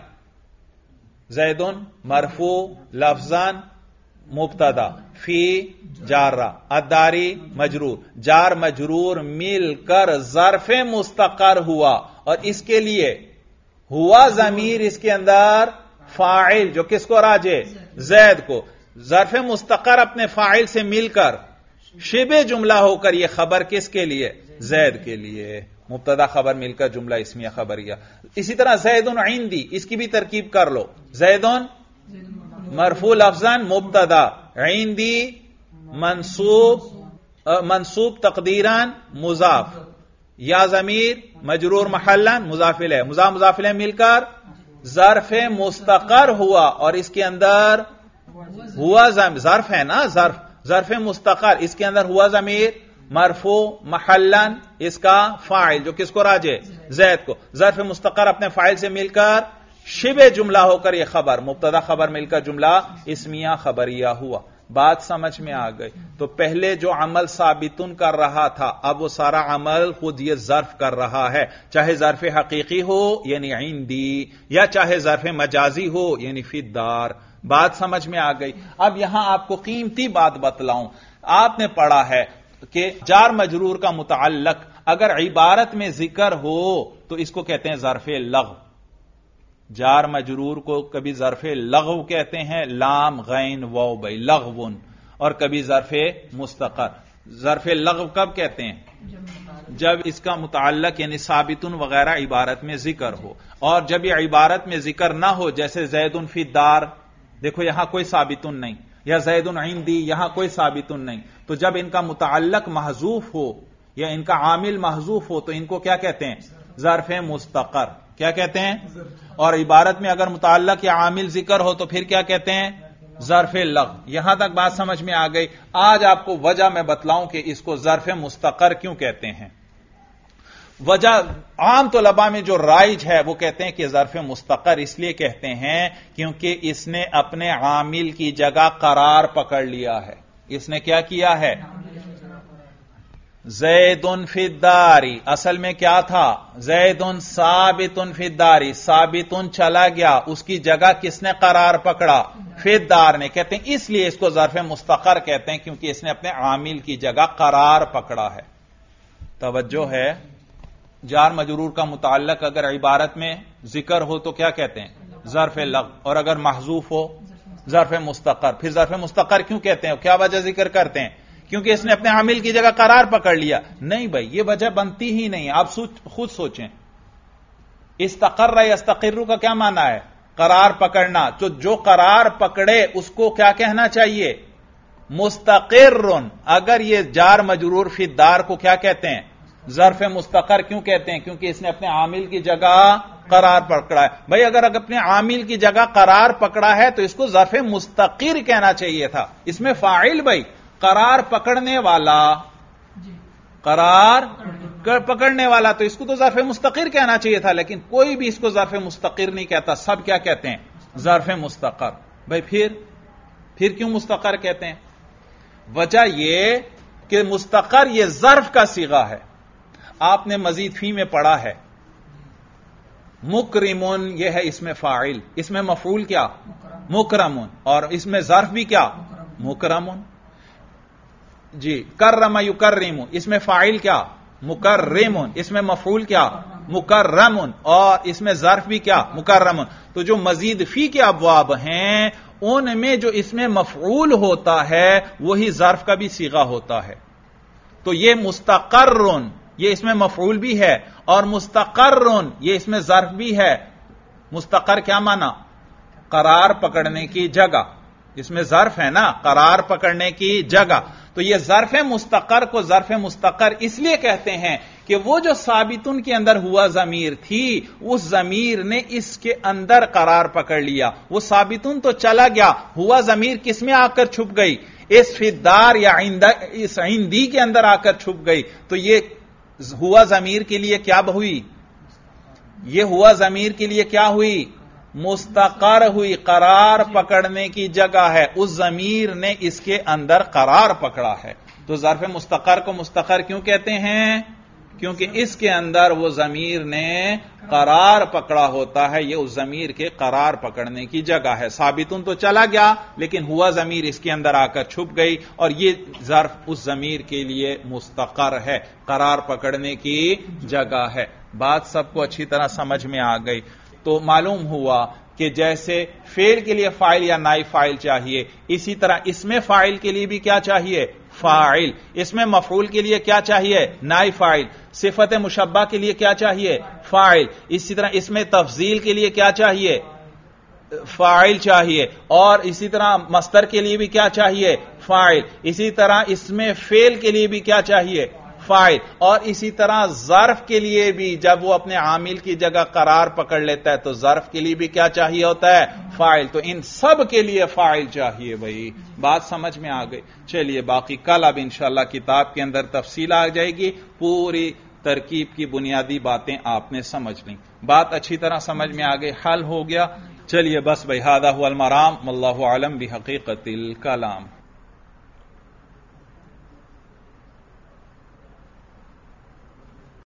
زیدن مرفوع لفظان مبتدا فی جارہ الداری مجرور. جار مجرور مل کر ظرف مستقر ہوا اور اس کے لیے ہوا ضمیر اس کے اندر فاعل جو کس کو راجع؟ زید کو. ظرف مستقر اپنے فاعل سے مل کر شبہ جملہ ہو کر یہ خبر کس کے لیے؟ زید کے لیے. مبتدا خبر مل کر جملہ اسمیہ خبریہ. اسی طرح زیدن عندی اس کی بھی ترکیب کر لو. زیدن مرفوع لفظان مبتدا عندی منصوب تقدیران مضاف یا ضمیر مجرور محلن مضاف الیہ. مضاف الیہ مل کر ظرف مستقر ہوا اور اس کے اندر ہوا ظرف ہے نا، ظرف مستقر. اس کے اندر ہوا ضمیر مرفوع محلن اس کا فاعل جو کس کو راجع؟ زید کو. ظرف مستقر اپنے فاعل سے مل کر शिबे जुमला होकर यह खबर, मुब्तदा खबर मिलकर जुमला इस्मिया खबरिया हुआ। बात समझ में आ गई। तो पहले जो अमल साबितुन कर रहा था, अब वो सारा अमल खुद ये ज़र्फ कर रहा है, चाहे ज़र्फ हकीकी हो यानी इंदी, या चाहे ज़र्फ मजाजी हो यानी फिद्दार। बात समझ में आ गई। अब यहां आपको कीमती बात बतलाऊं। आपने पढ़ा है कि जार मजरूर का मुतअल्लक अगर इबारत में जिक्र हो तो इसको कहते हैं ज़र्फ़े लग़्व। जार मजरूर को कभी ज़र्फ़े लग़्व कहते हैं, लाम गैन वाव बई लग़्वुन, और कभी ज़र्फ़े मुस्तक़र। ज़र्फ़े लग़्व कब कहते हैं? जब इसका मुतअल्लक यानी साबितुन वगैरह इबारत में जिक्र हो, और जब यह इबारत में जिक्र ना हो, जैसे ज़ैदुन फी दार, देखो यहां कोई साबितुन नहीं, या ज़ैदुन इंदी, यहां कोई साबितुन नहीं। तो जब इनका मुतअल्लक महजूफ हो या इनका आमिल महजूफ हो तो इनको क्या कहते हैं? ज़र्फ़े मुस्तक़र। क्या कहते हैं? और इबारत में अगर मुतअल्लक या आमिल जिक्र हो तो फिर क्या कहते हैं? ज़र्फ़े लग़्व। यहां तक बात समझ में आ गई। आज आपको वजह मैं बतलाऊं कि इसको ज़र्फ़े मुस्तक़र क्यों कहते हैं। वजह आम तलबा में जो राइज है वो कहते हैं कि ज़र्फ़े मुस्तक़र इसलिए कहते हैं क्योंकि इसने अपने आमिल की जगह करार पकड़ लिया है। इसने क्या किया है? ज़ैदुन फिद्दारी, असल में क्या था? ज़ैदुन साबितुन फिद्दारी, साबितुन चला गया, उसकी जगह किसने करार पकड़ा? फिद्दार ने। कहते हैं इसलिए इसको ज़र्फ़े मुस्तक़र कहते हैं क्योंकि इसने अपने आमिल की जगह करार पकड़ा है। तवज्जो है। जार मजरूर का मुतअल्लक अगर इबारत में जिक्र हो तो क्या कहते हैं? ज़र्फ़े लग़्व, और अगर महजूफ हो ज़र्फ़े मुस्तक़र। फिर ज़र्फ़े मुस्तक़र क्यों कहते हैं? क्या वजह जिक्र करते हैं? क्योंकि इसने अपने आमिल की जगह करार पकड़ लिया। नहीं भाई, ये वजह बनती ही नहीं। आप खुद सोचें, इस्तक़र्र यस्तक़िर्रु का क्या माना है? करार पकड़ना। तो जो करार पकड़े उसको क्या कहना चाहिए? मुस्तक़िर्रुन। अगर ये जार मजरूर फिद्दार को क्या कहते हैं? ज़र्फ़े मुस्तक़र क्यों कहते हैं? क्योंकि इसने अपने आमिल की जगह करार पकड़ा है। भाई अगर अपने आमिल की जगह करार पकड़ा है तो इसको ज़र्फ़े मुस्तक़िर कहना चाहिए था। इसमें फाइल भाई करार पकड़ने वाला, करार पकड़ने वाला, तो इसको तो ज़र्फ़े मुस्तक़िर कहना चाहिए था, लेकिन कोई भी इसको ज़र्फ़े मुस्तक़िर नहीं कहता, सब क्या कहते हैं? ज़र्फ़े मुस्तक़र। भाई फिर क्यों मुस्तक़र कहते हैं? वजह यह कि मुस्तक़र यह ज़र्फ़ का सीगा है। आपने मजीद फी में पढ़ा है, मुकरिमुन यह है इसमें फाइल, इसमें मफूल क्या? मुकरमुन, और इसमें ज़र्फ़ भी क्या? मुकरमुन। जी, कर्रमा युकर्रिमु, इसमें फाइल क्या? मुकर्रिमुन, इसमें मफूल क्या? मुकर्रमुन, और इसमें ज़र्फ़ भी क्या? मुकर्रमुन। तो जो मजीद फी के अबवाब हैं उनमें जो इसमें मफऊल होता है वही ज़र्फ़ का भी सीगा होता है। तो ये मुस्तक़र्रुन, ये इसमें मफऊल भी है, और मुस्तक़र्रुन ये इसमें ज़र्फ़ भी है। मुस्तक़र क्या माना? करार पकड़ने की जगह। इसमें ज़र्फ़ है ना, करार पकड़ने की जगह। तो ये ज़र्फ़े मुस्तक़र को ज़र्फ़े मुस्तक़र इसलिए कहते हैं कि वो जो साबितुन के अंदर हुआ ज़मीर थी, उस ज़मीर ने इसके अंदर करार पकड़ लिया। वो साबितुन तो चला गया, हुआ ज़मीर किस में आकर छुप गई? इस फिद्दार या इस इंदी के अंदर आकर छुप गई। तो ये हुआ ज़मीर के लिए क्या हुई? ये हुआ ज़मीर के लिए क्या हुई? मुस्तक़र हुई, करार पकड़ने की जगह है। उस ज़मीर ने इसके अंदर करार पकड़ा है। तो ज़र्फ़े मुस्तक़र को मुस्तक़र क्यों कहते हैं? क्योंकि इसके अंदर वो ज़मीर ने करार पकड़ा होता है। ये उस ज़मीर के करार पकड़ने की जगह है। साबितुन तो चला गया, लेकिन हुआ ज़मीर इसके अंदर आकर छुप गई, और ये ज़र्फ़ उस ज़मीर के लिए मुस्तक़र है, करार पकड़ने की जगह है। बात सबको अच्छी तरह समझ में आ गई। तो मालूम हुआ कि जैसे फेल के लिए फाइल या नाई फाइल चाहिए, इसी तरह इसमें फाइल के लिए भी क्या चाहिए? फाइल। इसमें मफूल के लिए क्या चाहिए? नाई फाइल। सिफत मुशब्बा के लिए क्या चाहिए? फाइल। इसी तरह इसमें तफजील के लिए क्या चाहिए? फाइल चाहिए। और इसी तरह मस्तर के लिए भी क्या चाहिए? फाइल। इसी तरह इसमें फेल के लिए भी क्या चाहिए? फाइल। और इसी तरह ज़र्फ़ के लिए भी जब वो अपने आमिल की जगह करार पकड़ लेता है तो ज़र्फ़ के लिए भी क्या चाहिए होता है? फाइल। तो इन सब के लिए फाइल चाहिए। भाई बात समझ में आ गई। चलिए बाकी कल अब इंशाअल्लाह किताब के अंदर तफसील आ जाएगी, पूरी ترکیب کی بنیادی باتیں آپ نے سمجھ لیں. بات اچھی طرح سمجھ میں آگے حل ہو گیا. چلیے بس بھائی، ھذا ھو المرام واللہ اعلم بحقیقت الکلام.